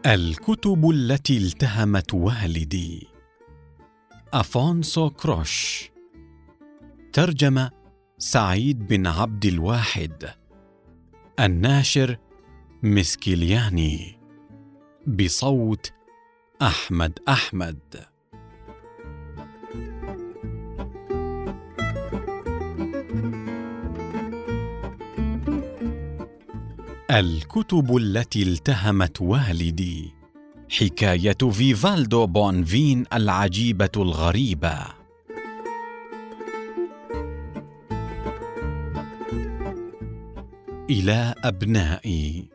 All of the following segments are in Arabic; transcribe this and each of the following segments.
الكتب التي التهمت والدي. أفونسو كروش. ترجمة سعيد بن عبد الواحد. الناشر مسكلياني. بصوت أحمد. الكتب التي التهمت والدي. حكاية فيفالدو بونفين العجيبة الغريبة. إلى أبنائي.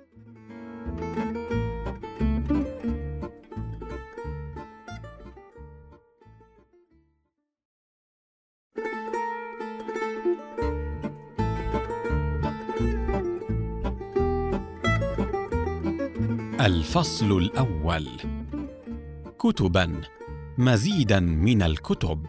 الفصل الأول. كتباً، مزيداً من الكتب.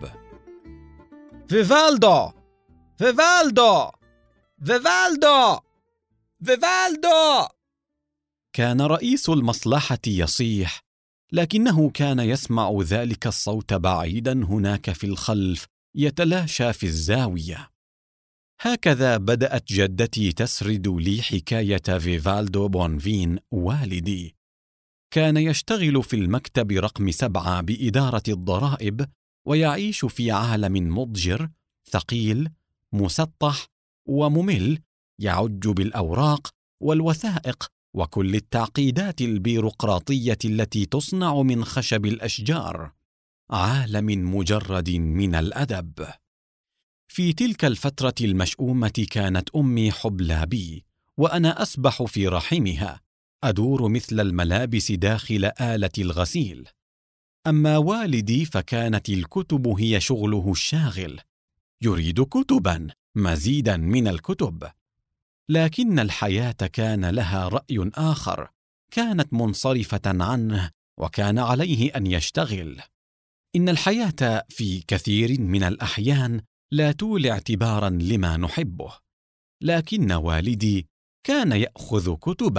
فيفالدو! فيفالدو! فيفالدو! فيفالدو! كان رئيس المصلحة يصيح، لكنه كان يسمع ذلك الصوت بعيداً هناك في الخلف يتلاشى في الزاوية. هكذا بدأت جدتي تسرد لي حكاية فيفالدو بونفين والدي. كان يشتغل في المكتب رقم 7 بإدارة الضرائب، ويعيش في عالم مضجر ثقيل مسطح وممل، يعج بالأوراق والوثائق وكل التعقيدات البيروقراطية التي تصنع من خشب الأشجار. عالم مجرد من الأدب. في تلك الفترة المشؤومة كانت أمي حبلى بي، وأنا أسبح في رحمها، أدور مثل الملابس داخل آلة الغسيل. أما والدي فكانت الكتب هي شغله الشاغل. يريد كتباً، مزيداً من الكتب. لكن الحياة كان لها رأي آخر، كانت منصرفة عنه، وكان عليه أن يشتغل. إن الحياة في كثير من الأحيان لا تولي اعتباراً لما نحبه، لكن والدي كان يأخذ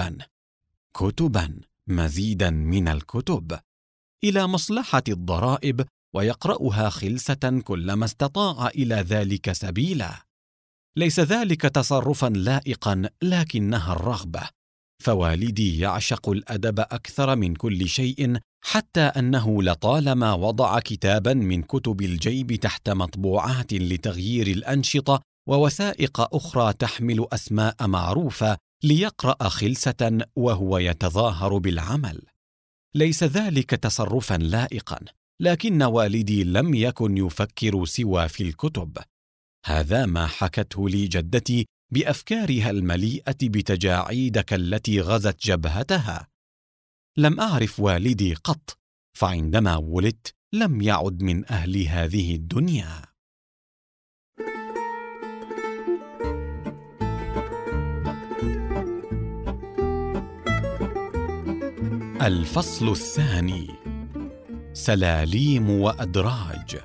كتباً، مزيداً من الكتب، إلى مصلحة الضرائب، ويقرأها خلسة كلما استطاع إلى ذلك سبيلا. ليس ذلك تصرفاً لائقاً، لكنها الرغبة. فوالدي يعشق الأدب أكثر من كل شيء، حتى أنه لطالما وضع كتاباً من كتب الجيب تحت مطبوعات لتغيير الأنشطة ووثائق أخرى تحمل أسماء معروفة ليقرأ خلسة وهو يتظاهر بالعمل. ليس ذلك تصرفاً لائقاً، لكن والدي لم يكن يفكر سوى في الكتب. هذا ما حكته لي جدتي بأفكارها المليئة بتجاعيد كالتي غزت جبهتها. لم أعرف والدي قط، فعندما ولدت لم يعد من أهل هذه الدنيا. الفصل الثاني. سلاليم وأدراج.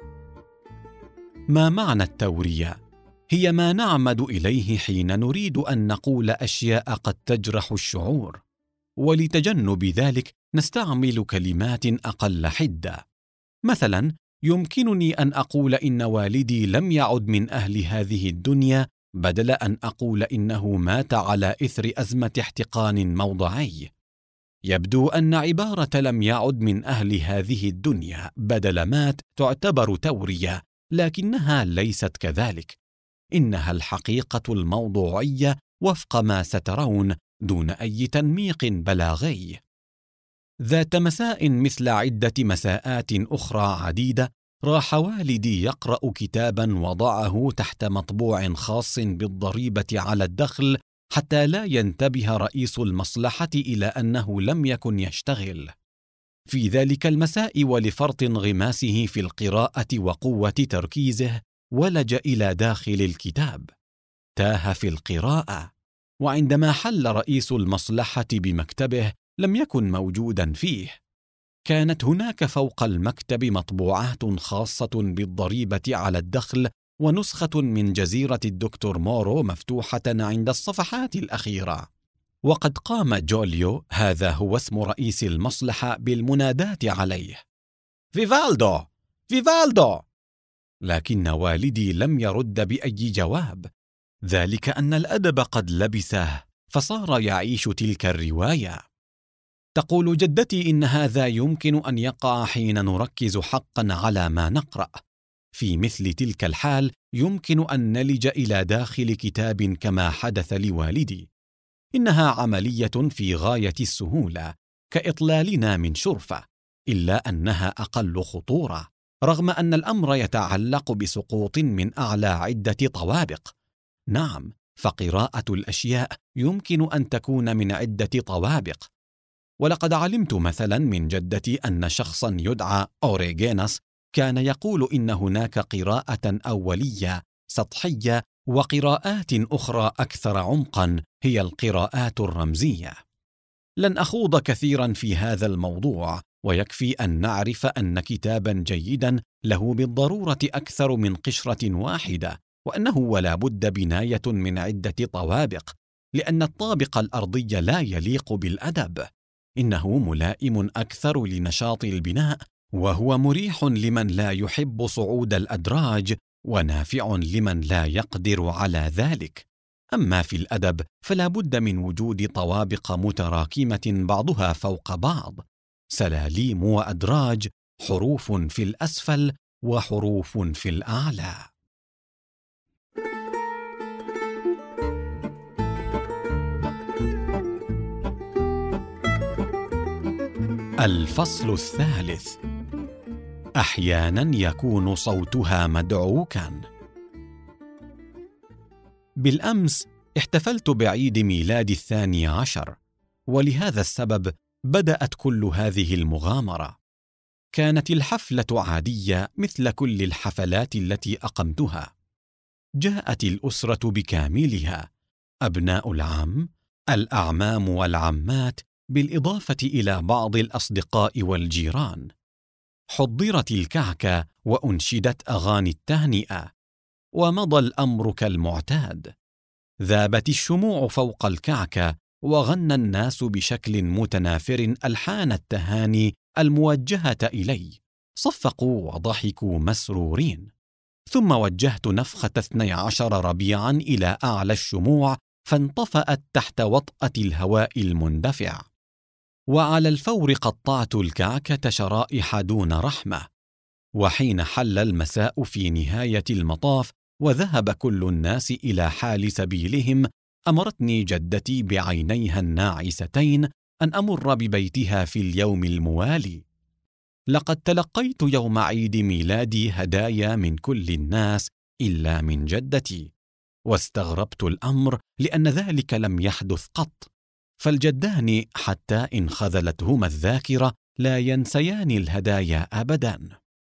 ما معنى التورية؟ هي ما نعمد إليه حين نريد أن نقول أشياء قد تجرح الشعور، ولتجنب ذلك نستعمل كلمات أقل حدة. مثلا، يمكنني أن أقول إن والدي لم يعد من أهل هذه الدنيا، بدل أن أقول إنه مات على إثر أزمة احتقان موضعي. يبدو أن عبارة لم يعد من أهل هذه الدنيا بدل مات تعتبر تورية، لكنها ليست كذلك. إنها الحقيقة الموضوعية وفق ما سترون، دون أي تنميق بلاغي. ذات مساء مثل عدة مساءات أخرى عديدة، راح والدي يقرأ كتاباً وضعه تحت مطبوع خاص بالضريبة على الدخل، حتى لا ينتبه رئيس المصلحة إلى أنه لم يكن يشتغل. في ذلك المساء، ولفرط انغماسه في القراءة وقوة تركيزه، ولج إلى داخل الكتاب. تاه في القراءة، وعندما حل رئيس المصلحة بمكتبه لم يكن موجودا فيه. كانت هناك فوق المكتب مطبوعات خاصة بالضريبة على الدخل، ونسخة من جزيرة الدكتور مورو مفتوحة عند الصفحات الأخيرة. وقد قام جوليو، هذا هو اسم رئيس المصلحة، بالمناداة عليه: فيفالدو! فيفالدو! لكن والدي لم يرد بأي جواب، ذلك أن الأدب قد لبسه فصار يعيش تلك الرواية. تقول جدتي إن هذا يمكن أن يقع حين نركز حقا على ما نقرأ. في مثل تلك الحال يمكن أن نلج إلى داخل كتاب كما حدث لوالدي. إنها عملية في غاية السهولة، كإطلالنا من شرفة، إلا أنها أقل خطورة، رغم أن الأمر يتعلق بسقوط من أعلى عدة طوابق. نعم، فقراءة الأشياء يمكن أن تكون من عدة طوابق. ولقد علمت مثلا من جدتي أن شخصا يدعى أوريغيناس كان يقول إن هناك قراءة أولية سطحية وقراءات أخرى أكثر عمقا، هي القراءات الرمزية. لن أخوض كثيرا في هذا الموضوع، ويكفي أن نعرف أن كتابا جيدا له بالضرورة أكثر من قشرة واحدة، وأنه ولا بد بناية من عدة طوابق، لأن الطابق الأرضي لا يليق بالأدب. إنه ملائم أكثر لنشاط البناء، وهو مريح لمن لا يحب صعود الأدراج، ونافع لمن لا يقدر على ذلك. أما في الأدب فلا بد من وجود طوابق متراكمة بعضها فوق بعض، سلاليم وأدراج، حروف في الأسفل وحروف في الأعلى. الفصل الثالث: أحيانا يكون صوتها مدعوكا. بالأمس احتفلت بعيد ميلادي 12، ولهذا السبب بدأت كل هذه المغامرة. كانت الحفلة عادية مثل كل الحفلات التي أقمتها. جاءت الأسرة بكاملها، أبناء العم، الأعمام والعمات، بالإضافة إلى بعض الأصدقاء والجيران. حضرت الكعكة وأنشدت أغاني التهنئة، ومضى الأمر كالمعتاد. ذابت الشموع فوق الكعكة، وغنى الناس بشكل متنافر ألحان التهاني الموجهة إلي. صفقوا وضحكوا مسرورين. ثم وجهت نفخة 12 ربيعا إلى أعلى الشموع، فانطفأت تحت وطأة الهواء المندفع. وعلى الفور قطعت الكعكة شرائح دون رحمة. وحين حل المساء في نهاية المطاف وذهب كل الناس إلى حال سبيلهم، أمرتني جدتي بعينيها الناعستين أن أمر ببيتها في اليوم الموالي. لقد تلقيت يوم عيد ميلادي هدايا من كل الناس إلا من جدتي، واستغربت الأمر لأن ذلك لم يحدث قط، فالجدان حتى إن خذلتهما الذاكرة لا ينسيان الهدايا أبدا.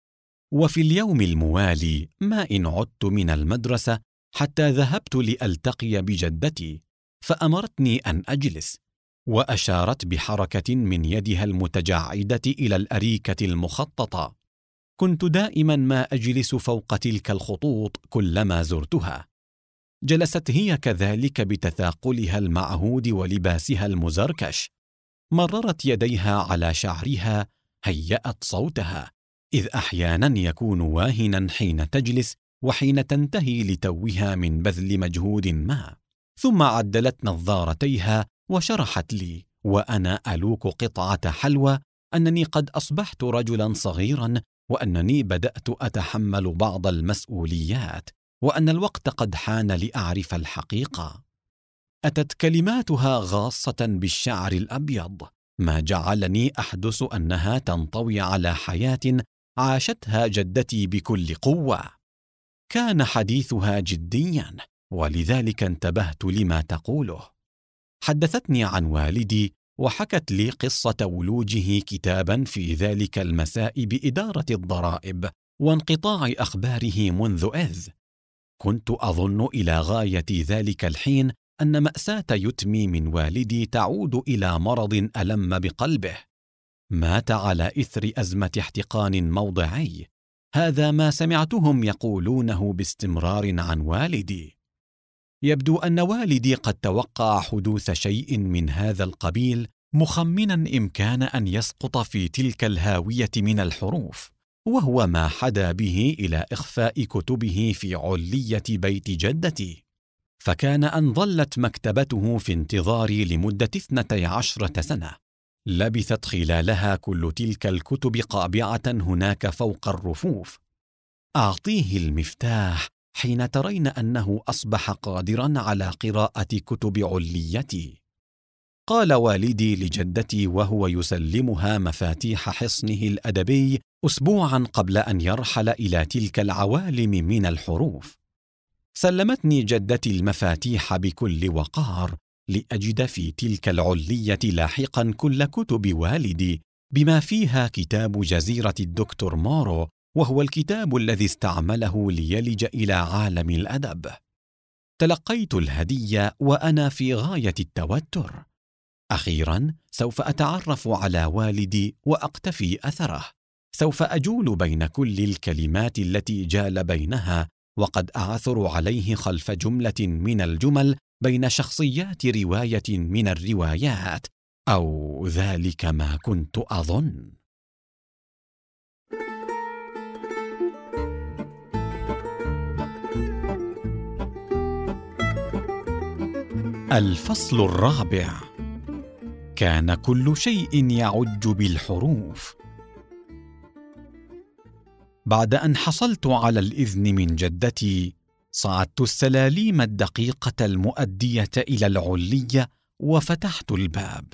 وفي اليوم الموالي ما إن عدت من المدرسة حتى ذهبت لألتقي بجدتي، فأمرتني أن أجلس، وأشارت بحركة من يدها المتجعدة إلى الأريكة المخططة. كنت دائما ما أجلس فوق تلك الخطوط كلما زرتها. جلست هي كذلك بتثاقلها المعهود ولباسها المزركش. مررت يديها على شعرها، هيأت صوتها، إذ أحيانا يكون واهنا حين تجلس وحين تنتهي لتوها من بذل مجهود ما. ثم عدلت نظارتيها وشرحت لي وأنا ألوك قطعة حلوى أنني قد أصبحت رجلا صغيرا، وأنني بدأت أتحمل بعض المسؤوليات، وأن الوقت قد حان لأعرف الحقيقة. أتت كلماتها غاصة بالشعر الأبيض، ما جعلني أحدث أنها تنطوي على حياة عاشتها جدتي بكل قوة. كان حديثها جديا، ولذلك انتبهت لما تقوله. حدثتني عن والدي، وحكت لي قصة ولوجه كتابا في ذلك المساء بإدارة الضرائب وانقطاع أخباره منذ إذ. كنت أظن إلى غاية ذلك الحين أن مأساة يتمي من والدي تعود إلى مرض ألم بقلبه. مات على إثر أزمة احتقان موضعي. هذا ما سمعتهم يقولونه باستمرار عن والدي. يبدو أن والدي قد توقع حدوث شيء من هذا القبيل، مخمنا إمكان أن يسقط في تلك الهاوية من الحروف، وهو ما حدا به إلى إخفاء كتبه في علية بيت جدتي. فكان أن ظلت مكتبته في انتظاري لمدة 12 سنة، لبثت خلالها كل تلك الكتب قابعة هناك فوق الرفوف. أعطيه المفتاح حين ترين أنه أصبح قادرا على قراءة كتب عليتي، قال والدي لجدتي وهو يسلمها مفاتيح حصنه الأدبي أسبوعا قبل أن يرحل إلى تلك العوالم من الحروف. سلمتني جدتي المفاتيح بكل وقار لأجد في تلك العلية لاحقا كل كتب والدي، بما فيها كتاب جزيرة الدكتور مورو، وهو الكتاب الذي استعمله ليلج إلى عالم الأدب. تلقيت الهدية وأنا في غاية التوتر. أخيرا سوف أتعرف على والدي وأقتفي أثره، سوف أجول بين كل الكلمات التي جال بينها، وقد أعثر عليه خلف جملة من الجمل بين شخصيات رواية من الروايات، أو ذلك ما كنت أظن. الفصل الرابع. كان كل شيء يعج بالحروف. بعد أن حصلت على الإذن من جدتي، صعدت السلاليم الدقيقة المؤدية إلى العلية وفتحت الباب.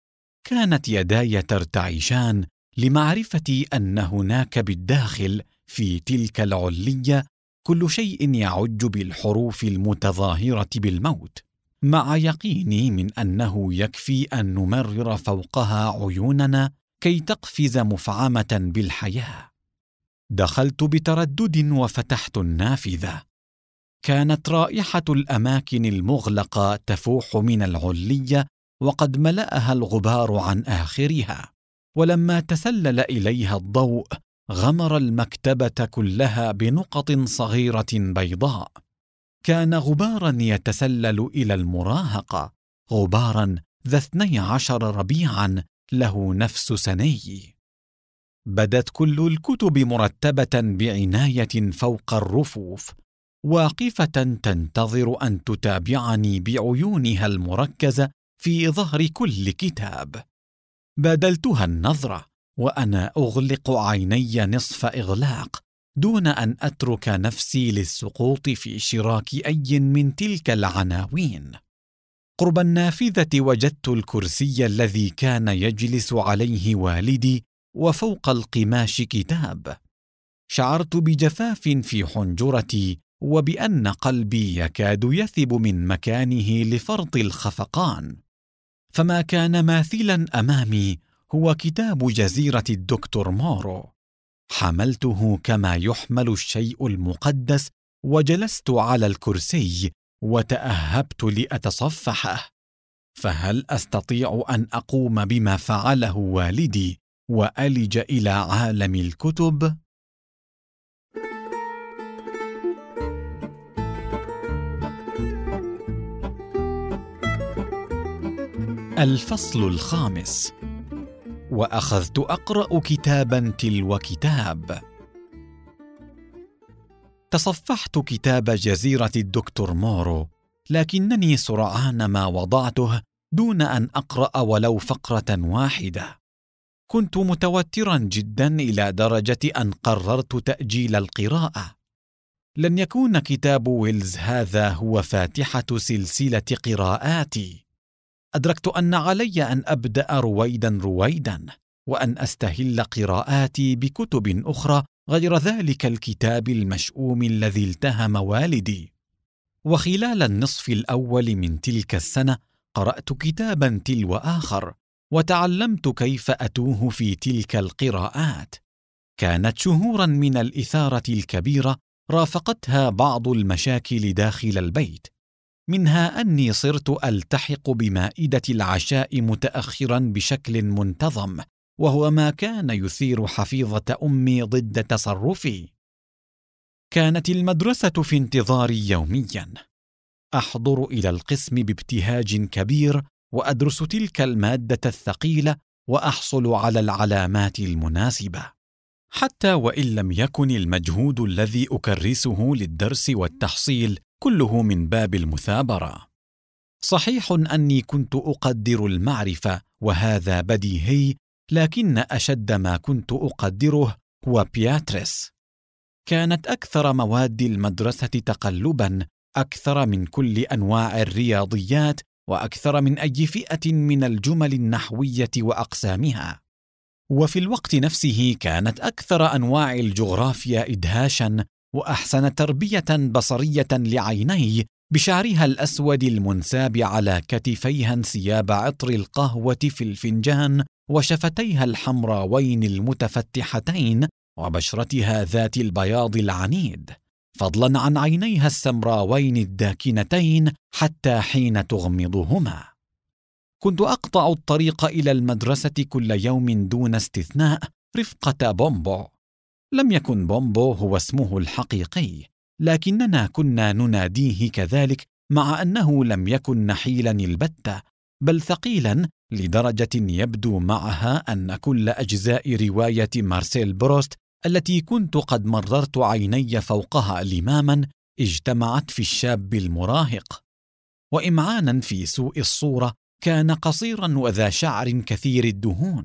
كانت يداي ترتعشان لمعرفتي أن هناك بالداخل في تلك العلية كل شيء يعج بالحروف المتظاهرة بالموت، مع يقيني من أنه يكفي أن نمرر فوقها عيوننا كي تقفز مفعمة بالحياة. دخلت بتردد وفتحت النافذة. كانت رائحة الأماكن المغلقة تفوح من العلية، وقد ملأها الغبار عن آخرها، ولما تسلل إليها الضوء غمر المكتبة كلها بنقط صغيرة بيضاء. كان غبارا يتسلل إلى المراهقة، غبارا ذا 12 ربيعا له نفس سني. بدت كل الكتب مرتبة بعناية فوق الرفوف، واقفة تنتظر أن تتابعني بعيونها المركزة في ظهر كل كتاب. بادلتها النظرة وأنا أغلق عيني نصف إغلاق، دون أن أترك نفسي للسقوط في شراك أي من تلك العناوين. قرب النافذة وجدت الكرسي الذي كان يجلس عليه والدي، وفوق القماش كتاب. شعرت بجفاف في حنجرتي، وبأن قلبي يكاد يثب من مكانه لفرط الخفقان. فما كان ماثلا أمامي هو كتاب جزيرة الدكتور مورو. حملته كما يحمل الشيء المقدس، وجلست على الكرسي وتأهبت لأتصفحه. فهل أستطيع أن أقوم بما فعله والدي وألج إلى عالم الكتب؟ الفصل الخامس. وأخذت أقرأ كتابا تلو كتاب. تصفحت كتاب جزيرة الدكتور مورو، لكنني سرعان ما وضعته دون أن أقرأ ولو فقرة واحدة. كنت متوترا جدا إلى درجة أن قررت تأجيل القراءة. لن يكون كتاب ويلز هذا هو فاتحة سلسلة قراءاتي. أدركت أن علي أن أبدأ رويدا وأن أستهل قراءاتي بكتب أخرى غير ذلك الكتاب المشؤوم الذي التهم والدي. وخلال النصف الأول من تلك السنة قرأت كتابا تلو آخر، وتعلمت كيف أتوه في تلك القراءات. كانت شهورا من الإثارة الكبيرة رافقتها بعض المشاكل داخل البيت، منها أني صرت ألتحق بمائدة العشاء متأخرا بشكل منتظم، وهو ما كان يثير حفيظة أمي ضد تصرفي. كانت المدرسة في انتظاري يوميا. أحضر إلى القسم بابتهاج كبير وأدرس تلك المادة الثقيلة وأحصل على العلامات المناسبة، حتى وإن لم يكن المجهود الذي أكرسه للدرس والتحصيل كله من باب المثابرة. صحيح أني كنت أقدر المعرفة وهذا بديهي، لكن أشد ما كنت أقدره هو بياتريس. كانت أكثر مواد المدرسة تقلباً، أكثر من كل أنواع الرياضيات، وأكثر من أي فئة من الجمل النحوية وأقسامها. وفي الوقت نفسه كانت أكثر أنواع الجغرافيا إدهاشاً، وأحسن تربية بصرية لعيني بشعرها الأسود المنساب على كتفيها انسياب عطر القهوة في الفنجان، وشفتيها الحمراوين المتفتحتين، وبشرتها ذات البياض العنيد، فضلاً عن عينيها السمراوين الداكنتين حتى حين تغمضهما. كنت أقطع الطريق إلى المدرسة كل يوم دون استثناء رفقة بومبو. لم يكن بومبو هو اسمه الحقيقي، لكننا كنا نناديه كذلك، مع أنه لم يكن نحيلاً البتة، بل ثقيلاً لدرجة يبدو معها أن كل أجزاء رواية مارسيل بروست التي كنت قد مررت عيني فوقها لماماً اجتمعت في الشاب المراهق. وإمعاناً في سوء الصورة كان قصيراً وذا شعر كثير الدهون،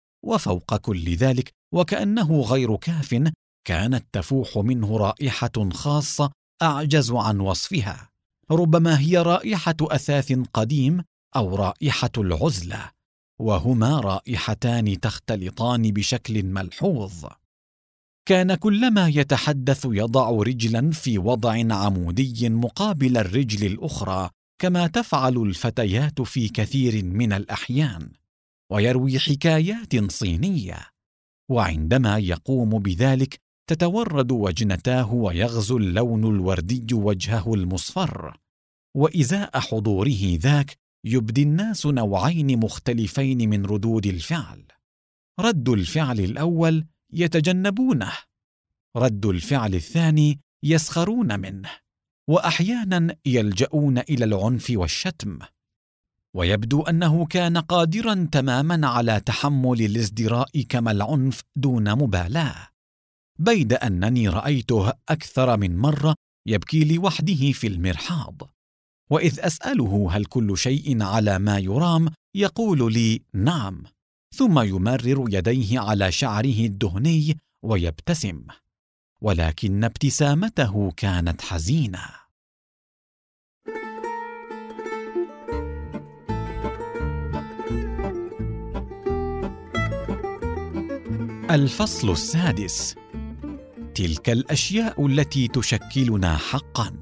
وفوق كل ذلك وكأنه غير كاف كانت تفوح منه رائحة خاصة أعجز عن وصفها، ربما هي رائحة أثاث قديم أو رائحة العزلة، وهما رائحتان تختلطان بشكل ملحوظ. كان كلما يتحدث يضع رجلا في وضع عمودي مقابل الرجل الأخرى كما تفعل الفتيات في كثير من الأحيان، ويروي حكايات صينية، وعندما يقوم بذلك تتورد وجنتاه ويغزو اللون الوردي وجهه المصفر. وإزاء حضوره ذاك يبدي الناس نوعين مختلفين من ردود الفعل: رد الفعل الأول يتجنبونه، رد الفعل الثاني يسخرون منه، وأحيانا يلجؤون إلى العنف والشتم. ويبدو أنه كان قادرا تماما على تحمل الازدراء كما العنف دون مبالاة، بيد أنني رأيته أكثر من مرة يبكي لوحده في المرحاض، وإذ أسأله هل كل شيء على ما يرام يقول لي نعم، ثم يمرر يديه على شعره الدهني ويبتسم، ولكن ابتسامته كانت حزينة. الفصل السادس: تلك الأشياء التي تشكلنا حقاً.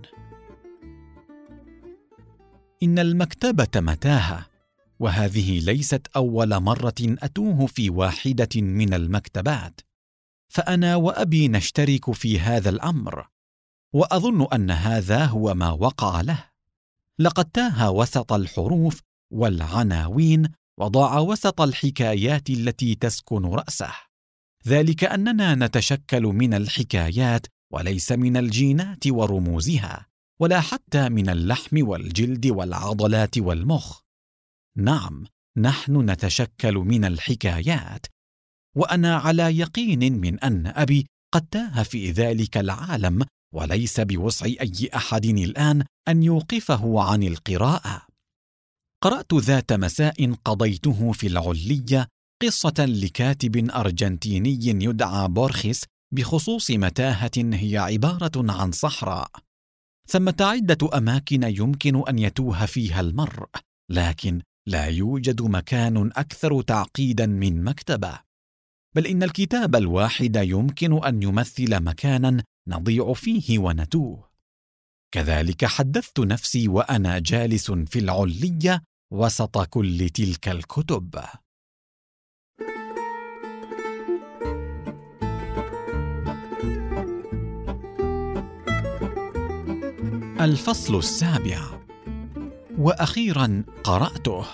إن المكتبة متاهة، وهذه ليست أول مرة أتوه في واحدة من المكتبات، فأنا وأبي نشترك في هذا الأمر، وأظن أن هذا هو ما وقع له. لقد تاه وسط الحروف والعناوين، وضاع وسط الحكايات التي تسكن رأسه، ذلك أننا نتشكل من الحكايات وليس من الجينات ورموزها، ولا حتى من اللحم والجلد والعضلات والمخ. نعم، نحن نتشكل من الحكايات، وأنا على يقين من أن أبي قد تاه في ذلك العالم، وليس بوسع أي أحد الآن أن يوقفه عن القراءة. قرأت ذات مساء قضيته في العلية قصة لكاتب أرجنتيني يدعى بورخيس بخصوص متاهة هي عبارة عن صحراء. ثمة عدة أماكن يمكن أن يتوه فيها المرء، لكن لا يوجد مكان أكثر تعقيدا من مكتبة، بل إن الكتاب الواحد يمكن أن يمثل مكانا نضيع فيه ونتوه. كذلك حدثت نفسي وأنا جالس في العلية وسط كل تلك الكتب. الفصل السابع: وأخيرا قرأته.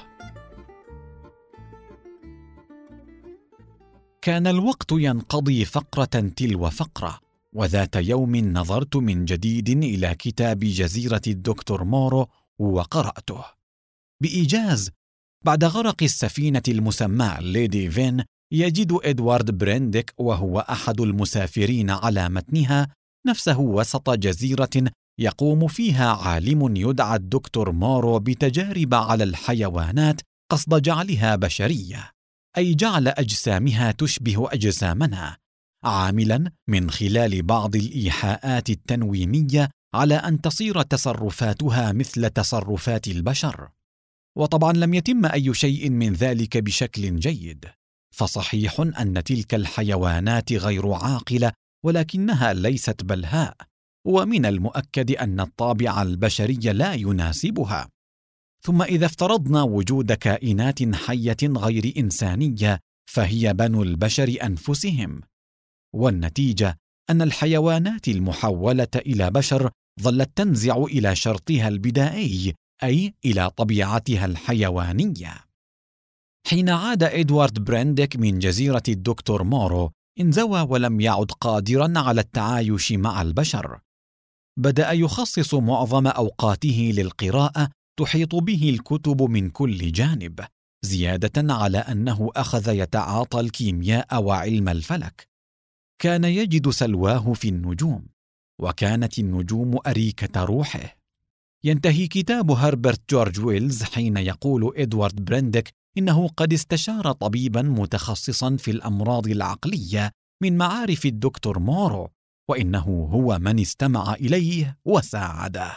كان الوقت ينقضي فقرة تلو فقرة، وذات يوم نظرت من جديد إلى كتاب جزيرة الدكتور مورو وقرأته. بإيجاز، بعد غرق السفينة المسماة ليدي فين، يجد إدوارد برينديك وهو أحد المسافرين على متنها نفسه وسط جزيرة يقوم فيها عالم يدعى الدكتور مورو بتجارب على الحيوانات قصد جعلها بشرية، أي جعل أجسامها تشبه أجسامنا، عاملاً من خلال بعض الإيحاءات التنويمية على أن تصير تصرفاتها مثل تصرفات البشر. وطبعاً لم يتم أي شيء من ذلك بشكل جيد، فصحيح أن تلك الحيوانات غير عاقلة، ولكنها ليست بلهاء، ومن المؤكد أن الطابع البشري لا يناسبها. ثم إذا افترضنا وجود كائنات حية غير إنسانية، فهي بنو البشر أنفسهم، والنتيجة أن الحيوانات المحولة إلى بشر ظلت تنزع إلى شرطها البدائي، أي إلى طبيعتها الحيوانية. حين عاد إدوارد برينديك من جزيرة الدكتور مورو، انزوى ولم يعد قادراً على التعايش مع البشر. بدأ يخصص معظم أوقاته للقراءة، تحيط به الكتب من كل جانب، زيادة على أنه أخذ يتعاطى الكيمياء وعلم الفلك. كان يجد سلواه في النجوم، وكانت النجوم أريكة روحه. ينتهي كتاب هربرت جورج ويلز حين يقول إدوارد برينديك إنه قد استشار طبيباً متخصصاً في الأمراض العقلية من معارف الدكتور مورو، وإنه هو من استمع إليه وساعده.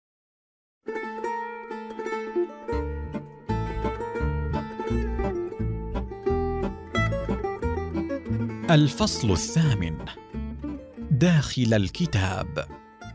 الفصل الثامن: داخل الكتاب.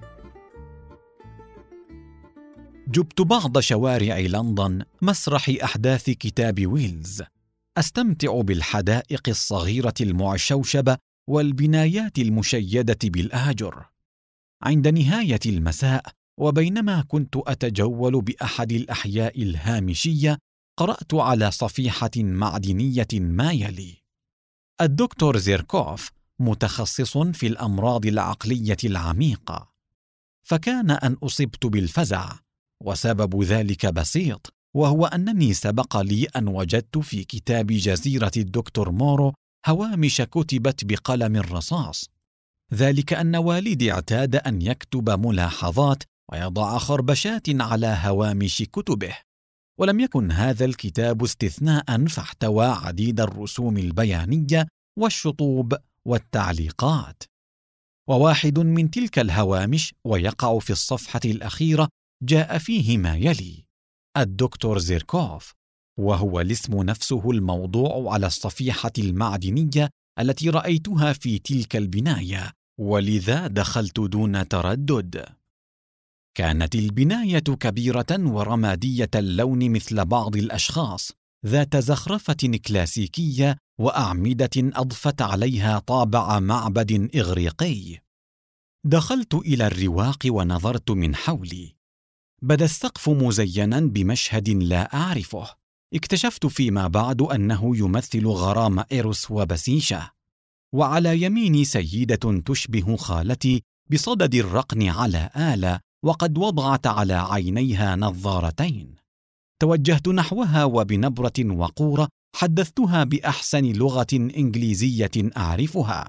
جبت بعض شوارع لندن مسرح أحداث كتاب ويلز، أستمتع بالحدائق الصغيرة المعشوشبة والبنايات المشيدة بالآجر. عند نهاية المساء، وبينما كنت أتجول بأحد الأحياء الهامشية، قرأت على صفيحة معدنية ما يلي: الدكتور زيركوف متخصص في الأمراض العقلية العميقة. فكان أن أصبت بالفزع، وسبب ذلك بسيط، وهو أنني سبق لي أن وجدت في كتاب جزيرة الدكتور مورو هوامش كتبت بقلم الرصاص. ذلك أن والدي اعتاد أن يكتب ملاحظات ويضع خربشات على هوامش كتبه، ولم يكن هذا الكتاب استثناء، فاحتوى عديد الرسوم البيانية والشطوب والتعليقات. وواحد من تلك الهوامش، ويقع في الصفحة الأخيرة، جاء فيه ما يلي: الدكتور زيركوف، وهو الاسم نفسه الموضوع على الصفيحة المعدنية التي رأيتها في تلك البناية، ولذا دخلت دون تردد. كانت البناية كبيرة ورمادية اللون مثل بعض الأشخاص، ذات زخرفة كلاسيكية وأعمدة أضفت عليها طابع معبد إغريقي. دخلت إلى الرواق ونظرت من حولي. بدا السقف مزينا بمشهد لا أعرفه. اكتشفت فيما بعد أنه يمثل غرام إيروس وبسيشة. وعلى يميني سيدة تشبه خالتي بصدد الرقن على آلة، وقد وضعت على عينيها نظارتين. توجهت نحوها وبنبرة وقورة حدثتها بأحسن لغة إنجليزية أعرفها: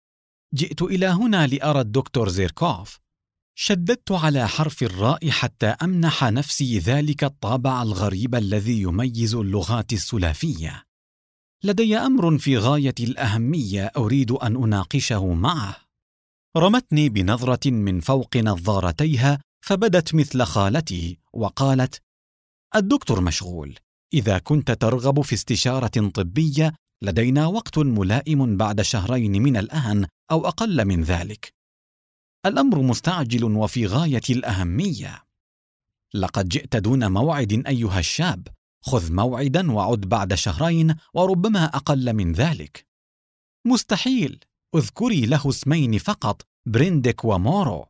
جئت إلى هنا لأرى الدكتور زيركوف. شددت على حرف الراء حتى أمنح نفسي ذلك الطابع الغريب الذي يميز اللغات السلافية. لدي أمر في غاية الأهمية أريد أن أناقشه معه. رمتني بنظرة من فوق نظارتيها، فبدت مثل خالتي وقالت: الدكتور مشغول. إذا كنت ترغب في استشارة طبية، لدينا وقت ملائم بعد 2 شهر من الآن أو أقل من ذلك. الأمر مستعجل وفي غاية الأهمية. لقد جئت دون موعد أيها الشاب. خذ موعدا وعد بعد 2 شهر وربما أقل من ذلك. مستحيل. اذكري له اسمين فقط: برينديك ومورو.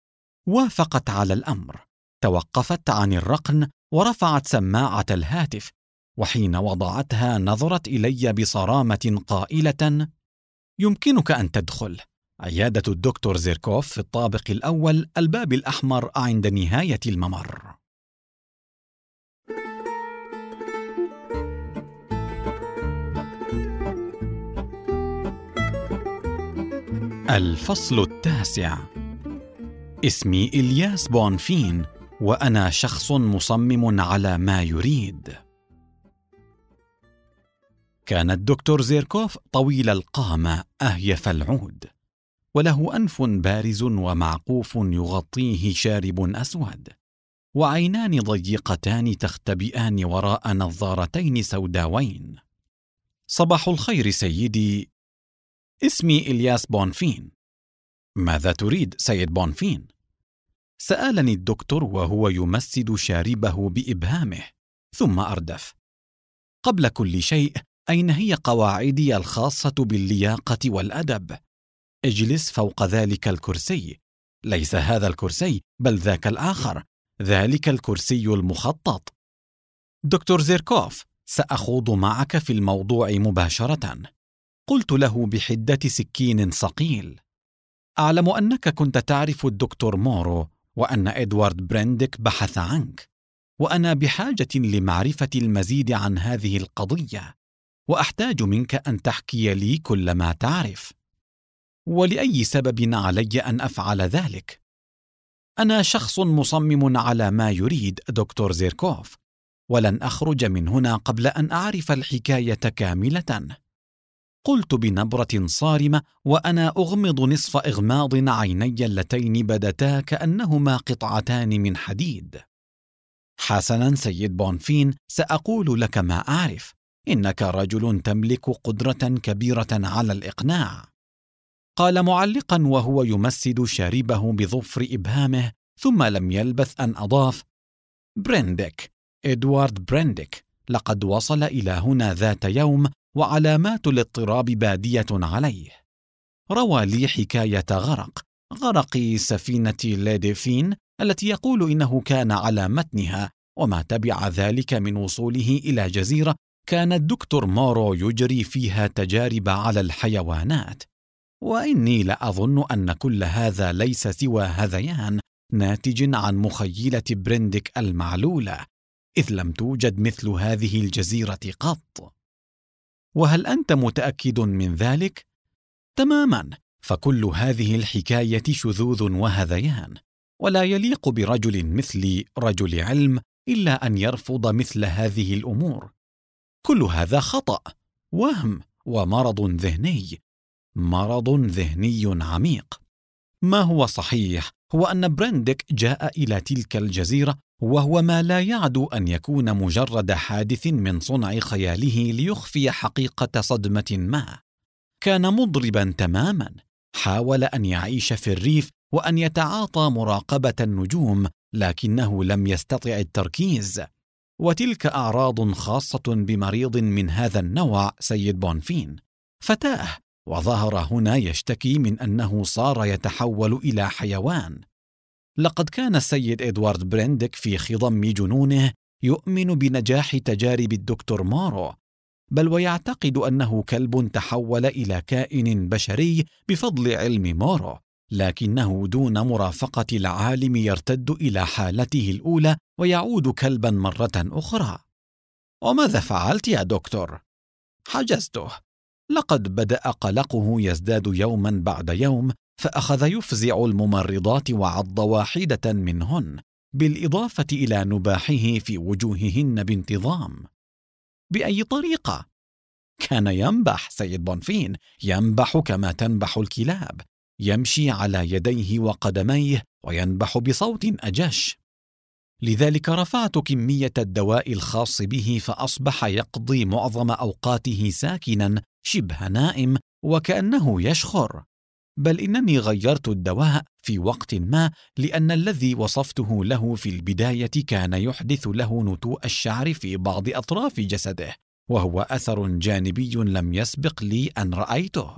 وافقت على الأمر. توقفت عن الرقن ورفعت سماعة الهاتف، وحين وضعتها نظرت إلي بصرامة قائلة: يمكنك أن تدخل. عيادة الدكتور زيركوف في الطابق الأول، الباب الأحمر عند نهاية الممر. الفصل 9. اسمي إلياس بونفين، وأنا شخص مصمم على ما يريد. كان الدكتور زيركوف طويل القامة أهيف العود، وله أنف بارز ومعقوف يغطيه شارب أسود، وعينان ضيقتان تختبئان وراء نظارتين سوداوين. صباح الخير سيدي، اسمي إلياس بونفين. ماذا تريد سيد بونفين؟ سألني الدكتور وهو يمسد شاربه بإبهامه، ثم أردف: قبل كل شيء، أين هي قواعدي الخاصة باللياقة والأدب؟ اجلس فوق ذلك الكرسي. ليس هذا الكرسي، بل ذاك الآخر، ذلك الكرسي المخطط. دكتور زيركوف، سأخوض معك في الموضوع مباشرة، قلت له بحدة سكين صقيل. أعلم أنك كنت تعرف الدكتور مورو، وأن إدوارد برينديك بحث عنك، وأنا بحاجة لمعرفة المزيد عن هذه القضية، وأحتاج منك أن تحكي لي كل ما تعرف. ولأي سبب علي أن أفعل ذلك؟ أنا شخص مصمم على ما يريد دكتور زيركوف، ولن أخرج من هنا قبل أن أعرف الحكاية كاملة. قلت بنبرة صارمة وأنا أغمض نصف إغماض عيني اللتين بدتا كأنهما قطعتان من حديد. حسنا سيد بونفين، سأقول لك ما أعرف. إنك رجل تملك قدرة كبيرة على الإقناع، قال معلقا وهو يمسد شاربه بظفر إبهامه، ثم لم يلبث أن أضاف: برينديك، إدوارد برينديك، لقد وصل إلى هنا ذات يوم، وعلامات الاضطراب بادية عليه. روى لي حكاية غرق سفينة ليديفين التي يقول إنه كان على متنها، وما تبع ذلك من وصوله إلى جزيرة كان الدكتور مورو يجري فيها تجارب على الحيوانات. وإني لأظن أن كل هذا ليس سوى هذيان ناتج عن مخيلة برينديك المعلولة، إذ لم توجد مثل هذه الجزيرة قط. وهل أنت متأكد من ذلك؟ تماما، فكل هذه الحكاية شذوذ وهذيان، ولا يليق برجل مثلي، رجل علم، إلا أن يرفض مثل هذه الأمور. كل هذا خطأ، وهم، ومرض ذهني، مرض ذهني عميق. ما هو صحيح هو أن برينديك جاء إلى تلك الجزيرة وهو ما لا يعدو أن يكون مجرد حادث من صنع خياله ليخفي حقيقة صدمة ما. كان مضربا تماما، حاول أن يعيش في الريف وأن يتعاطى مراقبة النجوم، لكنه لم يستطع التركيز، وتلك أعراض خاصة بمريض من هذا النوع سيد بونفين. فتاه، وظهر هنا يشتكي من أنه صار يتحول إلى حيوان. لقد كان السيد إدوارد برينديك في خضم جنونه يؤمن بنجاح تجارب الدكتور مورو، بل ويعتقد أنه كلب تحول إلى كائن بشري بفضل علم مورو، لكنه دون مرافقة العالم يرتد إلى حالته الأولى ويعود كلبا مرة أخرى. وماذا فعلت يا دكتور؟ حجزته. لقد بدأ قلقه يزداد يوما بعد يوم، فأخذ يفزع الممرضات وعض واحدة منهن، بالإضافة إلى نباحه في وجوههن بانتظام. بأي طريقة؟ كان ينبح سيد بونفين، ينبح كما تنبح الكلاب، يمشي على يديه وقدميه وينبح بصوت أجش. لذلك رفعت كمية الدواء الخاص به، فأصبح يقضي معظم أوقاته ساكنا شبه نائم وكأنه يشخر. بل إنني غيرت الدواء في وقت ما، لأن الذي وصفته له في البداية كان يحدث له نتوء الشعر في بعض أطراف جسده، وهو أثر جانبي لم يسبق لي أن رأيته.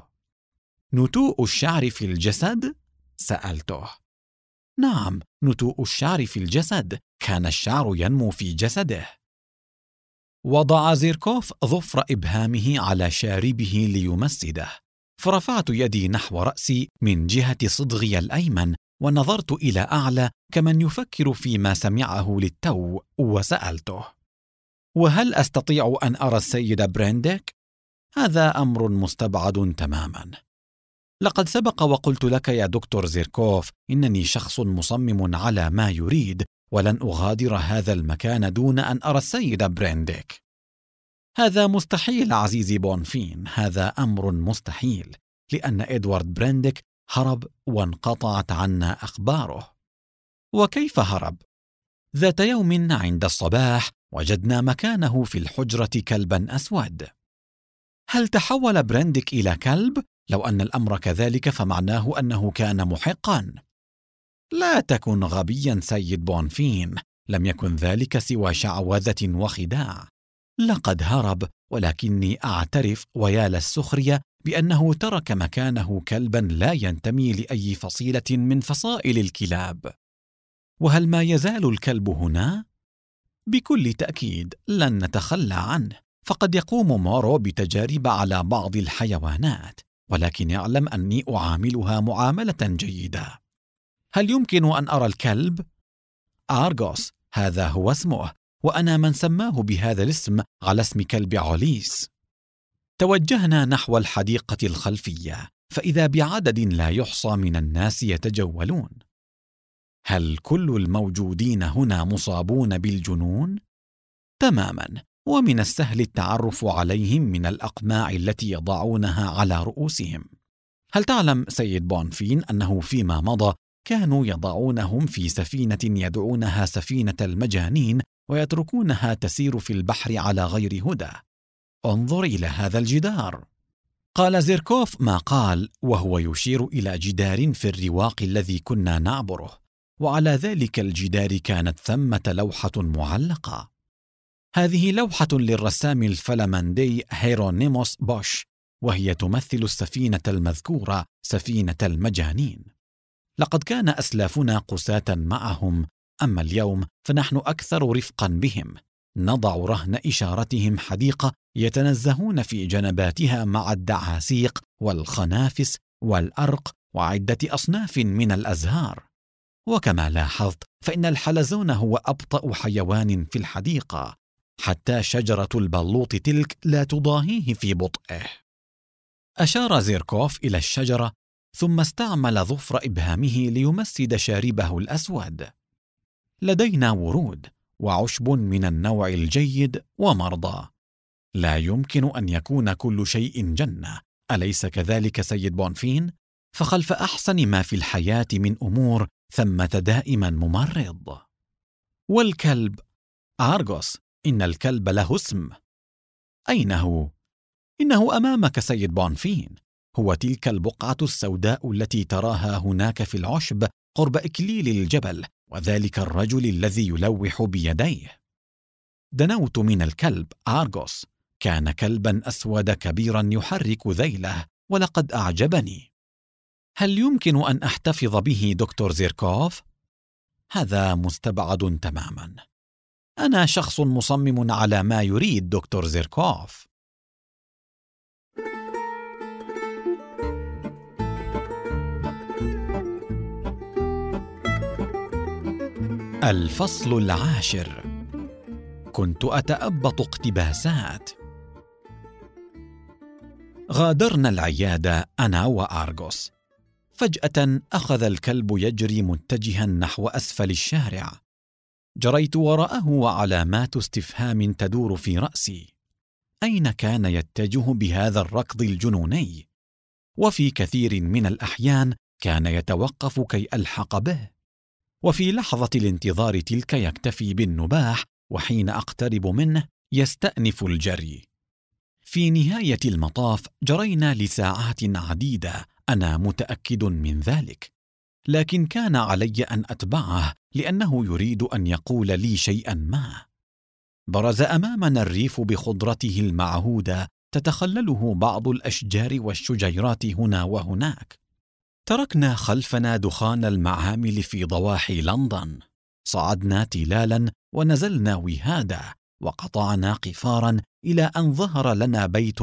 نتوء الشعر في الجسد؟ سألته. نعم، نتوء الشعر في الجسد، كان الشعر ينمو في جسده. وضع زيركوف ظفر إبهامه على شاربه ليمسده، فرفعت يدي نحو رأسي من جهة صدغي الأيمن ونظرت إلى أعلى كمن يفكر فيما سمعه للتو، وسألته: وهل أستطيع أن أرى السيد برينديك؟ هذا أمر مستبعد تماما. لقد سبق وقلت لك يا دكتور زيركوف إنني شخص مصمم على ما يريد، ولن أغادر هذا المكان دون أن أرى السيد برينديك. هذا مستحيل عزيزي بونفين، هذا أمر مستحيل، لأن إدوارد برينديك هرب وانقطعت عنا أخباره. وكيف هرب؟ ذات يوم عند الصباح وجدنا مكانه في الحجرة كلبا أسود. هل تحول برينديك إلى كلب؟ لو أن الأمر كذلك فمعناه أنه كان محقا. لا تكن غبيا سيد بونفين، لم يكن ذلك سوى شعوذة وخداع. لقد هرب، ولكني أعترف ويا للسخرية بأنه ترك مكانه كلبا لا ينتمي لأي فصيلة من فصائل الكلاب. وهل ما يزال الكلب هنا؟ بكل تأكيد لن نتخلى عنه، فقد يقوم مورو بتجارب على بعض الحيوانات، ولكن اعلم أني أعاملها معاملة جيدة. هل يمكن أن أرى الكلب؟ آرغوس، هذا هو اسمه، وأنا من سماه بهذا الاسم على اسم كلب عوليس. توجهنا نحو الحديقة الخلفية، فإذا بعدد لا يحصى من الناس يتجولون. هل كل الموجودين هنا مصابون بالجنون؟ تماما، ومن السهل التعرف عليهم من الأقماع التي يضعونها على رؤوسهم. هل تعلم سيد بونفين أنه فيما مضى كانوا يضعونهم في سفينة يدعونها سفينة المجانين ويتركونها تسير في البحر على غير هدى؟ انظر إلى هذا الجدار. قال زيركوف ما قال وهو يشير إلى جدار في الرواق الذي كنا نعبره، وعلى ذلك الجدار كانت ثمة لوحة معلقة. هذه لوحة للرسام الفلمندي هيرونيموس بوش، وهي تمثل السفينة المذكورة سفينة المجانين. لقد كان أسلافنا قساة معهم، أما اليوم فنحن أكثر رفقا بهم. نضع رهن إشارتهم حديقة يتنزهون في جنباتها مع الدعاسيق والخنافس والأرق وعدة أصناف من الأزهار. وكما لاحظت فإن الحلزون هو أبطأ حيوان في الحديقة، حتى شجرة البلوط تلك لا تضاهيه في بطئه. أشار زيركوف إلى الشجرة، ثم استعمل ظفر إبهامه ليمسد شاربه الأسود. لدينا ورود وعشب من النوع الجيد ومرضى. لا يمكن أن يكون كل شيء جنة، أليس كذلك سيد بونفين؟ فخلف أحسن ما في الحياة من أمور ثمة دائما ممرض. والكلب آرغوس، إن الكلب له اسم. أين هو؟ إنه أمامك سيد بونفين، هو تلك البقعة السوداء التي تراها هناك في العشب قرب إكليل الجبل، وذلك الرجل الذي يلوح بيديه. دنوت من الكلب آرغوس، كان كلبا أسود كبيرا يحرك ذيله، ولقد أعجبني. هل يمكن أن أحتفظ به دكتور زيركوف؟ هذا مستبعد تماما. أنا شخص مصمم على ما يريد دكتور زيركوف. الفصل 10. كنت أتأبط اقتباسات. غادرنا العيادة أنا وآرغوس. فجأة أخذ الكلب يجري متجها نحو أسفل الشارع. جريت وراءه وعلامات استفهام تدور في رأسي. أين كان يتجه بهذا الركض الجنوني؟ وفي كثير من الأحيان كان يتوقف كي ألحق به، وفي لحظة الانتظار تلك يكتفي بالنباح، وحين أقترب منه يستأنف الجري. في نهاية المطاف جرينا لساعات عديدة، أنا متأكد من ذلك، لكن كان علي أن أتبعه لأنه يريد أن يقول لي شيئا ما. برز أمامنا الريف بخضرته المعهودة، تتخلله بعض الأشجار والشجيرات هنا وهناك. تركنا خلفنا دخان المعامل في ضواحي لندن، صعدنا تلالا ونزلنا وهادا، وقطعنا قفارا إلى أن ظهر لنا بيت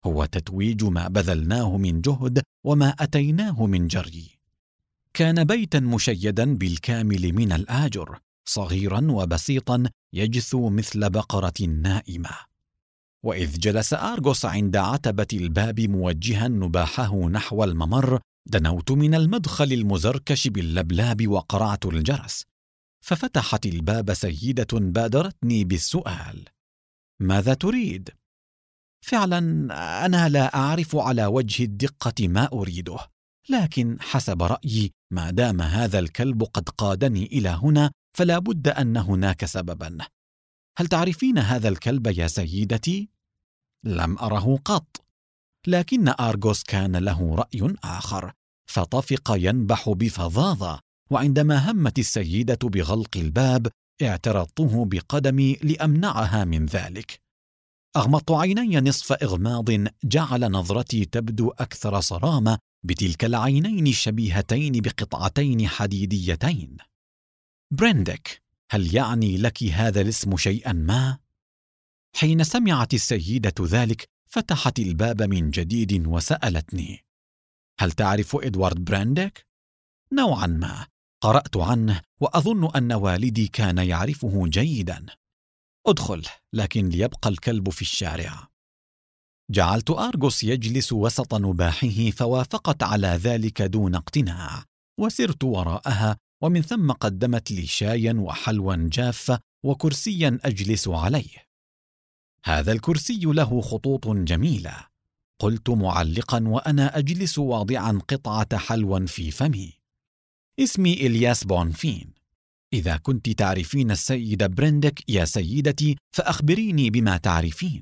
هو تتويج ما بذلناه من جهد وما أتيناه من جري. كان بيتا مشيدا بالكامل من الآجر، صغيرا وبسيطا يجثو مثل بقرة نائمة. وإذ جلس آرغوس عند عتبة الباب موجها نباحه نحو الممر، دنوت من المدخل المزركش باللبلاب وقرعت الجرس، ففتحت الباب سيدة بادرتني بالسؤال: ماذا تريد؟ فعلا أنا لا أعرف على وجه الدقة ما أريده، لكن حسب رأيي ما دام هذا الكلب قد قادني إلى هنا فلا بد أن هناك سببا. هل تعرفين هذا الكلب يا سيدتي؟ لم أره قط، لكن آرغوس كان له رأي آخر، فطفق ينبح بفظاظة، وعندما همت السيدة بغلق الباب اعترضته بقدمي لأمنعها من ذلك. أغمضت عيني نصف إغماض جعل نظرتي تبدو أكثر صرامة بتلك العينين الشبيهتين بقطعتين حديديتين. برندك، هل يعني لك هذا الاسم شيئا ما؟ حين سمعت السيدة ذلك فتحت الباب من جديد وسألتني: هل تعرف إدوارد براندك؟ نوعا ما، قرأت عنه وأظن أن والدي كان يعرفه جيدا. ادخل، لكن ليبقى الكلب في الشارع. جعلت آرغوس يجلس وسط نباحه فوافقت على ذلك دون اقتناع، وسرت وراءها، ومن ثم قدمت لي شايا وحلوا جافة وكرسيا أجلس عليه. هذا الكرسي له خطوط جميلة، قلت معلقا وأنا أجلس واضعا قطعة حلوى في فمي. اسمي إلياس بونفين. إذا كنت تعرفين السيد برندك يا سيدتي فأخبريني بما تعرفين.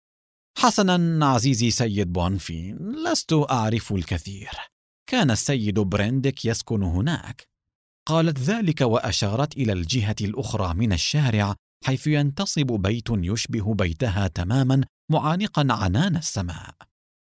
حسنا عزيزي سيد بونفين، لست أعرف الكثير. كان السيد برندك يسكن هناك. قالت ذلك وأشارت إلى الجهة الأخرى من الشارع حيث ينتصب بيت يشبه بيتها تماما معانقا عنان السماء.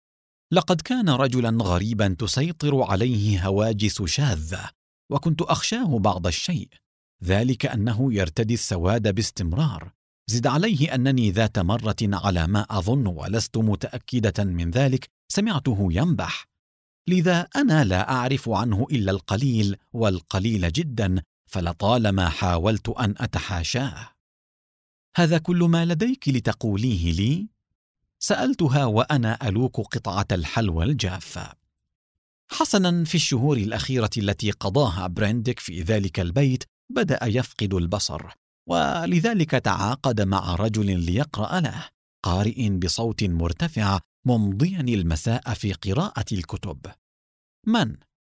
لقد كان رجلا غريبا تسيطر عليه هواجس شاذة، وكنت أخشاه بعض الشيء، ذلك أنه يرتدي السواد باستمرار. زد عليه أنني ذات مرة على ما أظن ولست متأكدة من ذلك سمعته ينبح، لذا أنا لا أعرف عنه إلا القليل والقليل جدا، فلطالما حاولت أن أتحاشاه. هذا كل ما لديك لتقوليه لي؟ سألتها وأنا ألوك قطعة الحلوى الجافة. حسنا، في الشهور الأخيرة التي قضاها برندك في ذلك البيت بدأ يفقد البصر، ولذلك تعاقد مع رجل ليقرأ له، قارئ بصوت مرتفع ممضيا المساء في قراءة الكتب. من؟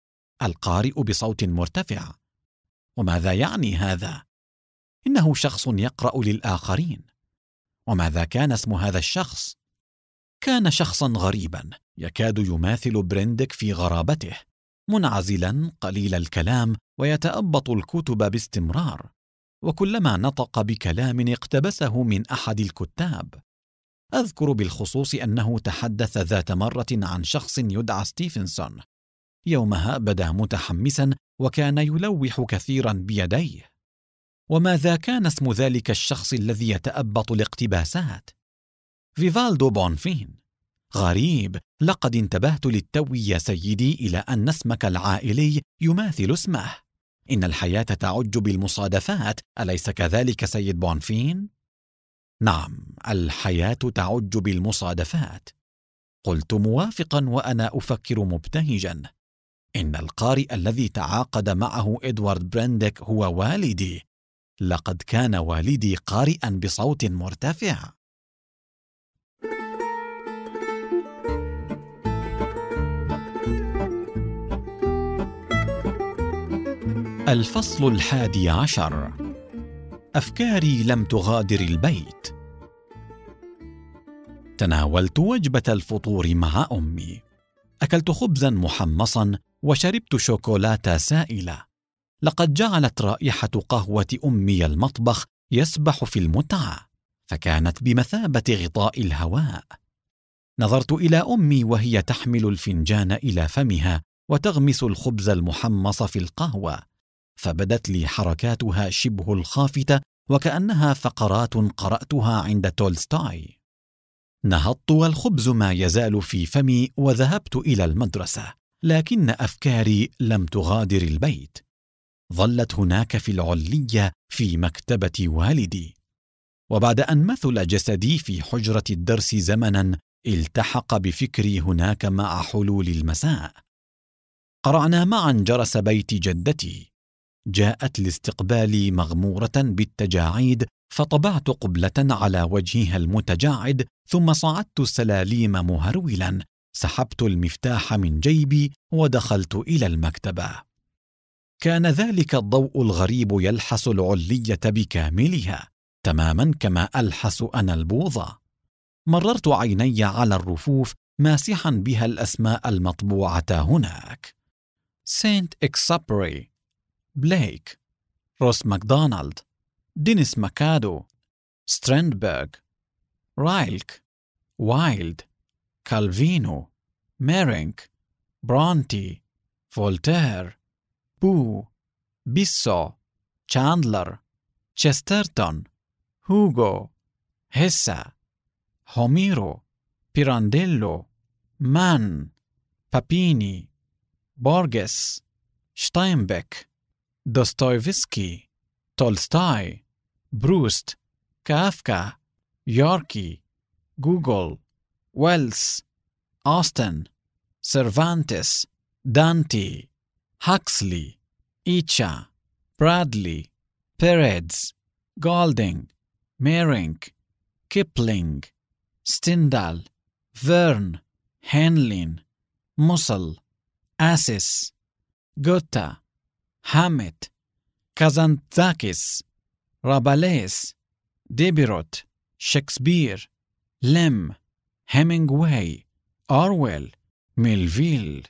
القارئ بصوت مرتفع. وماذا يعني هذا؟ إنه شخص يقرأ للآخرين. وماذا كان اسم هذا الشخص؟ كان شخصا غريبا يكاد يماثل برندك في غرابته، منعزلا قليل الكلام ويتأبط الكتب باستمرار، وكلما نطق بكلام اقتبسه من أحد الكتاب. أذكر بالخصوص أنه تحدث ذات مرة عن شخص يدعى ستيفنسون. يومها بدا متحمسا وكان يلوح كثيرا بيديه. وماذا كان اسم ذلك الشخص الذي يتأبط الاقتباسات؟ فيفالدو بونفين. غريب، لقد انتبهت للتو يا سيدي إلى أن اسمك العائلي يماثل اسمه. إن الحياة تعج بالمصادفات، أليس كذلك سيد بونفين؟ نعم، الحياة تعج بالمصادفات. قلت موافقا وأنا أفكر مبتهجا. إن القارئ الذي تعاقد معه إدوارد براندك هو والدي. لقد كان والدي قارئا بصوت مرتفع. الفصل 11. أفكاري لم تغادر البيت. تناولت وجبة الفطور مع أمي. أكلت خبزا محمصا وشربت شوكولاتة سائلة. لقد جعلت رائحة قهوة أمي المطبخ يسبح في المتعة، فكانت بمثابة غطاء الهواء. نظرت إلى أمي وهي تحمل الفنجان إلى فمها وتغمس الخبز المحمص في القهوة، فبدت لي حركاتها شبه الخافتة وكأنها فقرات قرأتها عند تولستوي. نهضت والخبز ما يزال في فمي وذهبت إلى المدرسة، لكن أفكاري لم تغادر البيت. ظلت هناك في العلية في مكتبة والدي. وبعد أن مثل جسدي في حجرة الدرس زمنا، التحق بفكري هناك مع حلول المساء. قرعنا معا جرس بيت جدتي. جاءت لاستقبالي مغمورة بالتجاعيد، فطبعت قبلة على وجهها المتجعد، ثم صعدت السلاليم مهرولا. سحبت المفتاح من جيبي ودخلت إلى المكتبة. كان ذلك الضوء الغريب يلحس العلية بكاملها، تماما كما ألحس أنا البوظة. مررت عيني على الرفوف ماسحا بها الأسماء المطبوعة هناك: سينت إكسابري، بليك، روس ماكدونالد، دينيس ماكادو، ستراندبرغ، رايلك، وايلد، كالفينو، ميرينك، برونتي، فولتير، بو، بيسو، تشاندلر، تشسترتون، هوغو، هيسا، هوميرو، بيرانديلو، مان، بابيني، بورغيس، شتاينبيك، دوستويفسكي، تولستاي، بروست، كافكا، يوركي، جوجل، ويلز، أوستن، سيرفانتس، دانتي، هاكسلي، إيتشا، برادلي، بيريدز، جولدينغ، ميرينك، كيبلينغ، ستيندال، فيرن، هنلين، موسل، آسيس، غوتا، هامت، كازانتزاكيس، راباليس، ديبيروت، شكسبير، ليم، هيمينغواي، أورويل، ميلفيل.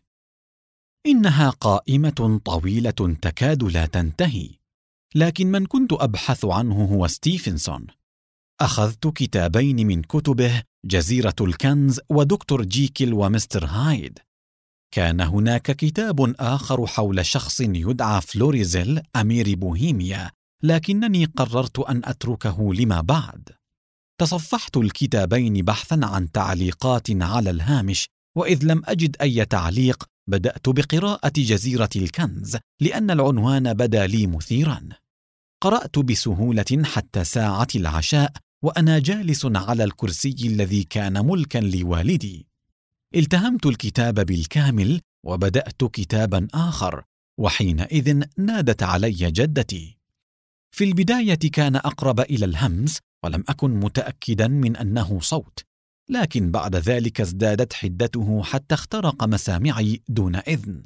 إنها قائمة طويلة تكاد لا تنتهي، لكن من كنت أبحث عنه هو ستيفنسون. أخذت كتابين من كتبه، جزيرة الكنز ودكتور جيكل ومستر هايد. كان هناك كتاب آخر حول شخص يدعى فلوريزيل أمير بوهيميا، لكنني قررت أن أتركه لما بعد. تصفحت الكتابين بحثا عن تعليقات على الهامش، وإذ لم أجد أي تعليق بدأت بقراءة جزيرة الكنز، لأن العنوان بدا لي مثيرا. قرأت بسهولة حتى ساعة العشاء وأنا جالس على الكرسي الذي كان ملكا لوالدي. التهمت الكتاب بالكامل وبدأت كتابا آخر، وحينئذ نادت علي جدتي. في البداية كان أقرب إلى الهمس، ولم أكن متأكدا من أنه صوت، لكن بعد ذلك ازدادت حدته حتى اخترق مسامعي دون إذن.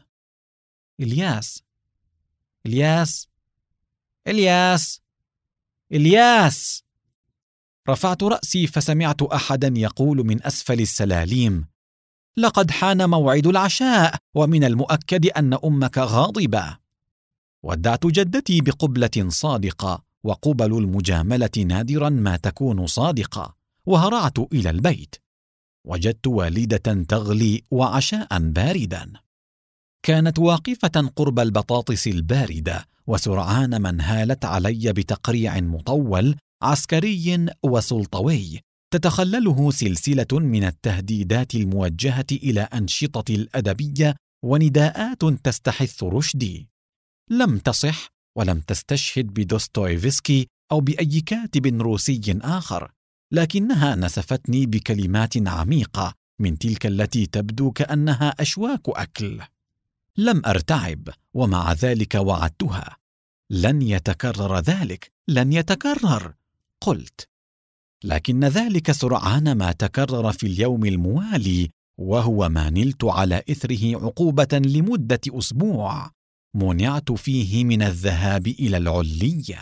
إلياس، إلياس، إلياس، إلياس. رفعت رأسي فسمعت أحدا يقول من أسفل السلاليم: لقد حان موعد العشاء، ومن المؤكد أن أمك غاضبة. ودعت جدتي بقبلة صادقة، وقبل المجاملة نادرا ما تكون صادقة، وهرعت إلى البيت. وجدت والدة تغلي وعشاء باردا. كانت واقفة قرب البطاطس الباردة، وسرعان ما انهالت علي بتقريع مطول عسكري وسلطوي تتخلله سلسلة من التهديدات الموجهة إلى أنشطة الأدبية ونداءات تستحث رشدي. لم تصح ولم تستشهد بدوستويفسكي أو بأي كاتب روسي آخر، لكنها نسفتني بكلمات عميقة من تلك التي تبدو كأنها أشواك أكل. لم أرتعب، ومع ذلك وعدتها: لن يتكرر ذلك، لن يتكرر. قلت. لكن ذلك سرعان ما تكرر في اليوم الموالي، وهو ما نلت على إثره عقوبة لمدة أسبوع منعت فيه من الذهاب إلى العلية.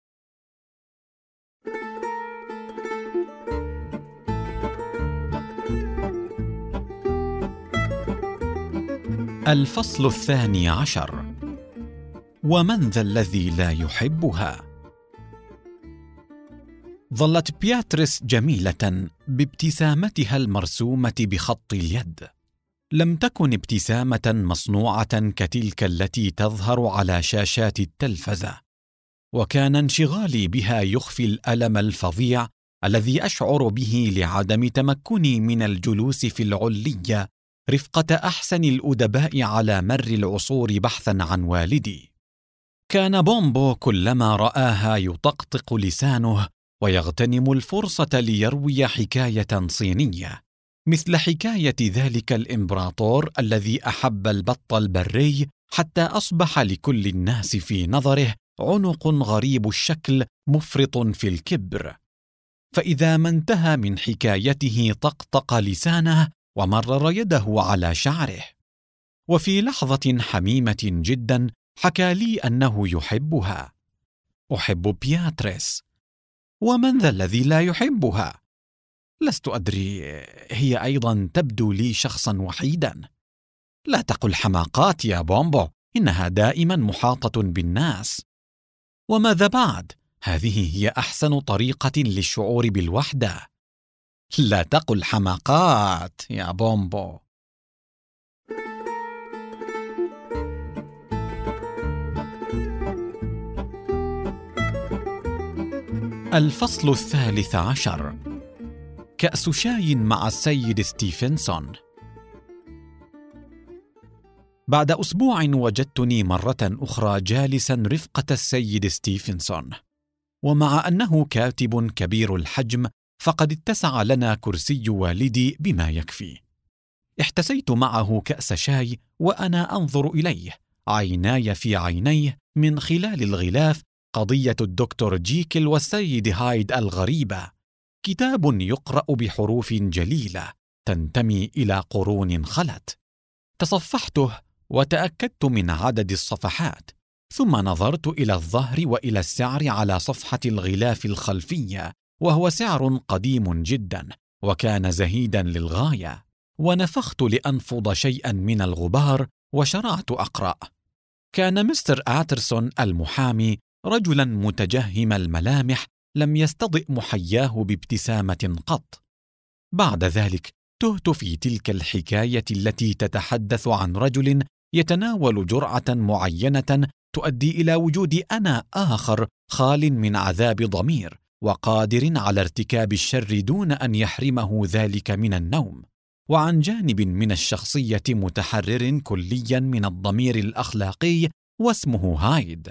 الفصل 12. ومن ذا الذي لا يحبها؟ ظلت بياتريس جميلة بابتسامتها المرسومة بخط اليد. لم تكن ابتسامة مصنوعة كتلك التي تظهر على شاشات التلفزة، وكان انشغالي بها يخفي الألم الفظيع الذي أشعر به لعدم تمكني من الجلوس في العلية رفقة أحسن الأدباء على مر العصور بحثا عن والدي. كان بومبو كلما رآها يطقطق لسانه ويغتنم الفرصة ليروي حكاية صينية، مثل حكاية ذلك الإمبراطور الذي أحب البط البري حتى أصبح لكل الناس في نظره عنق غريب الشكل مفرط في الكبر، فإذا ما انتهى من حكايته طقطق لسانه ومرر يده على شعره. وفي لحظة حميمة جدا حكى لي أنه يحبها. أحب بياتريس، ومن ذا الذي لا يحبها؟ لست أدري، هي أيضا تبدو لي شخصا وحيدا. لا تقل حماقات يا بومبو، إنها دائما محاطة بالناس. وماذا بعد؟ هذه هي أحسن طريقة للشعور بالوحدة. لا تقل حماقات يا بومبو. الفصل 13. كأس شاي مع السيد ستيفنسون. بعد أسبوع وجدتني مرة أخرى جالسا رفقة السيد ستيفنسون، ومع أنه كاتب كبير الحجم فقد اتسع لنا كرسي والدي بما يكفي. احتسيت معه كأس شاي وأنا أنظر إليه عيناي في عينيه من خلال الغلاف قضية الدكتور جيكل والسيد هايد الغريبة، كتاب يقرأ بحروف جليلة تنتمي إلى قرون خلت. تصفحته وتأكدت من عدد الصفحات، ثم نظرت إلى الظهر وإلى السعر على صفحة الغلاف الخلفية، وهو سعر قديم جدا وكان زهيدا للغاية، ونفخت لأنفض شيئا من الغبار وشرعت أقرأ. كان مستر آترسون المحامي رجلا متجهم الملامح لم يستضئ محياه بابتسامة قط. بعد ذلك تهت في تلك الحكاية التي تتحدث عن رجل يتناول جرعة معينة تؤدي إلى وجود أنا آخر خال من عذاب ضمير وقادر على ارتكاب الشر دون أن يحرمه ذلك من النوم، وعن جانب من الشخصية متحرر كليا من الضمير الأخلاقي واسمه هايد،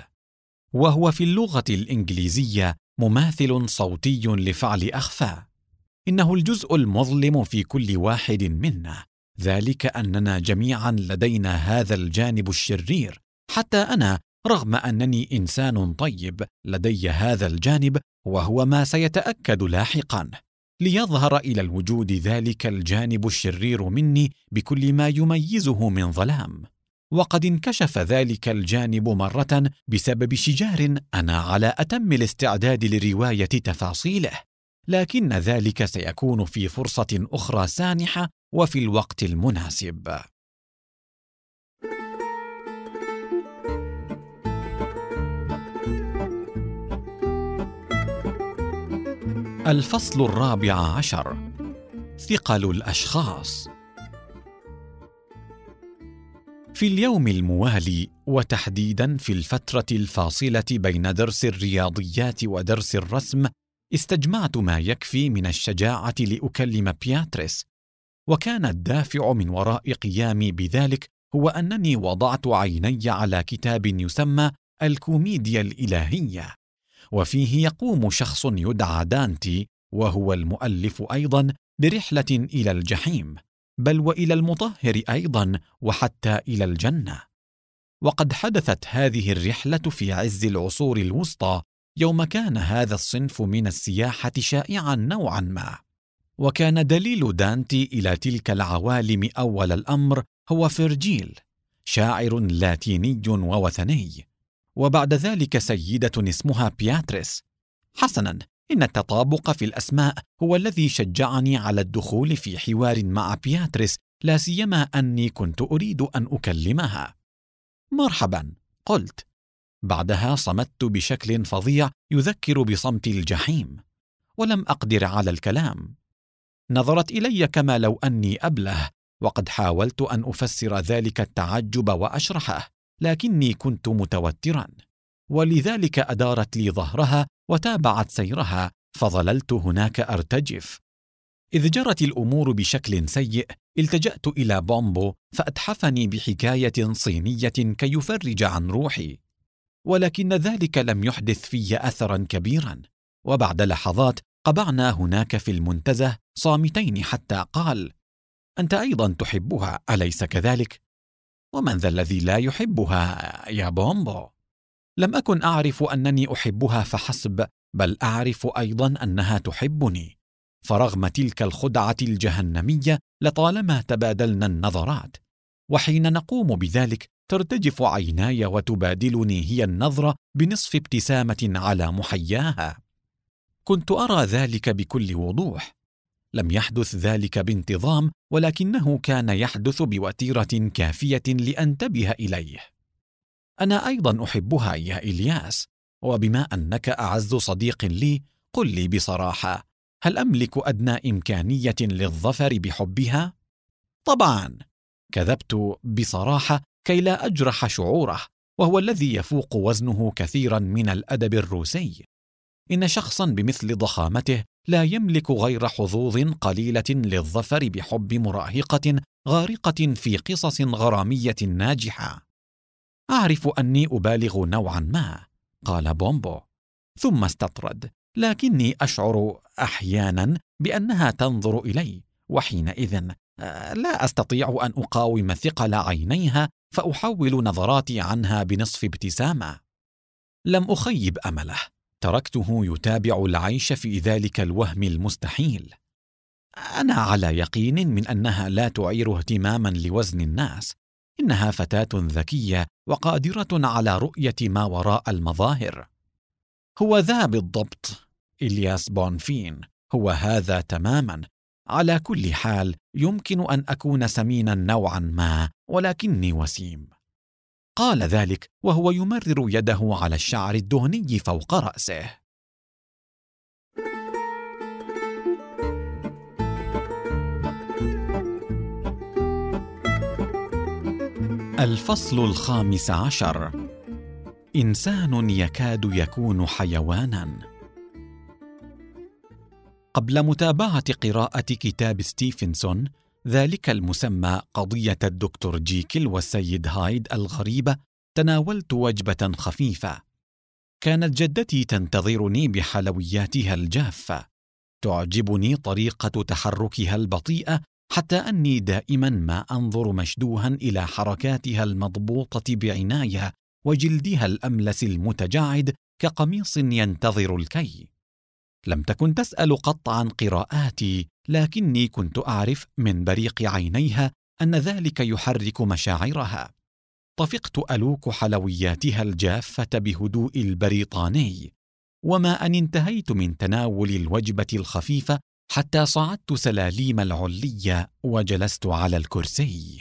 وهو في اللغة الإنجليزية مماثل صوتي لفعل أخفى. إنه الجزء المظلم في كل واحد منا، ذلك أننا جميعا لدينا هذا الجانب الشرير، حتى أنا رغم أنني إنسان طيب لدي هذا الجانب، وهو ما سيتأكد لاحقا ليظهر إلى الوجود ذلك الجانب الشرير مني بكل ما يميزه من ظلام. وقد انكشف ذلك الجانب مرة بسبب شجار أنا على أتم الاستعداد لرواية تفاصيله، لكن ذلك سيكون في فرصة أخرى سانحة وفي الوقت المناسب. الفصل 14. ثقل الأشخاص. في اليوم الموالي، وتحديدا في الفترة الفاصلة بين درس الرياضيات ودرس الرسم، استجمعت ما يكفي من الشجاعة لأكلم بياتريس، وكان الدافع من وراء قيامي بذلك هو أنني وضعت عيني على كتاب يسمى الكوميديا الإلهية، وفيه يقوم شخص يدعى دانتي، وهو المؤلف أيضا، برحلة إلى الجحيم، بل وإلى المطهر أيضا، وحتى إلى الجنة. وقد حدثت هذه الرحلة في عز العصور الوسطى، يوم كان هذا الصنف من السياحة شائعا نوعا ما. وكان دليل دانتي إلى تلك العوالم أول الأمر هو فيرجيل، شاعر لاتيني ووثني، وبعد ذلك سيدة اسمها بياتريس. حسنا، إن التطابق في الأسماء هو الذي شجعني على الدخول في حوار مع بياتريس، لا سيما أني كنت أريد أن أكلمها. مرحبا، قلت. بعدها صمت بشكل فظيع يذكر بصمت الجحيم، ولم أقدر على الكلام. نظرت إلي كما لو أني أبله، وقد حاولت أن أفسر ذلك التعجب وأشرحه، لكني كنت متوترا، ولذلك أدارت لي ظهرها وتابعت سيرها فظللت هناك أرتجف. إذ جرت الأمور بشكل سيء التجأت إلى بومبو فأتحفني بحكاية صينية كي يفرج عن روحي، ولكن ذلك لم يحدث في أثرا كبيرا. وبعد لحظات قبعنا هناك في المنتزه صامتين حتى قال: أنت أيضا تحبها أليس كذلك؟ ومن ذا الذي لا يحبها يا بومبو؟ لم أكن أعرف أنني أحبها فحسب، بل أعرف أيضا أنها تحبني، فرغم تلك الخدعة الجهنمية لطالما تبادلنا النظرات، وحين نقوم بذلك ترتجف عيناي وتبادلني هي النظرة بنصف ابتسامة على محياها. كنت أرى ذلك بكل وضوح. لم يحدث ذلك بانتظام، ولكنه كان يحدث بوتيرة كافية لأنتبه إليه. أنا أيضا أحبها يا إلياس، وبما أنك أعز صديق لي قل لي بصراحة، هل أملك أدنى إمكانية للظفر بحبها؟ طبعا، كذبت بصراحة كي لا أجرح شعوره، وهو الذي يفوق وزنه كثيرا من الأدب الروسي. إن شخصا بمثل ضخامته لا يملك غير حظوظ قليلة للظفر بحب مراهقة غارقة في قصص غرامية ناجحة. أعرف أني أبالغ نوعا ما، قال بومبو، ثم استطرد، لكني أشعر أحيانا بأنها تنظر إلي، وحينئذ لا أستطيع أن أقاوم ثقل عينيها، فأحول نظراتي عنها بنصف ابتسامة. لم أخيب أمله، تركته يتابع العيش في ذلك الوهم المستحيل. أنا على يقين من أنها لا تعير اهتماما لوزن الناس، إنها فتاة ذكية وقادرة على رؤية ما وراء المظاهر. هو ذا بالضبط إلياس بونفين، هو هذا تماما. على كل حال يمكن أن أكون سمينا نوعا ما، ولكني وسيم. قال ذلك وهو يمرر يده على الشعر الدهني فوق رأسه. الفصل 15. إنسان يكاد يكون حيوانا. قبل متابعة قراءة كتاب ستيفنسون، ذلك المسمى قضية الدكتور جيكل والسيد هايد الغريبة، تناولت وجبة خفيفة. كانت جدتي تنتظرني بحلوياتها الجافة. تعجبني طريقة تحركها البطيئة، حتى أني دائما ما أنظر مشدوها إلى حركاتها المضبوطة بعناية وجلدها الأملس المتجعد كقميص ينتظر الكي. لم تكن تسأل قط عن قراءاتي، لكني كنت أعرف من بريق عينيها أن ذلك يحرك مشاعرها. طفقت ألوك حلوياتها الجافة بهدوء البريطاني، وما أن انتهيت من تناول الوجبة الخفيفة حتى صعدت سلاليم العلية وجلست على الكرسي.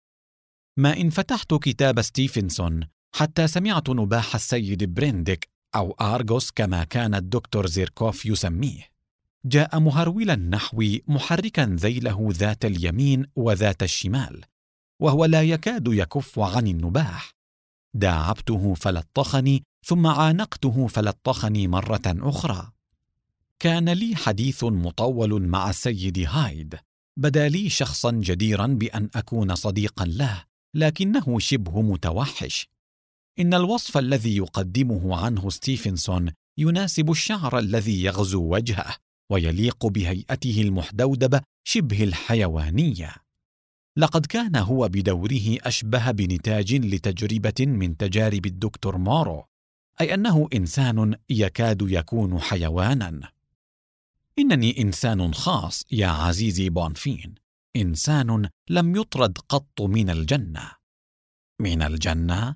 ما إن فتحت كتاب ستيفنسون حتى سمعت نباح السيد برينديك أو آرغوس كما كان الدكتور زيركوف يسميه. جاء مهرولا نحوي محركا ذيله ذات اليمين وذات الشمال، وهو لا يكاد يكف عن النباح. داعبته فلطخني، ثم عانقته فلطخني مرة أخرى. كان لي حديث مطول مع السيد هايد. بدا لي شخصا جديرا بأن أكون صديقا له، لكنه شبه متوحش. إن الوصف الذي يقدمه عنه ستيفنسون يناسب الشعر الذي يغزو وجهه، ويليق بهيئته المحدودبة شبه الحيوانية. لقد كان هو بدوره أشبه بنتاج لتجربة من تجارب الدكتور مورو، أي أنه إنسان يكاد يكون حيوانا. إنني إنسان خاص يا عزيزي بونفين، إنسان لم يطرد قط من الجنة. من الجنة؟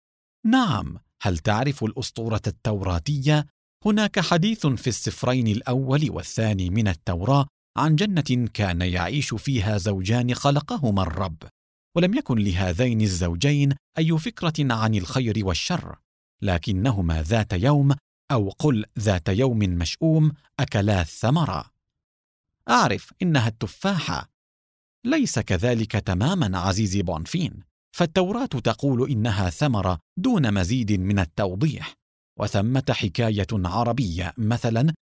نعم، هل تعرف الأسطورة التوراتية؟ هناك حديث في السفرين الأول والثاني من التوراة عن جنة كان يعيش فيها زوجان خلقهما الرب، ولم يكن لهذين الزوجين أي فكرة عن الخير والشر، لكنهما ذات يوم، أو قل ذات يوم مشؤوم، أكلا الثمرة. أعرف، إنها التفاحة. ليس كذلك تماما عزيزي بونفين، فالتوراة تقول إنها ثمرة دون مزيد من التوضيح. وثمة حكاية عربية مثلا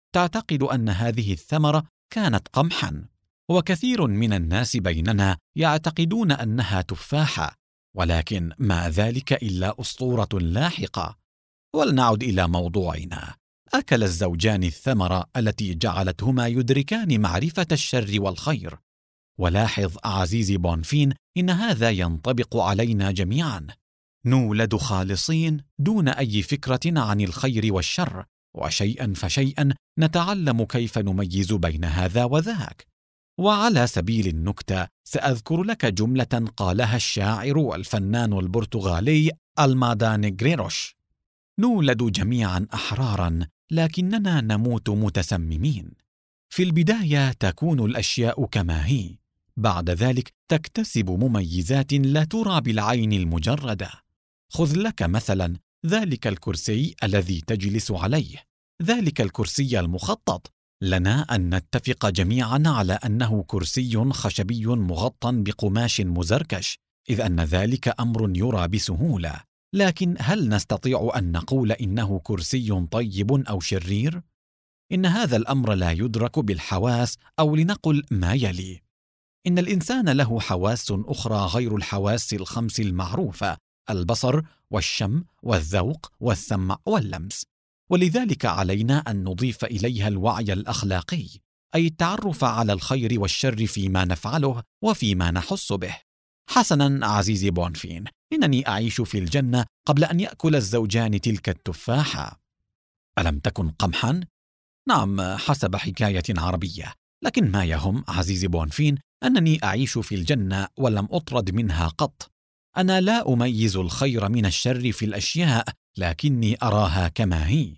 تعتقد أن هذه الثمرة كانت قمحاً، وكثير من الناس بيننا يعتقدون أنها تفاحة، ولكن ما ذلك إلا أسطورة لاحقة. ولنعد إلى موضوعنا. أكل الزوجان الثمرة التي جعلتهما يدركان معرفة الشر والخير. ولاحظ عزيزي بونفين، إن هذا ينطبق علينا جميعاً. نولد خالصين دون أي فكرة عن الخير والشر، وشيئاً فشيئاً نتعلم كيف نميز بين هذا وذاك. وعلى سبيل النكتة سأذكر لك جملة قالها الشاعر والفنان البرتغالي ألمادا نيغريروش: نولد جميعاً أحراراً، لكننا نموت متسممين. في البداية تكون الأشياء كما هي، بعد ذلك تكتسب مميزات لا ترى بالعين المجردة. خذ لك مثلاً ذلك الكرسي الذي تجلس عليه، ذلك الكرسي المخطط. لنا أن نتفق جميعاً على أنه كرسي خشبي مغطى بقماش مزركش، إذ أن ذلك أمر يرى بسهولة. لكن هل نستطيع أن نقول إنه كرسي طيب أو شرير؟ إن هذا الأمر لا يدرك بالحواس، أو لنقل ما يلي: إن الإنسان له حواس أخرى غير الحواس الخمس المعروفة: البصر والشم والذوق والسمع واللمس، ولذلك علينا أن نضيف إليها الوعي الأخلاقي، أي التعرف على الخير والشر فيما نفعله وفيما نحس به. حسناً عزيزي بونفين، إنني أعيش في الجنة قبل أن يأكل الزوجان تلك التفاحة. ألم تكن قمحاً؟ نعم، حسب حكاية عربية، لكن ما يهم عزيزي بونفين أنني أعيش في الجنة ولم أطرد منها قط. أنا لا أميز الخير من الشر في الأشياء، لكني أراها كما هي،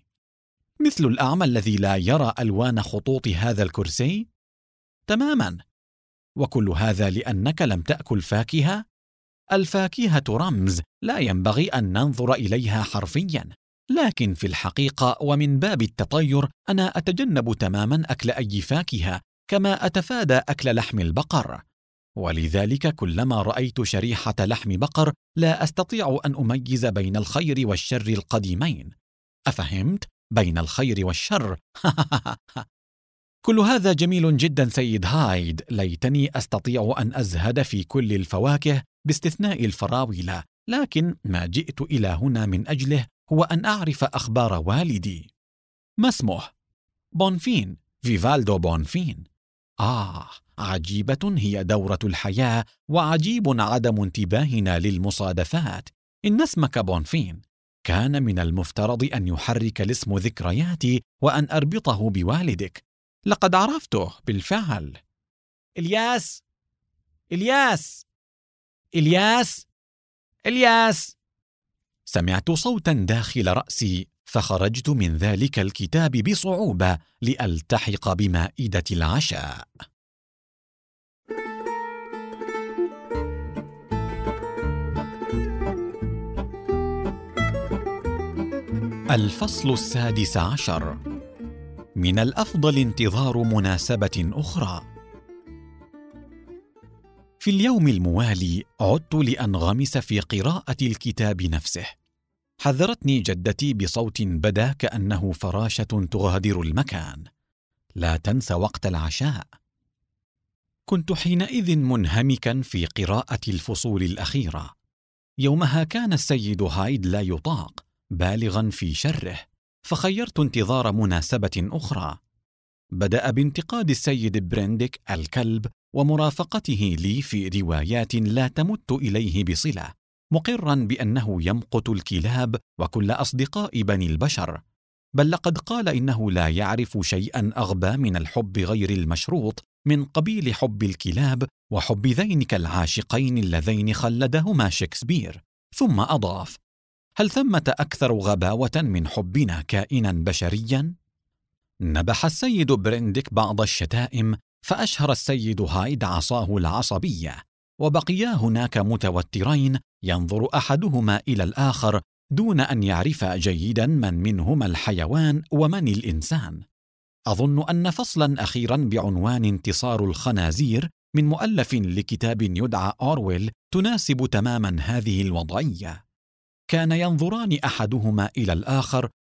مثل الأعمى الذي لا يرى ألوان خطوط هذا الكرسي تماماً. وكل هذا لأنك لم تأكل فاكهة. الفاكهة رمز لا ينبغي أن ننظر إليها حرفياً، لكن في الحقيقة ومن باب التطير أنا أتجنب تماماً أكل أي فاكهة، كما أتفادى أكل لحم البقر. ولذلك كلما رأيت شريحة لحم بقر لا أستطيع أن أميز بين الخير والشر القديمين. أفهمت؟ بين الخير والشر. كل هذا جميل جدا سيد هايد، ليتني أستطيع أن أزهد في كل الفواكه باستثناء الفراولة، لكن ما جئت إلى هنا من أجله هو أن أعرف أخبار والدي. ما اسمه؟ بونفين، فيفالدو بونفين. عجيبة هي دورة الحياة، وعجيب عدم انتباهنا للمصادفات. إن اسمك بونفين. كان من المفترض أن يحرك الاسم ذكرياتي وأن أربطه بوالدك. لقد عرفته بالفعل. إلياس، إلياس، إلياس، إلياس. سمعت صوتا داخل رأسي، فخرجت من ذلك الكتاب بصعوبة لألتحق بمائدة العشاء. الفصل 16. من الأفضل انتظار مناسبة أخرى. في اليوم الموالي عدت لأنغمس في قراءة الكتاب نفسه. حذرتني جدتي بصوت بدا كأنه فراشة تغادر المكان: لا تنس وقت العشاء. كنت حينئذ منهمكا في قراءة الفصول الأخيرة. يومها كان السيد هايد لا يطاق، بالغا في شره، فخيرت انتظار مناسبة أخرى. بدأ بانتقاد السيد برينديك الكلب ومرافقته لي في روايات لا تمت إليه بصلة، مقرا بأنه يمقت الكلاب وكل أصدقاء بني البشر، بل لقد قال إنه لا يعرف شيئا أغبى من الحب غير المشروط من قبيل حب الكلاب وحب ذينك العاشقين اللذين خلدهما شكسبير. ثم أضاف: هل ثمة أكثر غباوة من حبنا كائنا بشريا؟ نبح السيد برينديك بعض الشتائم، فأشهر السيد هايد عصاه العصبية، وبقيا هناك متوترين ينظر أحدهما إلى الآخر دون أن يعرفا جيدا من منهما الحيوان ومن الإنسان. أظن أن فصلا أخيرا بعنوان انتصار الخنازير من مؤلف لكتاب يدعى أورويل تناسب تماما هذه الوضعية. كان ينظران أحدهما إلى الآخر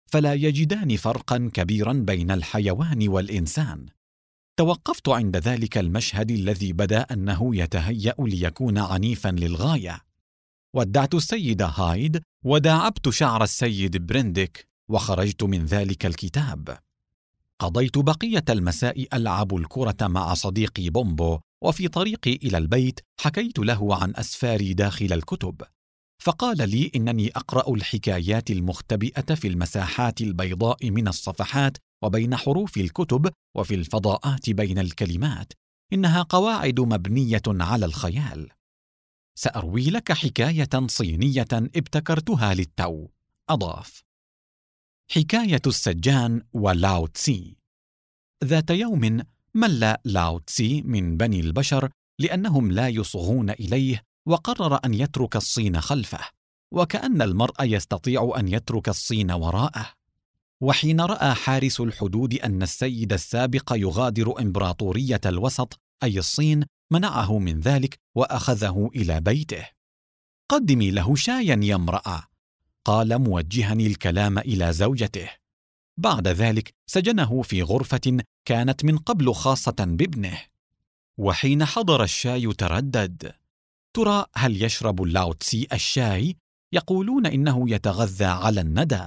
فلا يجدان فرقا كبيرا بين الحيوان والإنسان. توقفت عند ذلك المشهد الذي بدا أنه يتهيأ ليكون عنيفا للغاية. ودعت السيدة هايد وداعبت شعر السيد برينديك وخرجت من ذلك الكتاب. قضيت بقية المساء ألعب الكرة مع صديقي بومبو، وفي طريقي إلى البيت حكيت له عن أسفاري داخل الكتب، فقال لي إنني أقرأ الحكايات المختبئة في المساحات البيضاء من الصفحات وبين حروف الكتب وفي الفضاءات بين الكلمات، إنها قواعد مبنية على الخيال. سأروي لك حكاية صينية ابتكرتها للتو، أضاف: حكاية السجان ولاو تسي. ذات يوم مل لاو تسي من بني البشر لأنهم لا يصغون إليه، وقرر أن يترك الصين خلفه، وكأن المرء يستطيع أن يترك الصين وراءه. وحين رأى حارس الحدود أن السيد السابق يغادر إمبراطورية الوسط أي الصين، منعه من ذلك وأخذه إلى بيته. قدمي له شايا يا امرأة، قال موجهني الكلام إلى زوجته. بعد ذلك سجنه في غرفة كانت من قبل خاصة بابنه. وحين حضر الشاي تردد: ترى هل يشرب لاو تسي الشاي؟ يقولون إنه يتغذى على الندى.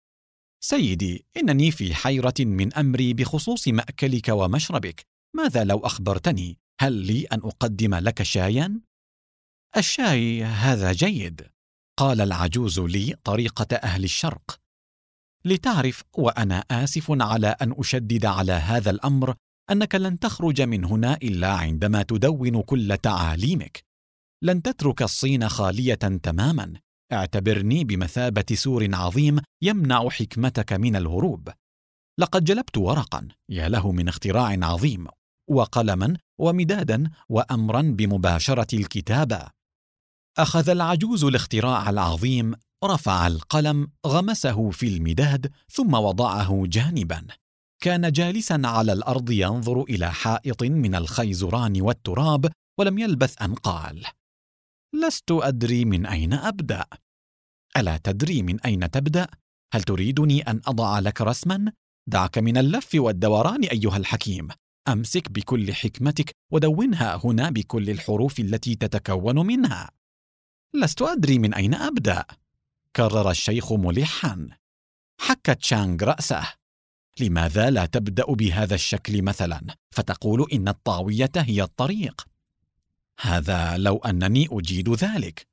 سيدي، إنني في حيرة من أمري بخصوص مأكلك ومشربك، ماذا لو أخبرتني؟ هل لي أن أقدم لك شايا؟ الشاي هذا جيد، قال العجوز لي طريقة أهل الشرق. لتعرف، وأنا آسف على أن أشدد على هذا الأمر، أنك لن تخرج من هنا إلا عندما تدون كل تعاليمك. لن تترك الصين خالية تماما. اعتبرني بمثابة سور عظيم يمنع حكمتك من الهروب. لقد جلبت ورقا، يا له من اختراع عظيم، وقلما ومدادا وأمرا بمباشرة الكتابة. أخذ العجوز الاختراع العظيم، رفع القلم، غمسه في المداد، ثم وضعه جانبا. كان جالسا على الأرض ينظر إلى حائط من الخيزران والتراب، ولم يلبث أن قال: لست أدري من أين أبدأ. ألا تدري من أين تبدأ؟ هل تريدني أن أضع لك رسما؟ دعك من اللف والدوران أيها الحكيم. أمسك بكل حكمتك ودونها هنا بكل الحروف التي تتكون منها. لست أدري من أين أبدأ، كرر الشيخ ملحا. حك تشانغ رأسه. لماذا لا تبدأ بهذا الشكل مثلا، فتقول إن الطاوية هي الطريق؟ هذا لو أنني أجيد ذلك.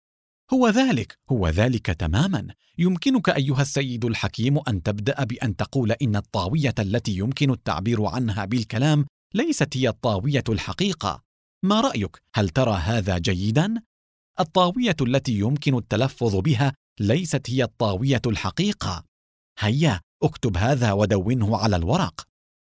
هو ذلك تماما. يمكنك أيها السيد الحكيم أن تبدأ بأن تقول إن الطاوية التي يمكن التعبير عنها بالكلام ليست هي الطاوية الحقيقة. ما رأيك؟ هل ترى هذا جيدا؟ الطاوية التي يمكن التلفظ بها ليست هي الطاوية الحقيقة. هيا اكتب هذا ودونه على الورق.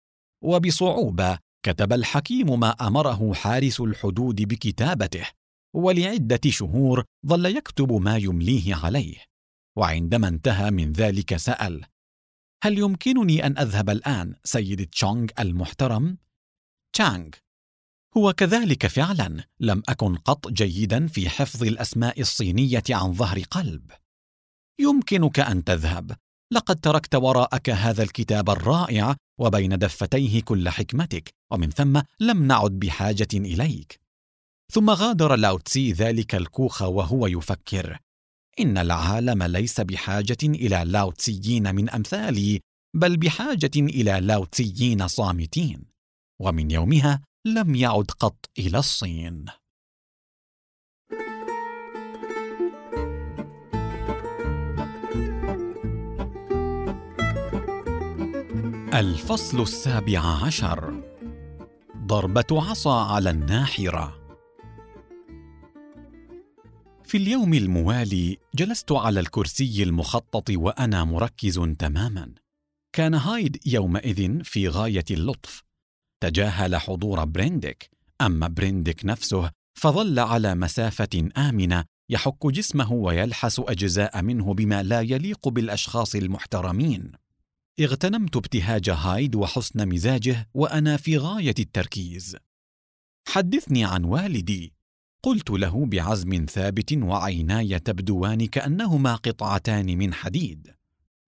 وبصعوبة كتب الحكيم ما أمره حارس الحدود بكتابته، ولعدة شهور ظل يكتب ما يمليه عليه. وعندما انتهى من ذلك سأل: هل يمكنني أن أذهب الآن سيد تشونغ المحترم؟ تشانغ. هو كذلك فعلا. لم أكن قط جيدا في حفظ الأسماء الصينية عن ظهر قلب. يمكنك أن تذهب. لقد تركت وراءك هذا الكتاب الرائع وبين دفتيه كل حكمتك، ومن ثم لم نعد بحاجة إليك. ثم غادر لاو تسي ذلك الكوخ وهو يفكر: إن العالم ليس بحاجة إلى لاو تسيين من أمثالي، بل بحاجة إلى لاو تسيين صامتين. ومن يومها لم يعد قط إلى الصين. الفصل 17: ضربة عصا على الناحرة. في اليوم الموالي جلست على الكرسي المخطط وأنا مركز تماما. كان هايد يومئذ في غاية اللطف. تجاهل حضور برينديك، أما برينديك نفسه فظل على مسافة آمنة يحك جسمه ويلحس أجزاء منه بما لا يليق بالأشخاص المحترمين. اغتنمت ابتهاج هايد وحسن مزاجه وأنا في غاية التركيز. حدثني عن والدي، قلت له بعزم ثابت وعيناي تبدوان كأنهما قطعتان من حديد.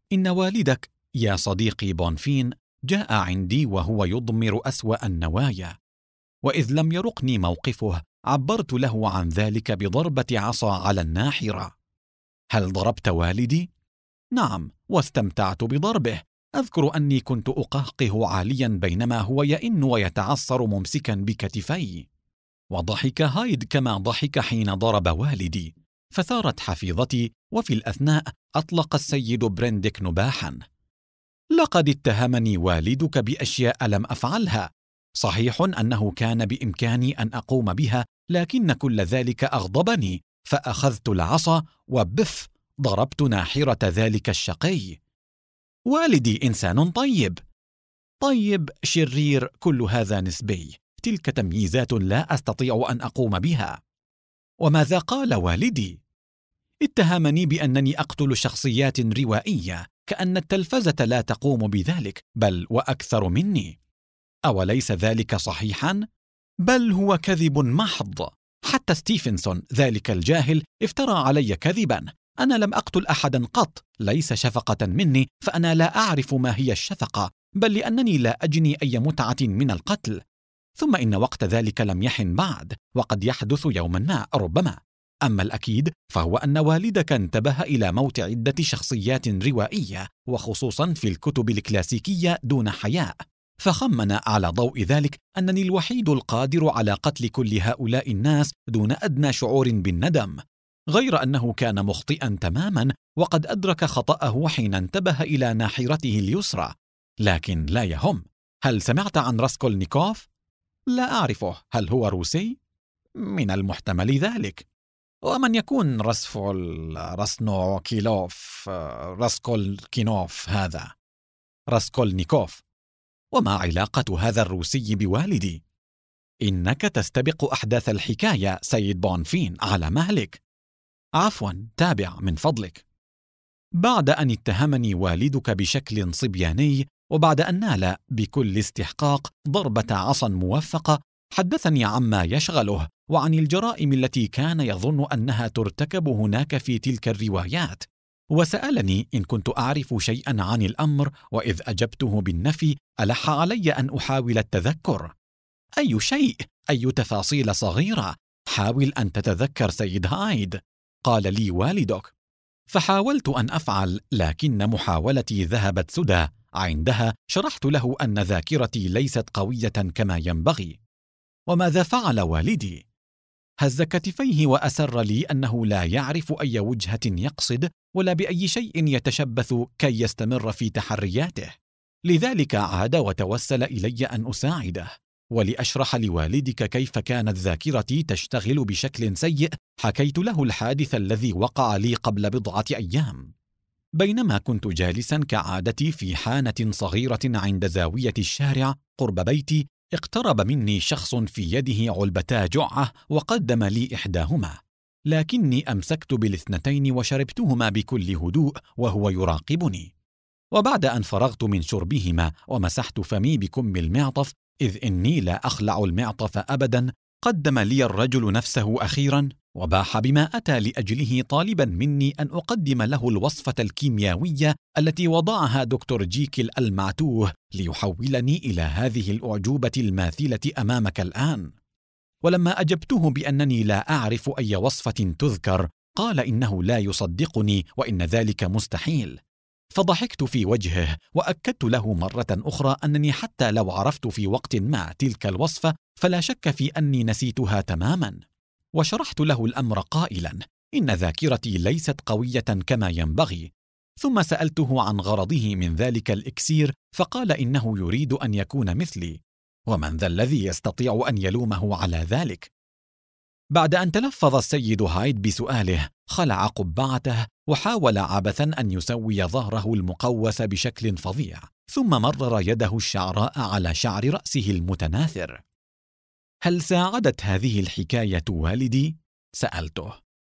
إن والدك يا صديقي بونفين جاء عندي وهو يضمر أسوأ النوايا، وإذ لم يرقني موقفه عبرت له عن ذلك بضربة عصا على الناحرة. هل ضربت والدي؟ نعم، واستمتعت بضربه. أذكر أني كنت أقهقه عاليا بينما هو يئن ويتعصر ممسكا بكتفي. وضحك هايد كما ضحك حين ضرب والدي، فثارت حفيظتي، وفي الأثناء أطلق السيد برينديك نباحا. لقد اتهمني والدك بأشياء لم أفعلها. صحيح أنه كان بإمكاني أن أقوم بها، لكن كل ذلك أغضبني، فأخذت العصا وبف ضربت ناحرة ذلك الشقي. والدي إنسان طيب. طيب، شرير، كل هذا نسبي. تلك تمييزات لا أستطيع أن أقوم بها. وماذا قال والدي؟ اتهمني بأنني أقتل شخصيات روائية، كأن التلفزة لا تقوم بذلك، بل وأكثر مني. أوليس ذلك صحيحا؟ بل هو كذب محض. حتى ستيفنسون ذلك الجاهل افترى علي كذبا. أنا لم أقتل أحدا قط، ليس شفقة مني، فأنا لا أعرف ما هي الشفقة، بل لأنني لا أجني أي متعة من القتل. ثم إن وقت ذلك لم يحن بعد، وقد يحدث يوما ما ربما. أما الأكيد فهو أن والدك انتبه إلى موت عدة شخصيات روائية، وخصوصا في الكتب الكلاسيكية دون حياء، فخمن على ضوء ذلك أنني الوحيد القادر على قتل كل هؤلاء الناس دون أدنى شعور بالندم، غير أنه كان مخطئا تماما، وقد أدرك خطأه حين انتبه إلى ناحرته اليسرى. لكن لا يهم. هل سمعت عن راسكولنيكوف؟ لا أعرفه. هل هو روسي؟ من المحتمل ذلك. ومن يكون راسكولكينوف هذا؟ راسكولنيكوف. وما علاقة هذا الروسي بوالدي؟ إنك تستبق أحداث الحكاية سيد بونفين، على مهلك. عفوا، تابع من فضلك. بعد أن اتهمني والدك بشكل صبياني، وبعد أن نال بكل استحقاق ضربة عصا موفقة، حدثني عما يشغله وعن الجرائم التي كان يظن أنها ترتكب هناك في تلك الروايات، وسألني إن كنت أعرف شيئا عن الأمر، وإذ أجبته بالنفي ألح علي أن أحاول التذكر. أي شيء، أي تفاصيل صغيرة، حاول أن تتذكر سيد هايد، قال لي والدك. فحاولت أن أفعل، لكن محاولتي ذهبت سدى. عندها شرحت له أن ذاكرتي ليست قوية كما ينبغي. وماذا فعل والدي؟ هز كتفيه وأسر لي أنه لا يعرف أي وجهة يقصد ولا بأي شيء يتشبث كي يستمر في تحرياته، لذلك عاد وتوسل إلي أن أساعده ولأشرح لوالدك كيف كانت ذاكرتي تشتغل بشكل سيء. حكيت له الحادث الذي وقع لي قبل بضعة أيام. بينما كنت جالسا كعادتي في حانة صغيرة عند زاوية الشارع قرب بيتي، اقترب مني شخص في يده علبتا جعة وقدم لي إحداهما، لكني أمسكت بالاثنتين وشربتهما بكل هدوء وهو يراقبني. وبعد أن فرغت من شربهما ومسحت فمي بكم المعطف، إذ إني لا أخلع المعطف أبدا، قدم لي الرجل نفسه أخيرا وباح بما أتى لأجله، طالبا مني أن أقدم له الوصفة الكيميائية التي وضعها دكتور جيكل المعتوه ليحولني إلى هذه الأعجوبة الماثلة أمامك الآن. ولما أجبته بأنني لا أعرف أي وصفة تذكر، قال إنه لا يصدقني وإن ذلك مستحيل. فضحكت في وجهه وأكدت له مرة أخرى أنني حتى لو عرفت في وقت ما تلك الوصفة فلا شك في أني نسيتها تماما. وشرحت له الأمر قائلا إن ذاكرتي ليست قوية كما ينبغي. ثم سألته عن غرضه من ذلك الإكسير، فقال إنه يريد أن يكون مثلي، ومن ذا الذي يستطيع أن يلومه على ذلك؟ بعد أن تلفظ السيد هايد بسؤاله، خلع قبعته وحاول عبثا أن يسوي ظهره المقوس بشكل فظيع، ثم مرر يده الشعراء على شعر رأسه المتناثر. هل ساعدت هذه الحكاية والدي؟ سألته.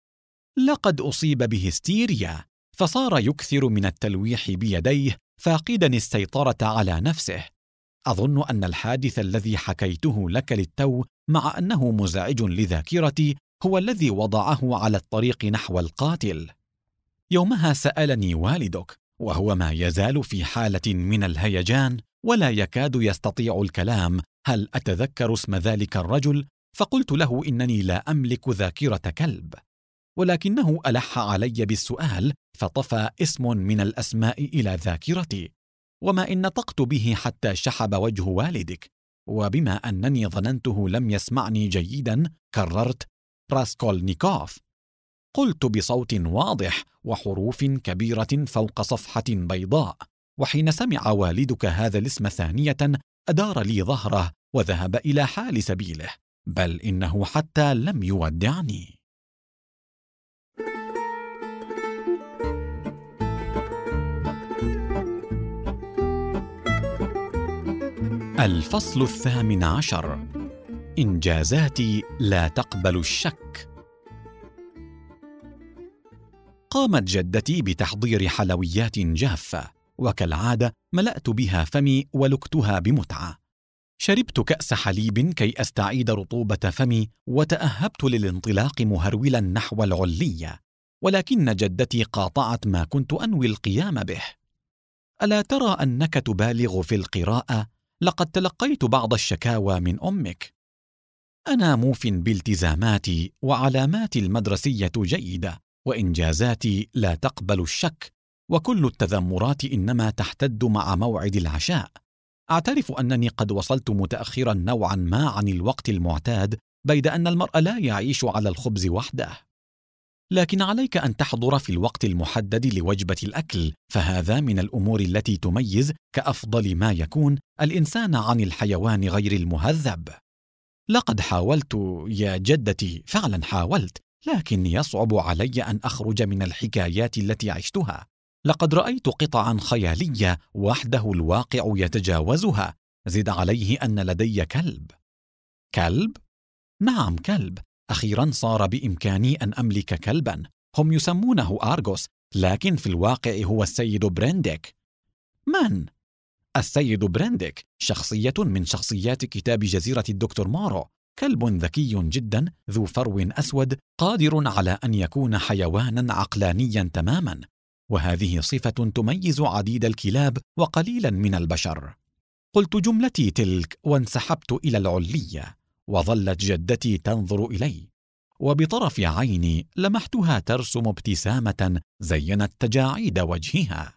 لقد أصيب بهستيريا، فصار يكثر من التلويح بيديه فاقدا السيطرة على نفسه. أظن أن الحادث الذي حكيته لك للتو، مع أنه مزعج لذاكرتي، هو الذي وضعه على الطريق نحو القاتل. يومها سألني والدك، وهو ما يزال في حالة من الهيجان ولا يكاد يستطيع الكلام. هل أتذكر اسم ذلك الرجل؟ فقلت له إنني لا أملك ذاكرة كلب، ولكنه ألح علي بالسؤال فطفى اسم من الأسماء إلى ذاكرتي، وما إن نطقت به حتى شحب وجه والدك، وبما أنني ظننته لم يسمعني جيدا كررت راسكولنيكوف. قلت بصوت واضح وحروف كبيرة فوق صفحة بيضاء، وحين سمع والدك هذا الاسم ثانية أدار لي ظهره وذهب إلى حال سبيله، بل إنه حتى لم يودعني. الفصل 18. إنجازاتي لا تقبل الشك. قامت جدتي بتحضير حلويات جافة، وكالعادة ملأت بها فمي ولكتها بمتعة. شربت كأس حليب كي أستعيد رطوبة فمي، وتأهبت للانطلاق مهرولا نحو العلية، ولكن جدتي قاطعت ما كنت أنوي القيام به. ألا ترى أنك تبالغ في القراءة؟ لقد تلقيت بعض الشكاوى من أمك. أنا موف بالتزاماتي، وعلاماتي المدرسية جيدة، وإنجازاتي لا تقبل الشك، وكل التذمرات إنما تحتد مع موعد العشاء. أعترف أنني قد وصلت متأخرا نوعا ما عن الوقت المعتاد، بيد أن المرء لا يعيش على الخبز وحده، لكن عليك أن تحضر في الوقت المحدد لوجبة الأكل، فهذا من الأمور التي تميز كأفضل ما يكون الإنسان عن الحيوان غير المهذب. لقد حاولت يا جدتي، فعلا حاولت، لكن يصعب علي أن أخرج من الحكايات التي عشتها. لقد رأيت قطعا خيالية وحده الواقع يتجاوزها. زد عليه أن لدي كلب. كلب؟ نعم كلب. أخيرا صار بإمكاني أن أملك كلبا. هم يسمونه أرغوس، لكن في الواقع هو السيد برينديك. من؟ السيد برينديك شخصية من شخصيات كتاب جزيرة الدكتور مورو، كلب ذكي جدا ذو فرو أسود قادر على أن يكون حيوانا عقلانيا تماما، وهذه صفة تميز عديد الكلاب وقليلا من البشر. قلت جملتي تلك وانسحبت إلى العلية، وظلت جدتي تنظر إلي، وبطرف عيني لمحتها ترسم ابتسامة زينت تجاعيد وجهها.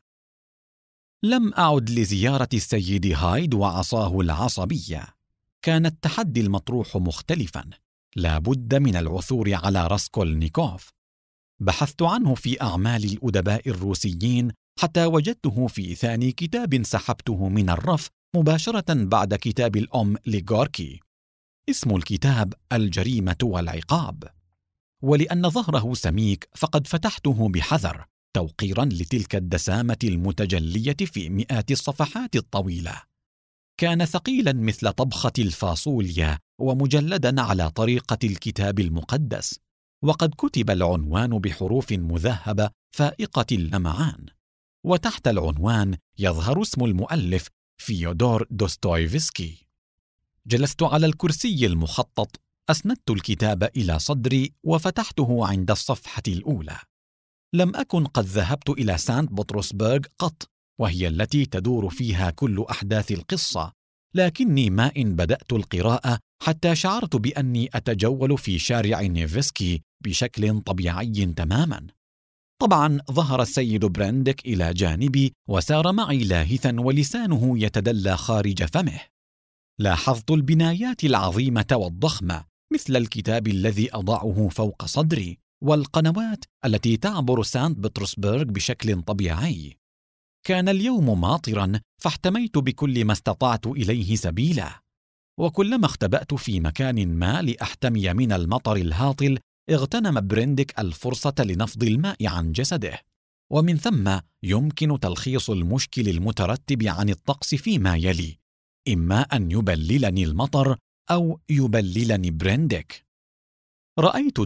لم أعد لزيارة السيد هايد وعصاه العصبية. كان التحدي المطروح مختلفا، لا بد من العثور على راسكولنيكوف. بحثت عنه في أعمال الأدباء الروسيين حتى وجدته في ثاني كتاب سحبته من الرف مباشرة بعد كتاب الأم لغوركي. اسم الكتاب الجريمة والعقاب، ولأن ظهره سميك فقد فتحته بحذر توقيرا لتلك الدسامة المتجلية في مئات الصفحات الطويلة. كان ثقيلا مثل طبخة الفاصوليا ومجلدا على طريقة الكتاب المقدس، وقد كتب العنوان بحروف مذهبة فائقة اللمعان، وتحت العنوان يظهر اسم المؤلف فيودور دوستويفسكي. جلست على الكرسي المخطط، أسندت الكتاب إلى صدري وفتحته عند الصفحة الأولى. لم أكن قد ذهبت إلى سانت بطرسبرغ قط، وهي التي تدور فيها كل أحداث القصة، لكني ما إن بدأت القراءة حتى شعرت بأني أتجول في شارع نيفسكي بشكل طبيعي تماما. طبعا ظهر السيد برينديك إلى جانبي وسار معي لاهثا ولسانه يتدلى خارج فمه. لاحظت البنايات العظيمة والضخمة مثل الكتاب الذي أضعه فوق صدري، والقنوات التي تعبر سانت بطرسبرغ بشكل طبيعي. كان اليوم ماطرا، فاحتميت بكل ما استطعت إليه سبيلا، وكلما اختبأت في مكان ما لأحتمي من المطر الهاطل اغتنم برينديك الفرصة لنفض الماء عن جسده، ومن ثم يمكن تلخيص المشكل المترتب عن الطقس فيما يلي: إما أن يبللني المطر أو يبللني برينديك. رأيت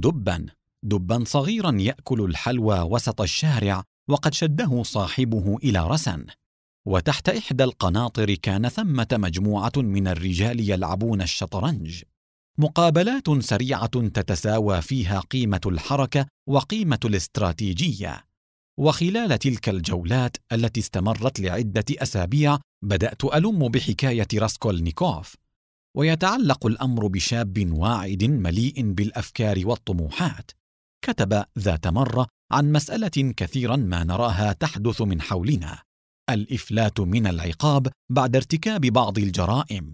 دبا صغيرا يأكل الحلوى وسط الشارع، وقد شده صاحبه إلى رسن، وتحت إحدى القناطر كان ثمة مجموعة من الرجال يلعبون الشطرنج، مقابلات سريعة تتساوى فيها قيمة الحركة وقيمة الاستراتيجية، وخلال تلك الجولات التي استمرت لعدة أسابيع بدأت ألم بحكاية راسكولنيكوف، ويتعلق الأمر بشاب واعد مليء بالأفكار والطموحات. كتب ذات مرة عن مسألة كثيرا ما نراها تحدث من حولنا: الإفلات من العقاب بعد ارتكاب بعض الجرائم.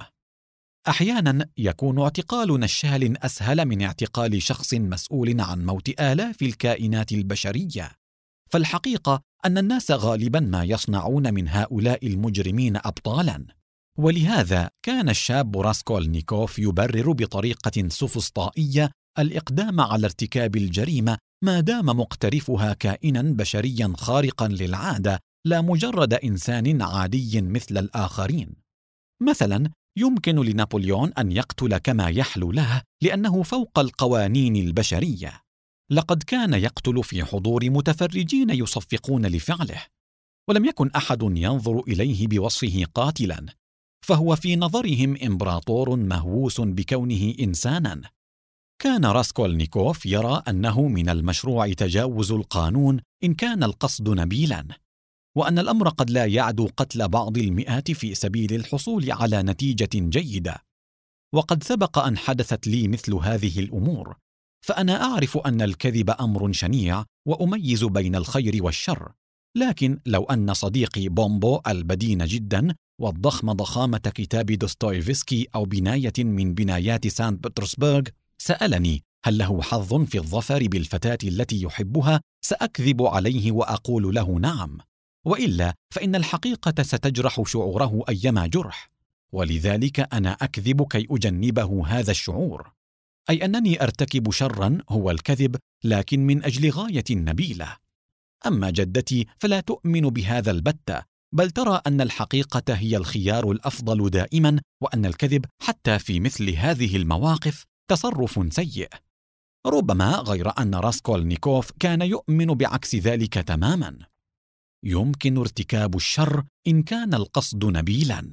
أحيانا يكون اعتقال نشال أسهل من اعتقال شخص مسؤول عن موت آلاف الكائنات البشرية. فالحقيقة أن الناس غالبا ما يصنعون من هؤلاء المجرمين أبطالا، ولهذا كان الشاب راسكولنيكوف يبرر بطريقة سوفسطائية الإقدام على ارتكاب الجريمة ما دام مقترفها كائنا بشريا خارقا للعادة، لا مجرد إنسان عادي مثل الآخرين. مثلا يمكن لنابليون أن يقتل كما يحلو له لأنه فوق القوانين البشرية. لقد كان يقتل في حضور متفرجين يصفقون لفعله، ولم يكن أحد ينظر إليه بوصفه قاتلا، فهو في نظرهم إمبراطور مهووس بكونه إنسانا. كان راسكولنيكوف يرى أنه من المشروع تجاوز القانون إن كان القصد نبيلا، وأن الأمر قد لا يعدو قتل بعض المئات في سبيل الحصول على نتيجة جيدة. وقد سبق أن حدثت لي مثل هذه الأمور، فأنا أعرف أن الكذب أمر شنيع وأميز بين الخير والشر. لكن لو أن صديقي بومبو البدين جدا والضخم ضخامة كتاب دوستويفسكي أو بناية من بنايات سانت بطرسبرغ سألني هل له حظ في الظفر بالفتاة التي يحبها، سأكذب عليه وأقول له نعم، وإلا فإن الحقيقة ستجرح شعوره أيما جرح، ولذلك أنا أكذب كي أجنبه هذا الشعور، أي أنني أرتكب شرا هو الكذب، لكن من أجل غاية نبيلة. أما جدتي فلا تؤمن بهذا البتة، بل ترى أن الحقيقة هي الخيار الأفضل دائما، وأن الكذب حتى في مثل هذه المواقف تصرف سيء. ربما غير أن راسكولنيكوف كان يؤمن بعكس ذلك تماما. يمكن ارتكاب الشر إن كان القصد نبيلا.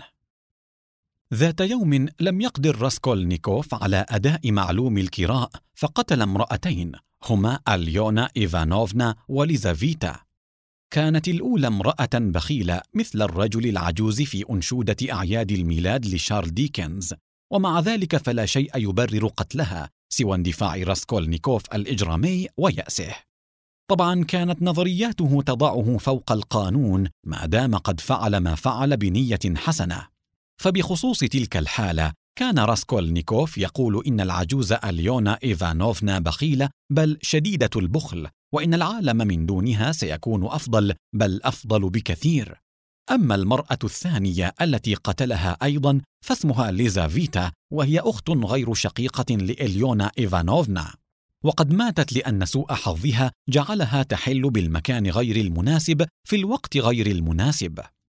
ذات يوم لم يقدر راسكولنيكوف على أداء معلوم الكراء، فقتل امرأتين هما أليونا إيفانوفنا وليزافيتا. كانت الأولى امرأة بخيلة مثل الرجل العجوز في أنشودة أعياد الميلاد لشارل ديكنز، ومع ذلك فلا شيء يبرر قتلها سوى اندفاع راسكولنيكوف الإجرامي ويأسه. طبعا كانت نظرياته تضعه فوق القانون ما دام قد فعل ما فعل بنية حسنة. فبخصوص تلك الحالة كان راسكولنيكوف يقول إن العجوز أليونا إيفانوفنا بخيلة بل شديدة البخل، وإن العالم من دونها سيكون أفضل، بل أفضل بكثير. أما المرأة الثانية التي قتلها أيضا فاسمها ليزافيتا، وهي أخت غير شقيقة لإليونا إيفانوفنا، وقد ماتت لأن سوء حظها جعلها تحل بالمكان غير المناسب في الوقت غير المناسب.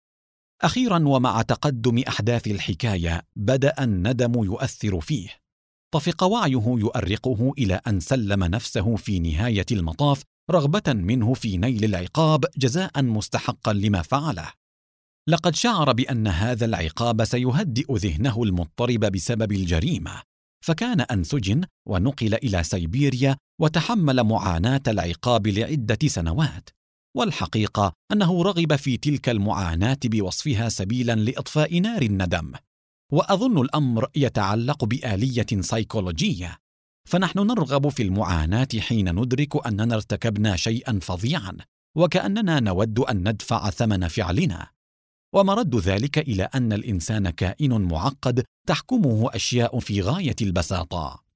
أخيرا ومع تقدم أحداث الحكاية بدأ الندم يؤثر فيه، طفق وعيه يؤرقه إلى أن سلم نفسه في نهاية المطاف رغبة منه في نيل العقاب جزاء مستحقا لما فعله. لقد شعر بأن هذا العقاب سيهدئ ذهنه المضطرب بسبب الجريمة، فكان أن سجن ونقل إلى سيبيريا وتحمل معاناة العقاب لعدة سنوات. والحقيقة أنه رغب في تلك المعاناة بوصفها سبيلا لإطفاء نار الندم، وأظن الأمر يتعلق بآلية سيكولوجية، فنحن نرغب في المعاناة حين ندرك أننا ارتكبنا شيئا فظيعا، وكأننا نود أن ندفع ثمن فعلنا، ومرد ذلك إلى أن الإنسان كائن معقد تحكمه أشياء في غاية البساطة.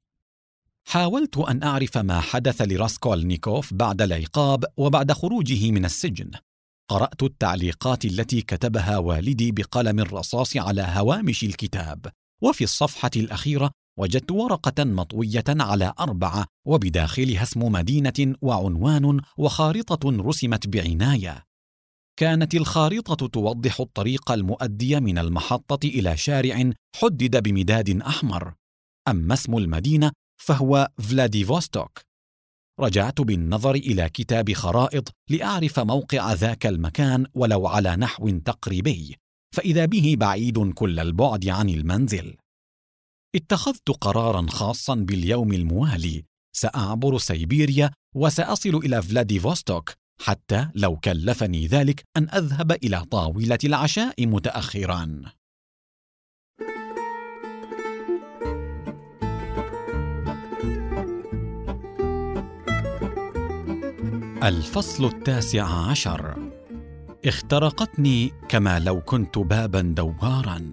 حاولت أن أعرف ما حدث لراسكولنيكوف بعد العقاب وبعد خروجه من السجن. قرأت التعليقات التي كتبها والدي بقلم الرصاص على هوامش الكتاب، وفي الصفحة الأخيرة وجدت ورقة مطوية على 4 وبداخلها اسم مدينة وعنوان وخارطة رسمت بعناية. كانت الخارطة توضح الطريق المؤدي من المحطة إلى شارع حدد بمداد أحمر، أما اسم المدينة فهو فلاديفوستوك. رجعت بالنظر إلى كتاب خرائط لأعرف موقع ذاك المكان ولو على نحو تقريبي، فإذا به بعيد كل البعد عن المنزل. اتخذت قراراً خاصاً باليوم الموالي، سأعبر سيبيريا وسأصل إلى فلاديفوستوك حتى لو كلفني ذلك أن أذهب إلى طاولة العشاء متأخراً. الفصل 19. اخترقتني كما لو كنت باباً دواراً.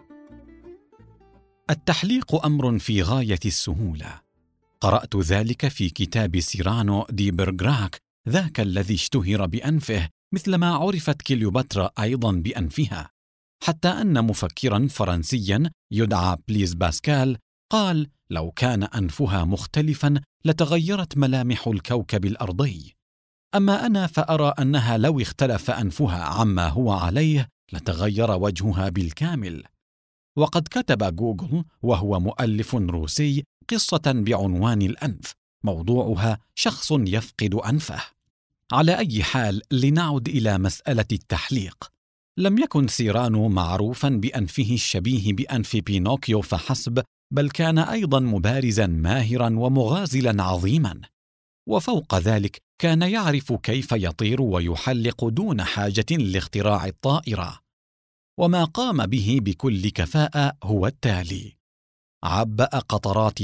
التحليق أمر في غاية السهولة. قرأت ذلك في كتاب سيرانو دي برغراك، ذاك الذي اشتهر بأنفه مثلما عرفت كليوباترا أيضاً بأنفها، حتى أن مفكراً فرنسياً يدعى بليز باسكال قال لو كان أنفها مختلفاً لتغيرت ملامح الكوكب الأرضي. أما أنا فأرى أنها لو اختلف أنفها عما هو عليه لتغير وجهها بالكامل. وقد كتب جوجل وهو مؤلف روسي قصة بعنوان الأنف، موضوعها شخص يفقد أنفه. على أي حال، لنعد إلى مسألة التحليق. لم يكن سيرانو معروفا بأنفه الشبيه بأنف بينوكيو فحسب، بل كان أيضا مبارزا ماهرا ومغازلا عظيما، وفوق ذلك كان يعرف كيف يطير ويحلق دون حاجة لاختراع الطائرة. وما قام به بكل كفاءة هو التالي: عبأ قطرات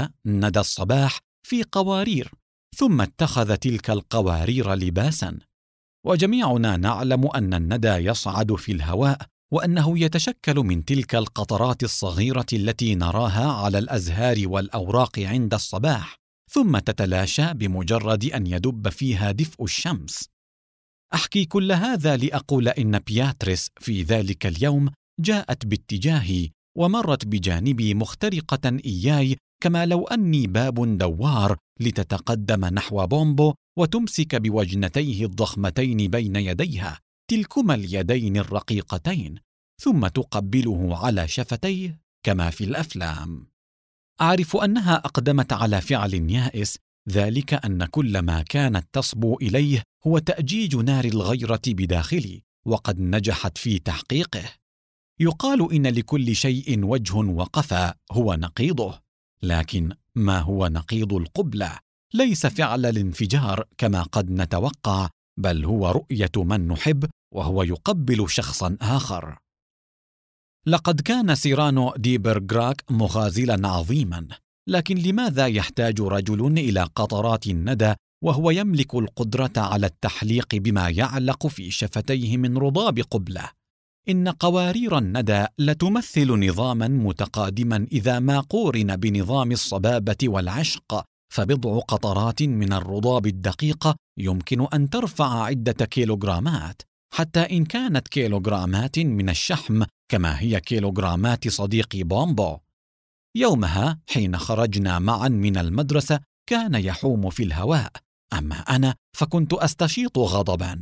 ندى الصباح في قوارير، ثم اتخذ تلك القوارير لباسا. وجميعنا نعلم أن الندى يصعد في الهواء، وأنه يتشكل من تلك القطرات الصغيرة التي نراها على الأزهار والأوراق عند الصباح، ثم تتلاشى بمجرد أن يدب فيها دفء الشمس. أحكي كل هذا لأقول إن بياتريس في ذلك اليوم جاءت باتجاهي ومرت بجانبي مخترقة إياي كما لو أني باب دوار، لتتقدم نحو بومبو وتمسك بوجنتيه الضخمتين بين يديها، تلكما اليدين الرقيقتين، ثم تقبله على شفتيه كما في الأفلام. أعرف أنها أقدمت على فعل يائس، ذلك أن كل ما كانت تصبو إليه هو تأجيج نار الغيرة بداخلي، وقد نجحت في تحقيقه. يقال إن لكل شيء وجه وقفا هو نقيضه، لكن ما هو نقيض القبلة؟ ليس فعل الانفجار كما قد نتوقع، بل هو رؤية من نحب وهو يقبل شخصا آخر. لقد كان سيرانو دي برغراك مغازلا عظيما، لكن لماذا يحتاج رجل إلى قطرات الندى وهو يملك القدرة على التحليق بما يعلق في شفتيه من رضاب قبلة؟ إن قوارير الندى لتمثل نظاما متقادما إذا ما قورن بنظام الصبابة والعشق، فبضع قطرات من الرضاب الدقيقة يمكن أن ترفع عدة كيلوغرامات، حتى إن كانت كيلوغرامات من الشحم كما هي كيلوغرامات صديقي بومبو. يومها حين خرجنا معا من المدرسة كان يحوم في الهواء، أما أنا فكنت أستشيط غضبا.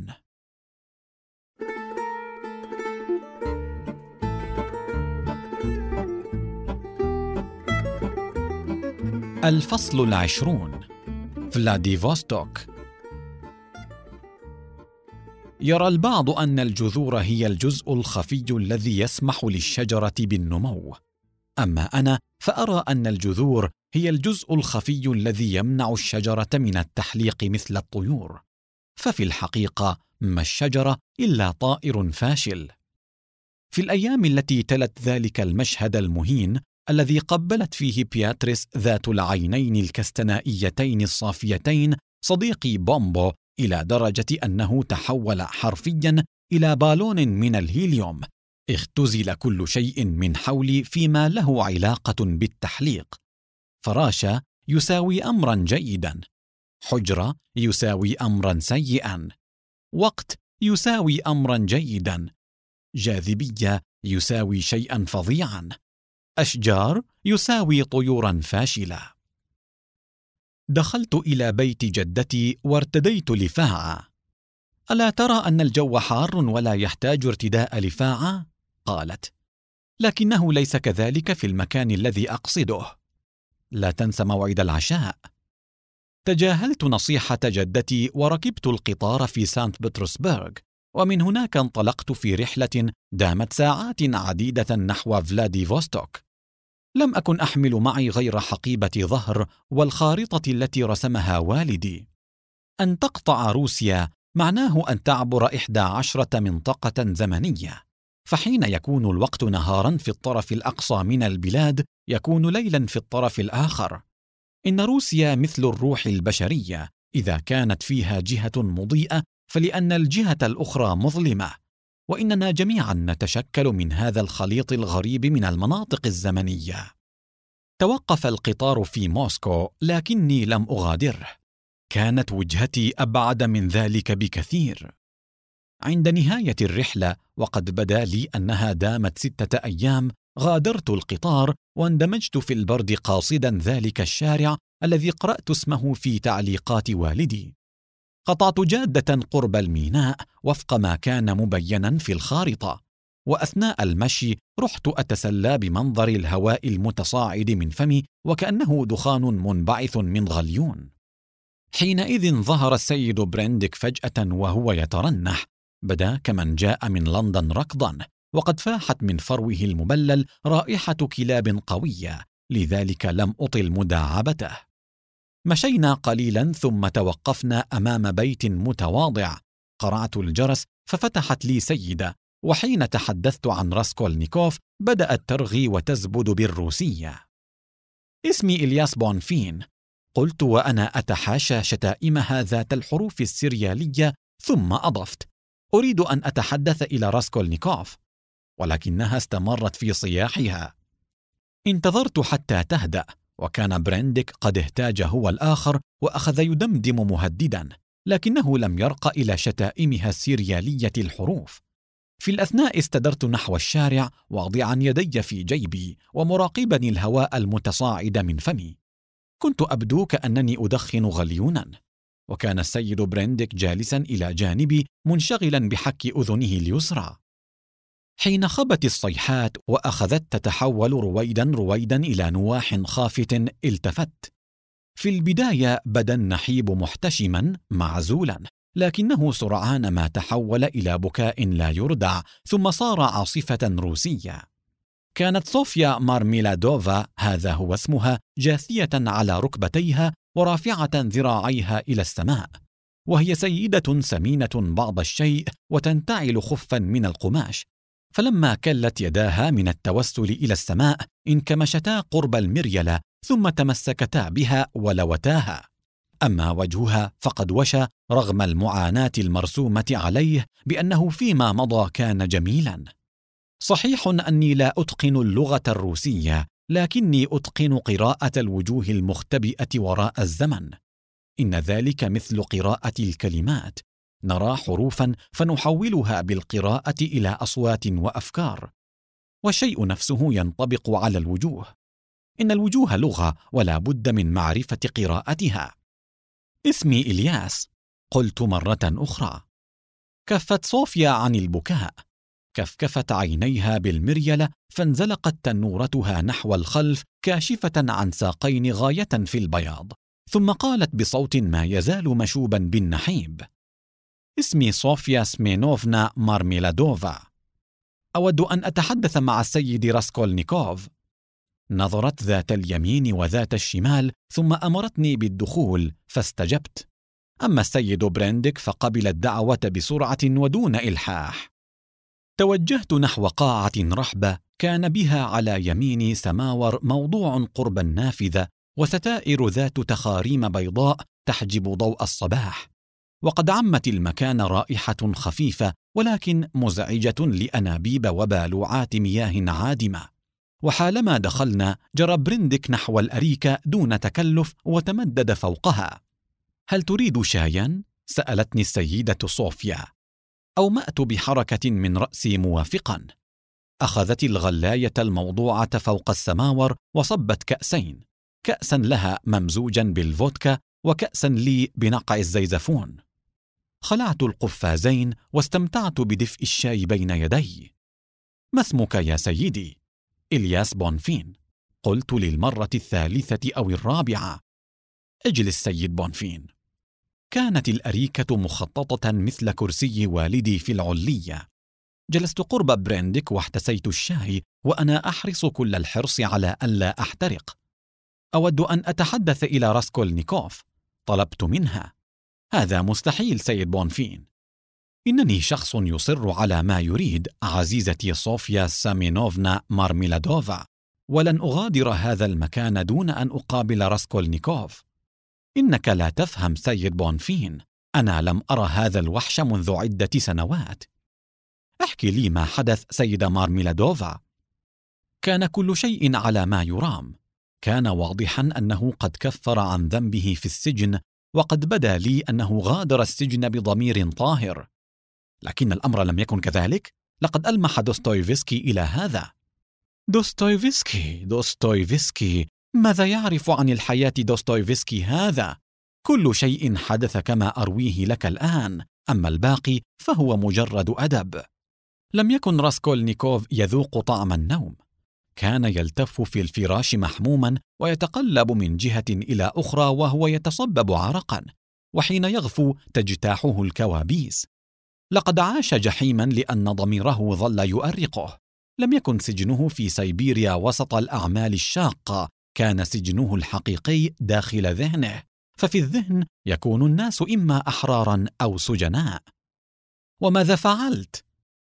الفصل 20. فلاديفوستوك. يرى البعض أن الجذور هي الجزء الخفي الذي يسمح للشجرة بالنمو، أما أنا فأرى أن الجذور هي الجزء الخفي الذي يمنع الشجرة من التحليق مثل الطيور. ففي الحقيقة ما الشجرة إلا طائر فاشل. في الأيام التي تلت ذلك المشهد المهين الذي قبلت فيه بياتريس ذات العينين الكستنائيتين الصافيتين صديقي بومبو إلى درجة أنه تحول حرفيا إلى بالون من الهيليوم، اختزل كل شيء من حولي فيما له علاقة بالتحليق. فراشة يساوي أمرا جيدا، حجرة يساوي أمرا سيئا، وقت يساوي أمرا جيدا، جاذبية يساوي شيئا فظيعا، أشجار يساوي طيورا فاشلة. دخلت إلى بيت جدتي وارتديت لفاعة. ألا ترى أن الجو حار ولا يحتاج ارتداء لفاعة؟ قالت. لكنه ليس كذلك في المكان الذي أقصده. لا تنس موعد العشاء. تجاهلت نصيحة جدتي وركبت القطار في سانت بطرسبرغ، ومن هناك انطلقت في رحلة دامت ساعات عديدة نحو فلاديفوستوك. لم أكن أحمل معي غير حقيبة ظهر والخارطة التي رسمها والدي. أن تقطع روسيا معناه أن تعبر 11 منطقة زمنية، فحين يكون الوقت نهاراً في الطرف الأقصى من البلاد يكون ليلاً في الطرف الآخر. إن روسيا مثل الروح البشرية، إذا كانت فيها جهة مضيئة فلأن الجهة الأخرى مظلمة، وإننا جميعاً نتشكل من هذا الخليط الغريب من المناطق الزمنية. توقف القطار في موسكو لكني لم أغادره، كانت وجهتي أبعد من ذلك بكثير. عند نهاية الرحلة وقد بدا لي أنها دامت 6 أيام غادرت القطار واندمجت في البرد قاصدا ذلك الشارع الذي قرأت اسمه في تعليقات والدي. قطعت جادة قرب الميناء وفق ما كان مبينا في الخارطة، وأثناء المشي رحت أتسلى بمنظر الهواء المتصاعد من فمي وكأنه دخان منبعث من غليون. حينئذ ظهر السيد برينديك فجأة وهو يترنح، بدا كمن جاء من لندن ركضا، وقد فاحت من فروه المبلل رائحة كلاب قوية، لذلك لم أطل مداعبته. مشينا قليلا ثم توقفنا أمام بيت متواضع. قرعت الجرس ففتحت لي سيدة، وحين تحدثت عن راسكولنيكوف بدأت ترغي وتزبد بالروسية. اسمي إلياس بونفين، قلت وأنا أتحاشى شتائمها ذات الحروف السريالية، ثم أضفت أريد أن أتحدث إلى راسكولنيكوف، ولكنها استمرت في صياحها. انتظرت حتى تهدأ، وكان برينديك قد اهتاج هو الآخر وأخذ يدمدم مهددا، لكنه لم يرق إلى شتائمها السريالية الحروف. في الأثناء استدرت نحو الشارع واضعا يدي في جيبي ومراقبا الهواء المتصاعد من فمي. كنت أبدو كأنني أدخن غليونا، وكان السيد برينديك جالسا إلى جانبي منشغلا بحك أذنه اليسرى. حين خبت الصيحات وأخذت تتحول رويدا إلى نواح خافت التفت. في البداية بدا النحيب محتشما معزولا، لكنه سرعان ما تحول إلى بكاء لا يردع، ثم صار عاصفة روسية. كانت صوفيا مارميلادوفا، هذا هو اسمها، جاثية على ركبتيها ورافعة ذراعيها إلى السماء، وهي سيدة سمينة بعض الشيء وتنتعل خفا من القماش. فلما كلت يداها من التوسل إلى السماء انكمشتا قرب المريلة ثم تمسكتا بها ولوتاها. أما وجهها فقد وشى رغم المعاناة المرسومة عليه بأنه فيما مضى كان جميلا. صحيح أني لا أتقن اللغة الروسية، لكني أتقن قراءة الوجوه المختبئة وراء الزمن. إن ذلك مثل قراءة الكلمات، نرى حروفا فنحولها بالقراءة إلى أصوات وأفكار، والشيء نفسه ينطبق على الوجوه. إن الوجوه لغة ولا بد من معرفة قراءتها. اسمي إلياس، قلت مرة أخرى. كفت صوفيا عن البكاء، كفكفت عينيها بالمريلة فانزلقت تنورتها نحو الخلف كاشفة عن ساقين غاية في البياض، ثم قالت بصوت ما يزال مشوبا بالنحيب: اسمي صوفيا سمينوفنا مارميلادوفا، أود أن أتحدث مع السيد راسكولنيكوف. نظرت ذات اليمين وذات الشمال ثم أمرتني بالدخول فاستجبت. أما السيد برينديك فقبل الدعوة بسرعة ودون إلحاح. توجهت نحو قاعة رحبة كان بها على يميني سماور موضوع قرب النافذة وستائر ذات تخاريم بيضاء تحجب ضوء الصباح، وقد عمت المكان رائحة خفيفة ولكن مزعجة لأنابيب وبالوعات مياه عادمة. وحالما دخلنا جرى برينديك نحو الأريكة دون تكلف وتمدد فوقها. هل تريد شايا؟ سألتني السيدة صوفيا. أومأت بحركة من رأسي موافقا. أخذت الغلاية الموضوعة فوق السماور وصبت كأسين، كأسا لها ممزوجا بالفودكا وكأسا لي بنقع الزيزفون. خلعت القفازين واستمتعت بدفء الشاي بين يدي. ما اسمك يا سيدي؟ إلياس بونفين، قلت للمرة الثالثة أو الرابعة. اجلس سيد بونفين. كانت الأريكة مخططة مثل كرسي والدي في العلية. جلست قرب برينديك واحتسيت الشاي وأنا أحرص كل الحرص على ألا أحترق. أود أن أتحدث إلى راسكولنيكوف، طلبت منها. هذا مستحيل سيد بونفين. إنني شخص يصر على ما يريد عزيزتي صوفيا سامينوفنا مارميلادوفا، ولن أغادر هذا المكان دون أن أقابل راسكولنيكوف. إنك لا تفهم سيد بونفين، أنا لم أرى هذا الوحش منذ عدة سنوات. احكي لي ما حدث سيدة مارميلادوفا. كان كل شيء على ما يرام. كان واضحا أنه قد كفر عن ذنبه في السجن، وقد بدا لي أنه غادر السجن بضمير طاهر. لكن الأمر لم يكن كذلك. لقد ألمح دوستويفسكي إلى هذا. دوستويفسكي، ماذا يعرف عن الحياة دوستويفسكي هذا؟ كل شيء حدث كما أرويه لك الآن، أما الباقي فهو مجرد أدب. لم يكن راسكولنيكوف يذوق طعم النوم. كان يلتف في الفراش محموما ويتقلب من جهة إلى أخرى وهو يتصبب عرقا، وحين يغفو تجتاحه الكوابيس. لقد عاش جحيما لأن ضميره ظل يؤرقه. لم يكن سجنه في سيبيريا وسط الأعمال الشاقة، كان سجنه الحقيقي داخل ذهنه، ففي الذهن يكون الناس إما أحرارا أو سجناء. وماذا فعلت؟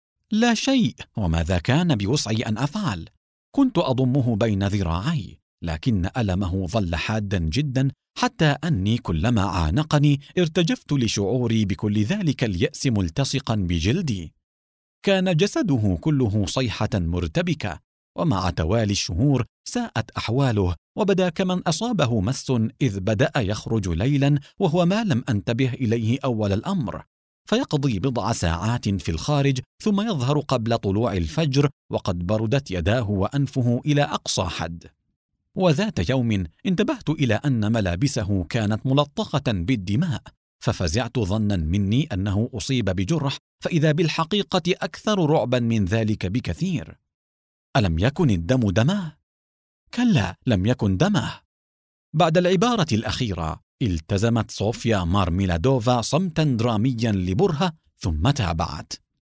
لا شيء. وماذا كان بوسعي أن أفعل؟ كنت أضمه بين ذراعي، لكن ألمه ظل حادا جدا، حتى أني كلما عانقني ارتجفت لشعوري بكل ذلك اليأس ملتصقا بجلدي. كان جسده كله صيحة مرتبكة، ومع توالي الشهور ساءت أحواله، وبدا كمن أصابه مس إذ بدأ يخرج ليلا وهو ما لم أنتبه إليه أول الأمر، فيقضي بضع ساعات في الخارج ثم يظهر قبل طلوع الفجر وقد بردت يداه وأنفه إلى أقصى حد. وذات يوم انتبهت إلى أن ملابسه كانت ملطخة بالدماء، ففزعت ظنا مني أنه أصيب بجرح، فإذا بالحقيقة أكثر رعبا من ذلك بكثير. ألم يكن الدم دمه؟ كلا، لم يكن دمه. بعد العبارة الأخيرة التزمت صوفيا مارميلادوفا صمتا دراميا لبرهة، ثم تابعت.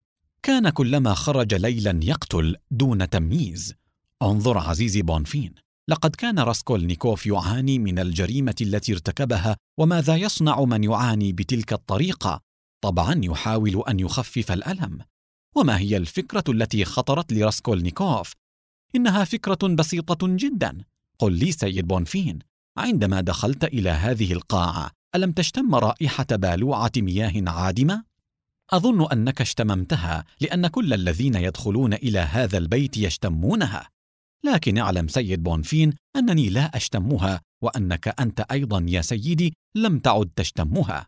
كان كلما خرج ليلا يقتل دون تمييز. انظر عزيزي بونفين، لقد كان راسكولنيكوف يعاني من الجريمة التي ارتكبها، وماذا يصنع من يعاني بتلك الطريقة؟ طبعا يحاول أن يخفف الألم. وما هي الفكرة التي خطرت لراسكولنيكوف؟ إنها فكرة بسيطة جدا. قل لي سيد بونفين، عندما دخلت إلى هذه القاعة ألم تشتم رائحة بالوعة مياه عادمة؟ أظن أنك اشتممتها، لأن كل الذين يدخلون إلى هذا البيت يشتمونها. لكن اعلم سيد بونفين أنني لا أشتمها، وأنك أنت أيضا يا سيدي لم تعد تشتمها.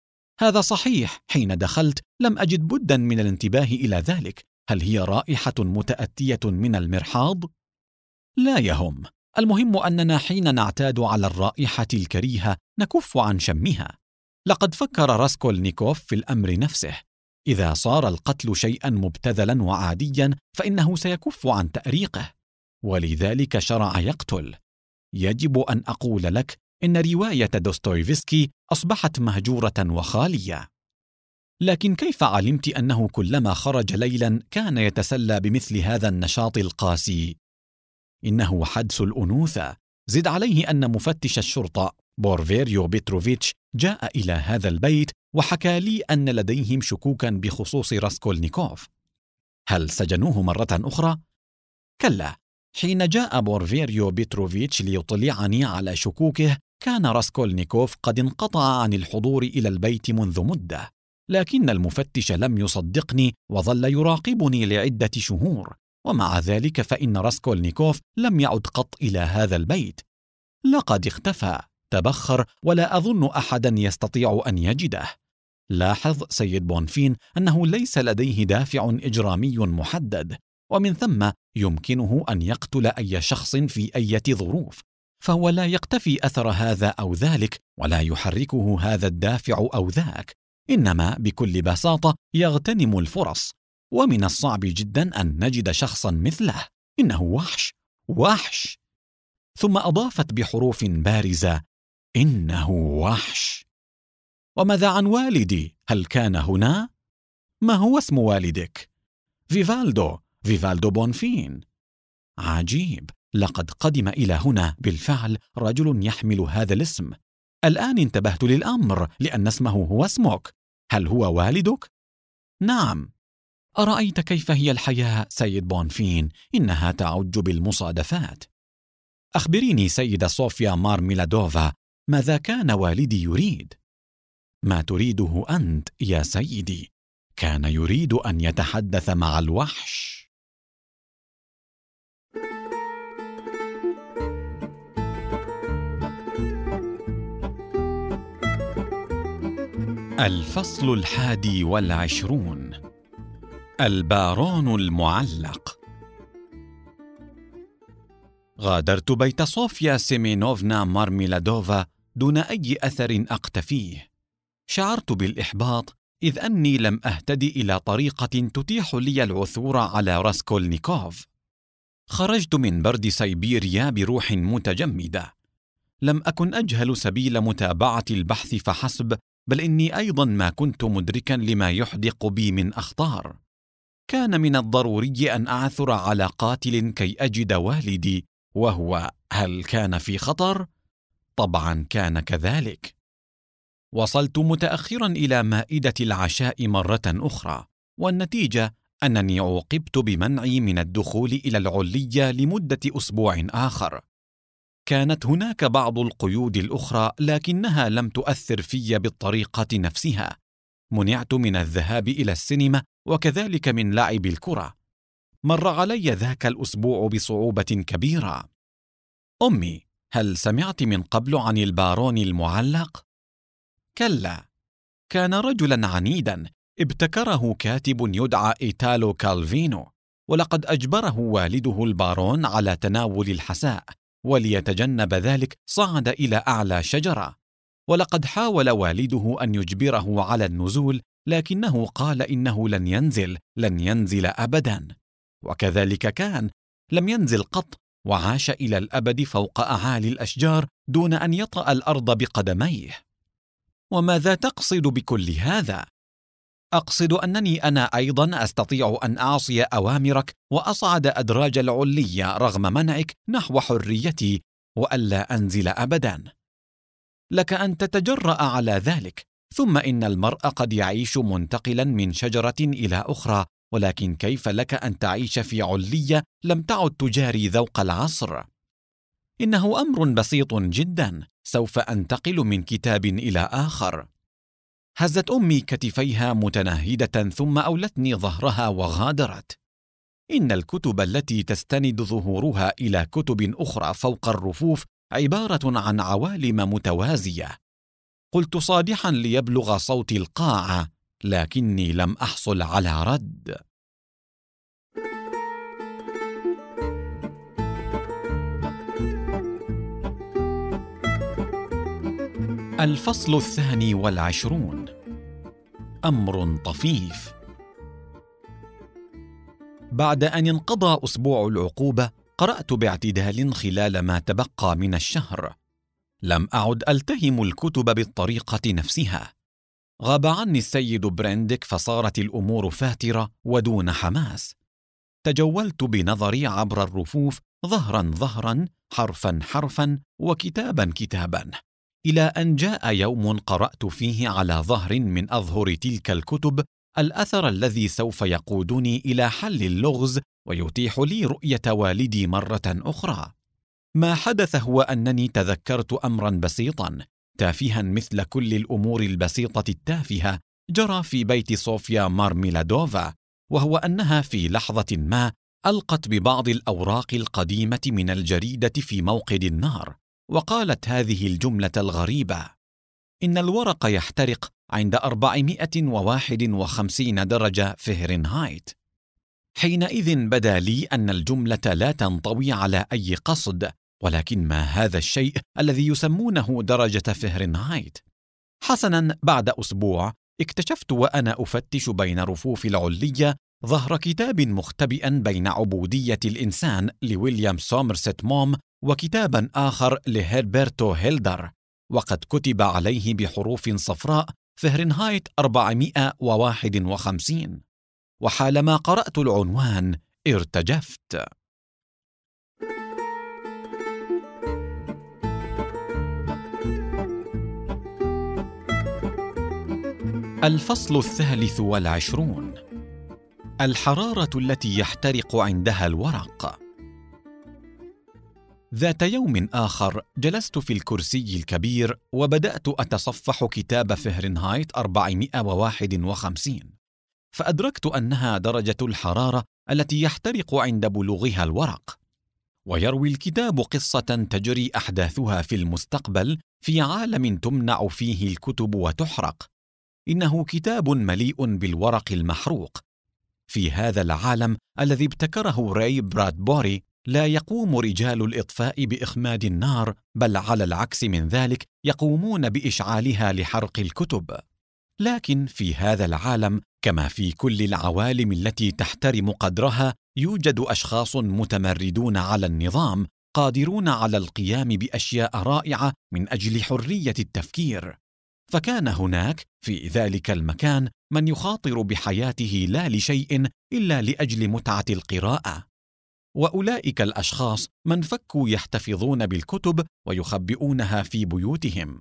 هذا صحيح. حين دخلت لم أجد بدا من الانتباه إلى ذلك. هل هي رائحة متأتية من المرحاض؟ لا يهم. المهم أننا حين نعتاد على الرائحة الكريهة نكف عن شمها. لقد فكر راسكولنيكوف في الأمر نفسه. إذا صار القتل شيئا مبتذلا وعاديا فإنه سيكف عن تأريقه، ولذلك شرع يقتل. يجب أن أقول لك إن رواية دوستويفسكي أصبحت مهجورة وخالية. لكن كيف علمت أنه كلما خرج ليلا كان يتسلى بمثل هذا النشاط القاسي؟ إنه حدس الأنوثة. زد عليه أن مفتش الشرطة بورفيريو بيتروفيتش جاء إلى هذا البيت وحكى لي أن لديهم شكوكا بخصوص راسكولنيكوف. هل سجنوه مرة أخرى؟ كلا. حين جاء بورفيريو بيتروفيتش ليطلعني على شكوكه كان راسكولنيكوف قد انقطع عن الحضور إلى البيت منذ مدة، لكن المفتش لم يصدقني وظل يراقبني لعدة شهور، ومع ذلك فإن راسكولنيكوف لم يعد قط إلى هذا البيت. لقد اختفى، تبخر، ولا أظن أحدا يستطيع أن يجده. لاحظ سيد بونفين أنه ليس لديه دافع إجرامي محدد، ومن ثم يمكنه أن يقتل أي شخص في أي ظروف، فهو لا يقتفي أثر هذا أو ذلك، ولا يحركه هذا الدافع أو ذاك، إنما بكل بساطة يغتنم الفرص. ومن الصعب جدا أن نجد شخصا مثله. إنه وحش، وحش. ثم أضافت بحروف بارزة: إنه وحش. وماذا عن والدي؟ هل كان هنا؟ ما هو اسم والدك؟ فيفالدو بونفين. عجيب، لقد قدم إلى هنا بالفعل رجل يحمل هذا الاسم. الآن انتبهت للأمر لأن اسمه هو اسمك. هل هو والدك؟ نعم. أرأيت كيف هي الحياة سيد بونفين؟ إنها تعج بالمصادفات. أخبريني سيدة صوفيا مارميلادوفا، ماذا كان والدي يريد؟ ما تريده أنت يا سيدي؟ كان يريد أن يتحدث مع الوحش. الفصل 21. البارون المعلق. غادرت بيت صوفيا سيمينوفنا مارميلادوفا دون أي أثر أقتفيه. شعرت بالإحباط إذ أني لم أهتدي إلى طريقة تتيح لي العثور على راسكولنيكوف. خرجت من برد سيبيريا بروح متجمدة. لم أكن أجهل سبيل متابعة البحث فحسب، بل إني أيضا ما كنت مدركا لما يحدق بي من أخطار. كان من الضروري أن أعثر على قاتل كي أجد والدي، وهو هل كان في خطر؟ طبعا كان كذلك. وصلت متأخرا إلى مائدة العشاء مرة أخرى، والنتيجة أنني عوقبت بمنعي من الدخول إلى العلية لمدة أسبوع آخر. كانت هناك بعض القيود الأخرى، لكنها لم تؤثر في بالطريقة نفسها. منعت من الذهاب إلى السينما وكذلك من لعب الكرة. مر علي ذاك الأسبوع بصعوبة كبيرة. أمي، هل سمعت من قبل عن البارون المعلق؟ كلا، كان رجلا عنيدا ابتكره كاتب يدعى إيتالو كالفينو، ولقد أجبره والده البارون على تناول الحساء، وليتجنب ذلك صعد إلى أعلى شجرة. ولقد حاول والده أن يجبره على النزول، لكنه قال إنه لن ينزل أبدا. وكذلك كان، لم ينزل قط، وعاش إلى الأبد فوق أعالي الأشجار دون أن يطأ الأرض بقدميه. وماذا تقصد بكل هذا؟ أقصد أنني أنا أيضا أستطيع أن أعصي أوامرك وأصعد أدراج العلية رغم منعك نحو حريتي، وألا أنزل أبدا. لك أن تتجرأ على ذلك، ثم إن المرء قد يعيش منتقلا من شجرة إلى أخرى، ولكن كيف لك أن تعيش في علية لم تعد تجاري ذوق العصر؟ إنه أمر بسيط جدا، سوف أنتقل من كتاب إلى آخر. هزت أمي كتفيها متناهدة ثم أولتني ظهرها وغادرت. إن الكتب التي تستند ظهورها إلى كتب أخرى فوق الرفوف عبارة عن عوالم متوازية. قلت صادحا ليبلغ صوتي القاعة، لكني لم أحصل على رد. الفصل 22. أمر طفيف. بعد أن انقضى أسبوع العقوبة، قرأت باعتدال خلال ما تبقى من الشهر. لم أعد ألتهم الكتب بالطريقة نفسها. غاب عني السيد بريندك، فصارت الأمور فاترة ودون حماس. تجولت بنظري عبر الرفوف ظهرا ظهرا، حرفا حرفا، وكتابا كتابا، إلى أن جاء يوم قرأت فيه على ظهر من أظهر تلك الكتب الأثر الذي سوف يقودني إلى حل اللغز ويتيح لي رؤية والدي مرة أخرى. ما حدث هو أنني تذكرت أمرا بسيطا تافها مثل كل الأمور البسيطة التافهة جرى في بيت صوفيا مارميلادوفا، وهو أنها في لحظة ما ألقت ببعض الأوراق القديمة من الجريدة في موقد النار، وقالت هذه الجملة الغريبة: إن الورق يحترق عند 451 درجة فهرنهايت. حينئذ بدا لي أن الجملة لا تنطوي على أي قصد، ولكن ما هذا الشيء الذي يسمونه درجة فهرنهايت؟ حسنا، بعد أسبوع اكتشفت وأنا أفتش بين رفوف العلية ظهر كتاب مختبئا بين عبودية الإنسان لويليام سومرست موم وكتابا آخر لهيربرتو هيلدر، وقد كتب عليه بحروف صفراء فهرنهايت 451. وحالما قرأت العنوان ارتجفت. الفصل 23. الحرارة التي يحترق عندها الورق. ذات يوم آخر جلست في الكرسي الكبير وبدأت أتصفح كتاب فهرنهايت 451، فأدركت أنها درجة الحرارة التي يحترق عند بلوغها الورق. ويروي الكتاب قصة تجري أحداثها في المستقبل في عالم تمنع فيه الكتب وتحرق. إنه كتاب مليء بالورق المحروق. في هذا العالم الذي ابتكره راي برادبوري لا يقوم رجال الإطفاء بإخماد النار، بل على العكس من ذلك يقومون بإشعالها لحرق الكتب. لكن في هذا العالم كما في كل العوالم التي تحترم قدرها يوجد أشخاص متمردون على النظام، قادرون على القيام بأشياء رائعة من أجل حرية التفكير. فكان هناك في ذلك المكان من يخاطر بحياته لا لشيء إلا لأجل متعة القراءة. وأولئك الأشخاص من فكوا يحتفظون بالكتب ويخبئونها في بيوتهم.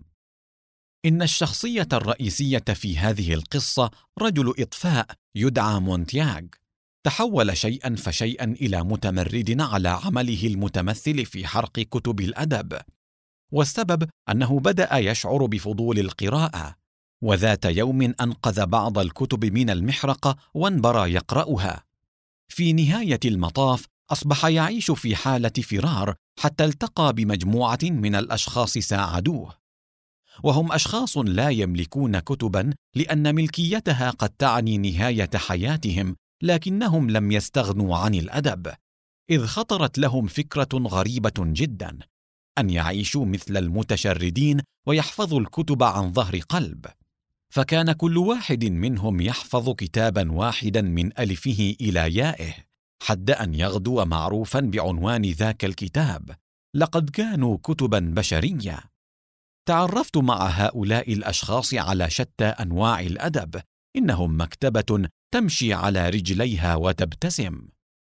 إن الشخصية الرئيسية في هذه القصة رجل إطفاء يدعى مونتياغ، تحول شيئا فشيئا إلى متمرد على عمله المتمثل في حرق كتب الأدب. والسبب أنه بدأ يشعر بفضول القراءة، وذات يوم أنقذ بعض الكتب من المحرقة وانبرى يقرأها. في نهاية المطاف أصبح يعيش في حالة فرار حتى التقى بمجموعة من الأشخاص ساعدوه، وهم أشخاص لا يملكون كتبا لأن ملكيتها قد تعني نهاية حياتهم، لكنهم لم يستغنوا عن الأدب، إذ خطرت لهم فكرة غريبة جدا: أن يعيشوا مثل المتشردين ويحفظوا الكتب عن ظهر قلب. فكان كل واحد منهم يحفظ كتابا واحدا من ألفه إلى يائه، حد أن يغدو معروفا بعنوان ذاك الكتاب: لقد كانوا كتبا بشرية. تعرفت مع هؤلاء الأشخاص على شتى أنواع الأدب، إنهم مكتبة تمشي على رجليها وتبتسم.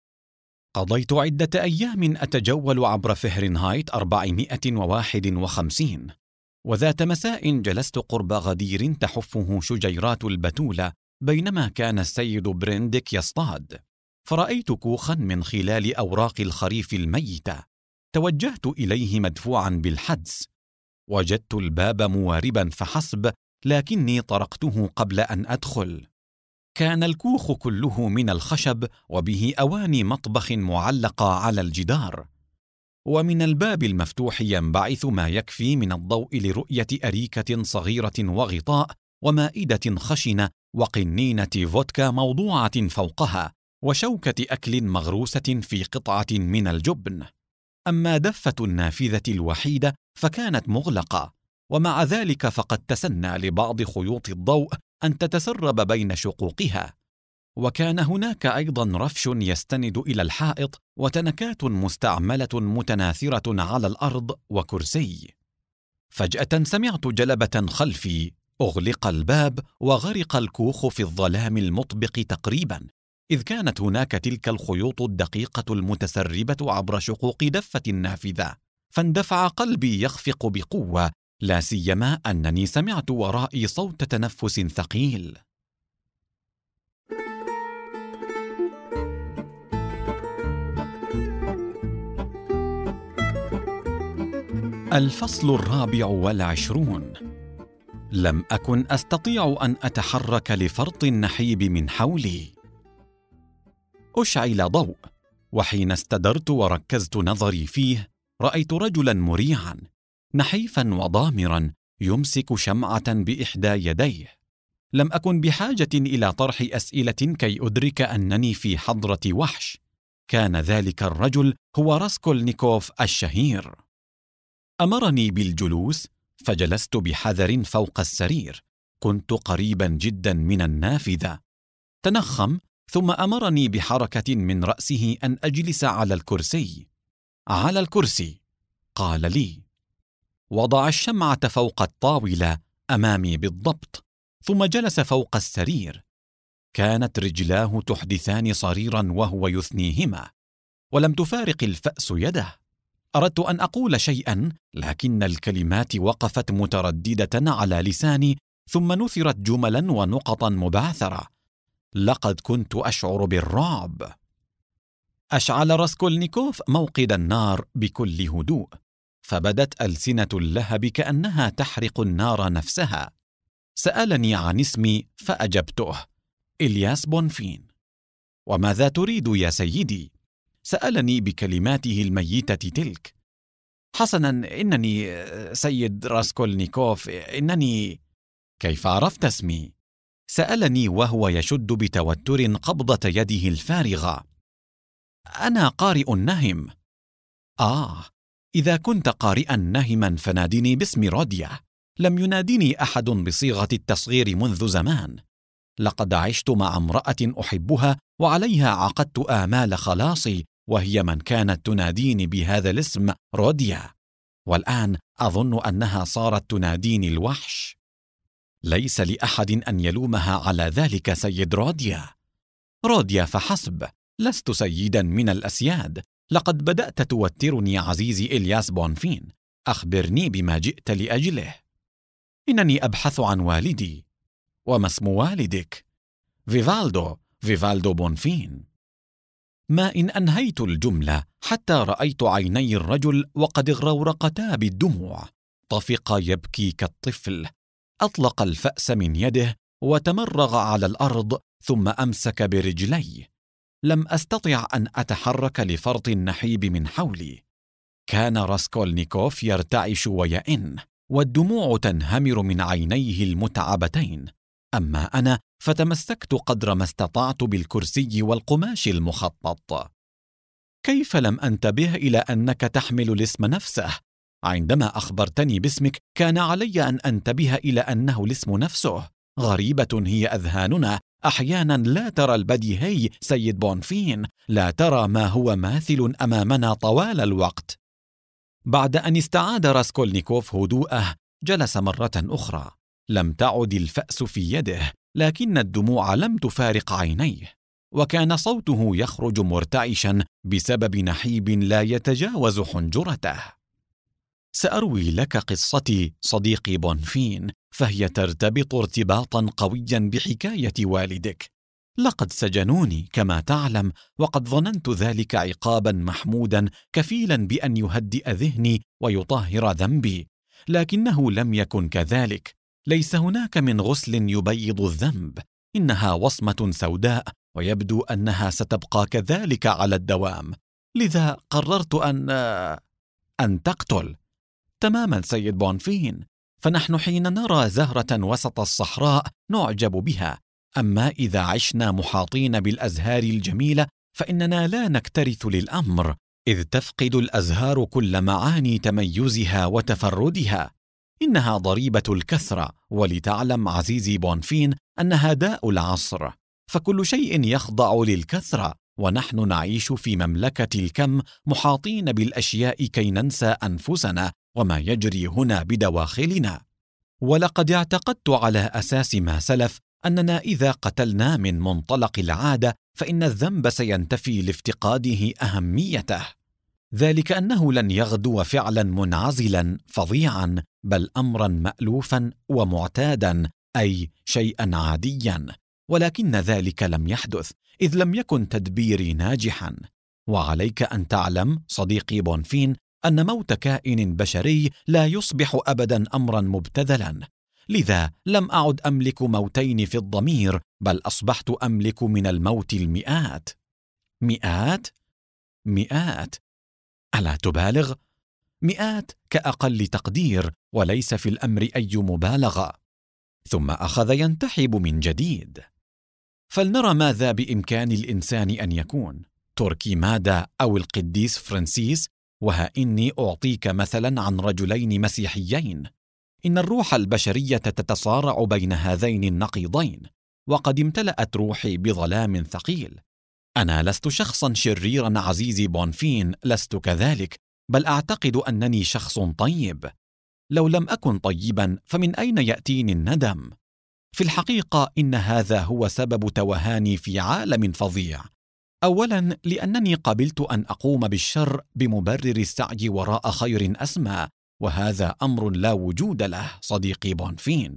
قضيت عدة أيام أتجول عبر فهرنهايت 451، وذات مساء جلست قرب غدير تحفه شجيرات البتولة بينما كان السيد بريندك يصطاد، فرأيت كوخا من خلال أوراق الخريف الميتة. توجهت إليه مدفوعا بالحدس. وجدت الباب مواربا فحسب، لكني طرقته قبل أن أدخل. كان الكوخ كله من الخشب وبه أواني مطبخ معلقة على الجدار، ومن الباب المفتوح ينبعث ما يكفي من الضوء لرؤية أريكة صغيرة وغطاء ومائدة خشنة وقنينة فودكا موضوعة فوقها وشوكة أكل مغروسة في قطعة من الجبن. أما دفة النافذة الوحيدة فكانت مغلقة، ومع ذلك فقد تسنى لبعض خيوط الضوء أن تتسرب بين شقوقها. وكان هناك أيضا رفش يستند إلى الحائط وتنكات مستعملة متناثرة على الأرض وكرسي. فجأة سمعت جلبة خلفي، أغلق الباب وغرق الكوخ في الظلام المطبق تقريبا، إذ كانت هناك تلك الخيوط الدقيقة المتسربة عبر شقوق دفة النافذة. فاندفع قلبي يخفق بقوة، لا سيما أنني سمعت ورائي صوت تنفس ثقيل. الفصل 24. لم أكن أستطيع أن أتحرك لفرط النحيب من حولي. أشعل ضوء، وحين استدرت وركزت نظري فيه رأيت رجلا مريعا نحيفا وضامرا يمسك شمعة بإحدى يديه. لم أكن بحاجة إلى طرح أسئلة كي أدرك أنني في حضرة وحش. كان ذلك الرجل هو راسكولنيكوف الشهير. أمرني بالجلوس، فجلست بحذر فوق السرير. كنت قريبا جدا من النافذة. تنخم، ثم أمرني بحركة من رأسه أن أجلس على الكرسي. على الكرسي، قال لي. وضع الشمعة فوق الطاولة أمامي بالضبط، ثم جلس فوق السرير. كانت رجلاه تحدثان صريرا وهو يثنيهما، ولم تفارق الفأس يده. أردت أن أقول شيئا، لكن الكلمات وقفت مترددة على لساني ثم نثرت جملا ونقطا مبعثرة. لقد كنت أشعر بالرعب. أشعل راسكولنيكوف موقد النار بكل هدوء، فبدت ألسنة اللهب كأنها تحرق النار نفسها. سألني عن اسمي فأجبته: إلياس بونفين. وماذا تريد يا سيدي؟ سألني بكلماته الميتة تلك. حسنا، إنني سيد راسكولنيكوف، إنني... كيف عرفت اسمي؟ سألني وهو يشد بتوتر قبضة يده الفارغة. أنا قارئ نهم. إذا كنت قارئا نهما فنادني باسم روديا. لم ينادني أحد بصيغة التصغير منذ زمان. لقد عشت مع امرأة أحبها وعليها عقدت آمال خلاصي، وهي من كانت تناديني بهذا الاسم روديا، والآن أظن أنها صارت تناديني الوحش. ليس لأحد أن يلومها على ذلك سيد روديا. روديا فحسب، لست سيدا من الأسياد. لقد بدأت توترني عزيزي إلياس بونفين. أخبرني بما جئت لأجله. إنني أبحث عن والدي. وما اسم والدك؟ فيفالدو بونفين. ما إن أنهيت الجملة حتى رأيت عيني الرجل وقد اغرورقتا بالدموع. طفق يبكي كالطفل. أطلق الفأس من يده وتمرغ على الأرض، ثم أمسك برجلي. لم أستطع أن أتحرك لفرط النحيب من حولي. كان راسكولنيكوف يرتعش ويئن، والدموع تنهمر من عينيه المتعبتين. أما أنا فتمسكت قدر ما استطعت بالكرسي والقماش المخطط. كيف لم أنتبه إلى أنك تحمل الاسم نفسه؟ عندما أخبرتني باسمك كان علي أن أنتبه إلى أنه الاسم نفسه. غريبة هي أذهاننا، أحيانا لا ترى البديهي سيد بونفين، لا ترى ما هو ماثل أمامنا طوال الوقت. بعد أن استعاد راسكولنيكوف هدوءه جلس مرة أخرى. لم تعد الفأس في يده، لكن الدموع لم تفارق عينيه، وكان صوته يخرج مرتعشا بسبب نحيب لا يتجاوز حنجرته. سأروي لك قصتي صديقي بونفين، فهي ترتبط ارتباطا قويا بحكاية والدك. لقد سجنوني كما تعلم، وقد ظننت ذلك عقابا محمودا كفيلا بأن يهدئ ذهني ويطهر ذنبي، لكنه لم يكن كذلك. ليس هناك من غسل يبيض الذنب، إنها وصمة سوداء، ويبدو أنها ستبقى كذلك على الدوام. لذا قررت أن تقتل. تماما سيد بونفين، فنحن حين نرى زهرة وسط الصحراء نعجب بها، أما إذا عشنا محاطين بالأزهار الجميلة فإننا لا نكترث للأمر، إذ تفقد الأزهار كل معاني تميزها وتفردها. إنها ضريبة الكثرة، ولتعلم عزيزي بونفين أنها داء العصر، فكل شيء يخضع للكثرة، ونحن نعيش في مملكة الكم محاطين بالأشياء كي ننسى أنفسنا وما يجري هنا بدواخلنا. ولقد اعتقدت على أساس ما سلف أننا إذا قتلنا من منطلق العادة فإن الذنب سينتفي لافتقاده أهميته، ذلك أنه لن يغدو فعلا منعزلا فظيعا، بل أمرا مألوفا ومعتادا، أي شيئا عاديا. ولكن ذلك لم يحدث، إذ لم يكن تدبيري ناجحا. وعليك أن تعلم صديقي بونفين أن موت كائن بشري لا يصبح أبدا أمرا مبتذلا. لذا لم أعد أملك موتين في الضمير، بل أصبحت أملك من الموت المئات. مئات. ألا تبالغ؟ 100 كأقل تقدير، وليس في الأمر أي مبالغة. ثم أخذ ينتحب من جديد. فلنرى ماذا بإمكان الإنسان أن يكون، تركي مادا أو القديس فرانسيس. وها إني أعطيك مثلا عن رجلين مسيحيين. إن الروح البشرية تتصارع بين هذين النقيضين، وقد امتلأت روحي بظلام ثقيل. أنا لست شخصا شريرا عزيزي بونفين، لست كذلك، بل أعتقد أنني شخص طيب. لو لم أكن طيبا فمن أين يأتيني الندم؟ في الحقيقة إن هذا هو سبب توهاني في عالم فظيع. أولا لأنني قبلت أن أقوم بالشر بمبرر السعي وراء خير أسمى، وهذا أمر لا وجود له صديقي بونفين.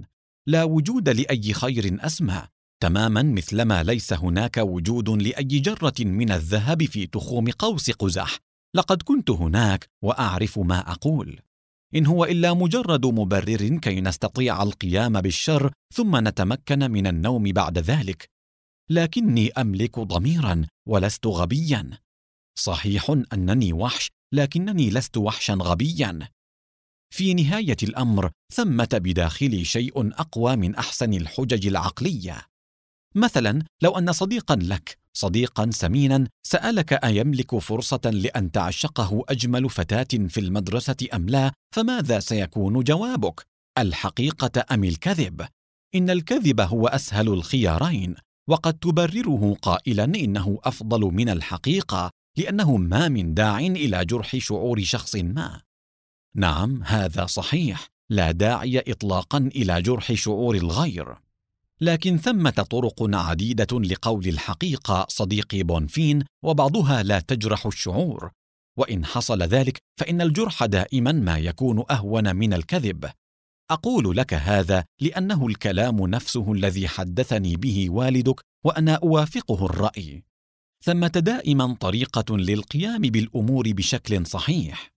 لا وجود لأي خير أسمى، تماما مثلما ليس هناك وجود لأي جرة من الذهب في تخوم قوس قزح. لقد كنت هناك وأعرف ما أقول. إن هو إلا مجرد مبرر كي نستطيع القيام بالشر ثم نتمكن من النوم بعد ذلك. لكني أملك ضميرا ولست غبيا. صحيح أنني وحش، لكنني لست وحشا غبيا. في نهاية الأمر ثمة بداخلي شيء أقوى من أحسن الحجج العقلية. مثلا لو أن صديقا لك، صديقا سمينا، سألك أيملك فرصة لأن تعشقه أجمل فتاة في المدرسة أم لا، فماذا سيكون جوابك؟ الحقيقة أم الكذب؟ إن الكذب هو أسهل الخيارين، وقد تبرره قائلا إنه أفضل من الحقيقة، لأنه ما من داع إلى جرح شعور شخص ما. نعم، هذا صحيح، لا داعي إطلاقا إلى جرح شعور الغير. لكن ثمة طرق عديدة لقول الحقيقة صديقي بونفين، وبعضها لا تجرح الشعور، وإن حصل ذلك فإن الجرح دائما ما يكون أهون من الكذب. أقول لك هذا لأنه الكلام نفسه الذي حدثني به والدك، وأنا أوافقه الرأي. ثمة دائما طريقة للقيام بالأمور بشكل صحيح.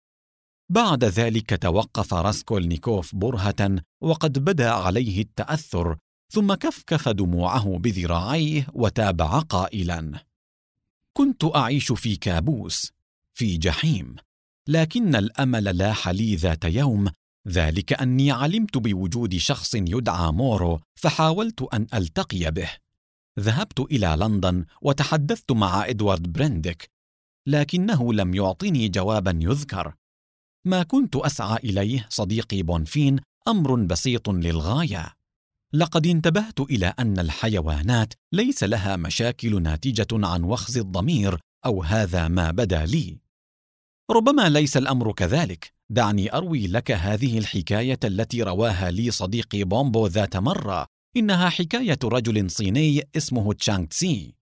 بعد ذلك توقف راسكولنيكوف برهة، وقد بدا عليه التأثر، ثم كفكف دموعه بذراعيه وتابع قائلا: كنت أعيش في كابوس، في جحيم، لكن الأمل لاح لي ذات يوم، ذلك أني علمت بوجود شخص يدعى مورو، فحاولت أن ألتقي به. ذهبت إلى لندن وتحدثت مع إدوارد برينديك، لكنه لم يعطني جوابا يذكر. ما كنت أسعى إليه صديقي بونفين أمر بسيط للغاية. لقد انتبهت إلى أن الحيوانات ليس لها مشاكل ناتجة عن وخز الضمير، أو هذا ما بدا لي. ربما ليس الأمر كذلك. دعني أروي لك هذه الحكاية التي رواها لي صديقي بومبو ذات مرة. إنها حكاية رجل صيني اسمه تشانغ تسي.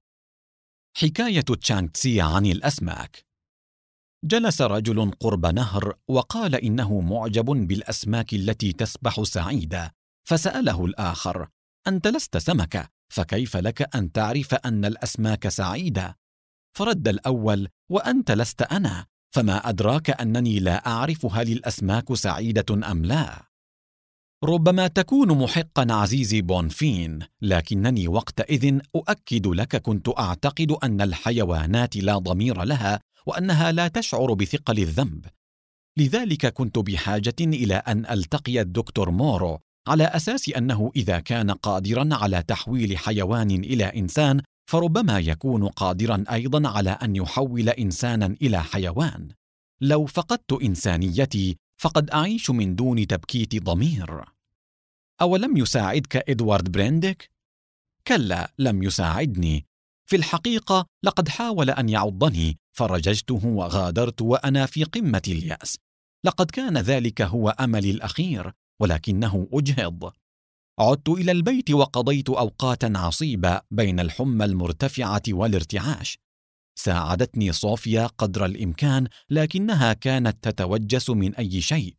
حكاية تشانغ تسي عن الأسماك. جلس رجل قرب نهر وقال إنه معجب بالأسماك التي تسبح سعيدة، فسأله الآخر: أنت لست سمكة، فكيف لك أن تعرف أن الأسماك سعيدة؟ فرد الأول: وأنت لست أنا، فما أدراك أنني لا أعرف هل الأسماك سعيدة أم لا. ربما تكون محقا عزيزي بونفين، لكنني وقتئذ أؤكد لك كنت أعتقد أن الحيوانات لا ضمير لها، وأنها لا تشعر بثقل الذنب. لذلك كنت بحاجة إلى أن ألتقي الدكتور مورو، على أساس أنه إذا كان قادرا على تحويل حيوان إلى إنسان، فربما يكون قادرا أيضا على أن يحول إنسانا إلى حيوان. لو فقدت إنسانيتي فقد أعيش من دون تبكيت ضمير. أولم يساعدك إدوارد برينديك؟ كلا، لم يساعدني. في الحقيقة لقد حاول أن يعضني، فرججته وغادرت وأنا في قمة اليأس. لقد كان ذلك هو أملي الأخير، ولكنه أجهض. عدت إلى البيت وقضيت أوقاتا عصيبة بين الحمى المرتفعة والارتعاش. ساعدتني صوفيا قدر الإمكان، لكنها كانت تتوجس من أي شيء.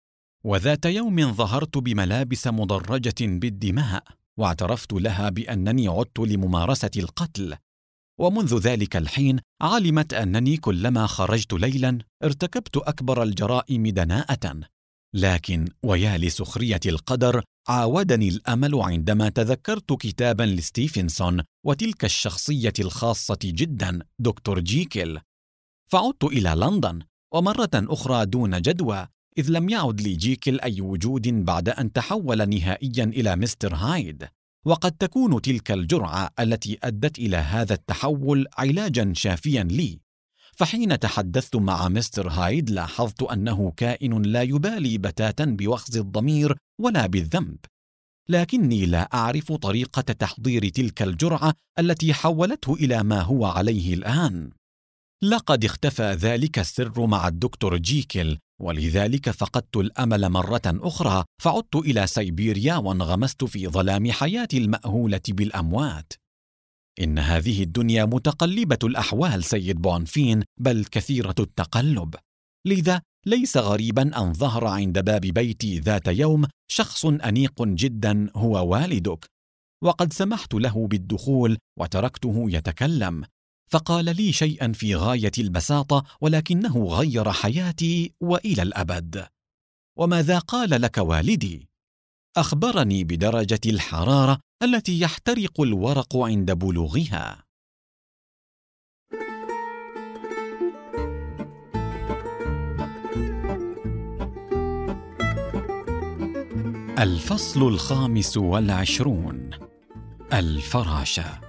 وذات يوم ظهرت بملابس مدرجة بالدماء، واعترفت لها بأنني عدت لممارسة القتل. ومنذ ذلك الحين علمت أنني كلما خرجت ليلا ارتكبت أكبر الجرائم دناءة. لكن ويا لسخرية القدر، عاودني الأمل عندما تذكرت كتابا لستيفنسون وتلك الشخصية الخاصة جدا دكتور جيكل. فعدت إلى لندن، ومرة أخرى دون جدوى، إذ لم يعد لي جيكل أي وجود بعد أن تحول نهائيا إلى مستر هايد. وقد تكون تلك الجرعة التي أدت إلى هذا التحول علاجا شافيا لي. فحين تحدثت مع مستر هايد لاحظت أنه كائن لا يبالي بتاتا بوخز الضمير ولا بالذنب، لكني لا أعرف طريقة تحضير تلك الجرعة التي حولته إلى ما هو عليه الآن. لقد اختفى ذلك السر مع الدكتور جيكل، ولذلك فقدت الأمل مرة أخرى، فعدت إلى سيبيريا وانغمست في ظلام حياتي المأهولة بالأموات. إن هذه الدنيا متقلبة الأحوال سيد بونفين، بل كثيرة التقلب. لذا ليس غريبا أن ظهر عند باب بيتي ذات يوم شخص أنيق جدا هو والدك، وقد سمحت له بالدخول وتركته يتكلم، فقال لي شيئا في غاية البساطة ولكنه غير حياتي وإلى الأبد. وماذا قال لك والدي؟ أخبرني بدرجة الحرارة التي يحترق الورق عند بلوغها. الفصل 25. الفراشة.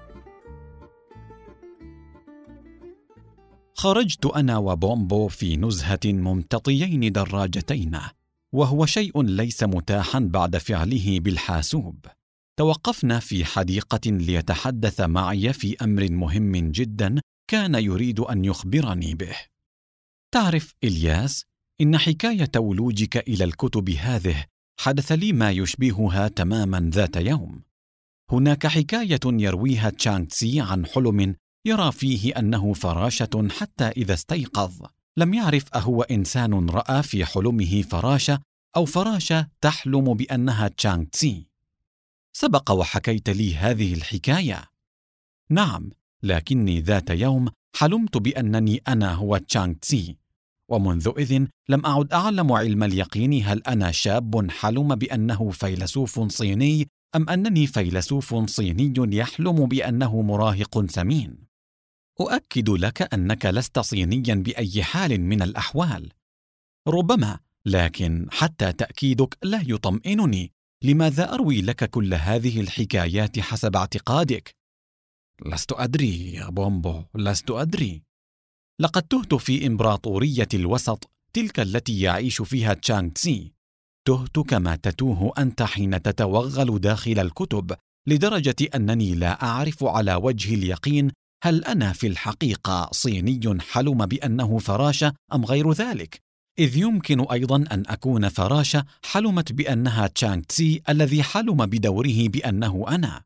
خرجت أنا وبومبو في نزهة ممتطيين دراجتين، وهو شيء ليس متاحا بعد فعله بالحاسوب. توقفنا في حديقة ليتحدث معي في أمر مهم جدا كان يريد أن يخبرني به. تعرف إلياس، إن حكاية ولوجك إلى الكتب هذه حدث لي ما يشبهها تماما ذات يوم. هناك حكاية يرويها تشانغ تسي عن حلم يرى فيه أنه فراشة، حتى إذا استيقظ لم يعرف أهو إنسان رأى في حلمه فراشة أو فراشة تحلم بأنها تشانغ تسي. سبق وحكيت لي هذه الحكاية. نعم، لكني ذات يوم حلمت بأنني أنا هو تشانغ تسي، ومنذ إذن لم أعد أعلم علم اليقين هل أنا شاب حلم بأنه فيلسوف صيني أم أنني فيلسوف صيني يحلم بأنه مراهق سمين. أؤكد لك أنك لست صينيا بأي حال من الأحوال. ربما، لكن حتى تأكيدك لا يطمئنني. لماذا أروي لك كل هذه الحكايات حسب اعتقادك؟ لست أدري يا بومبو، لست أدري. لقد تهت في إمبراطورية الوسط، تلك التي يعيش فيها تشانغ تسي. تهت كما تتوه أنت حين تتوغل داخل الكتب، لدرجة أنني لا أعرف على وجه اليقين هل أنا في الحقيقة صيني حلم بأنه فراشة أم غير ذلك، إذ يمكن أيضا أن أكون فراشة حلمت بأنها تشانغ تسي الذي حلم بدوره بأنه أنا.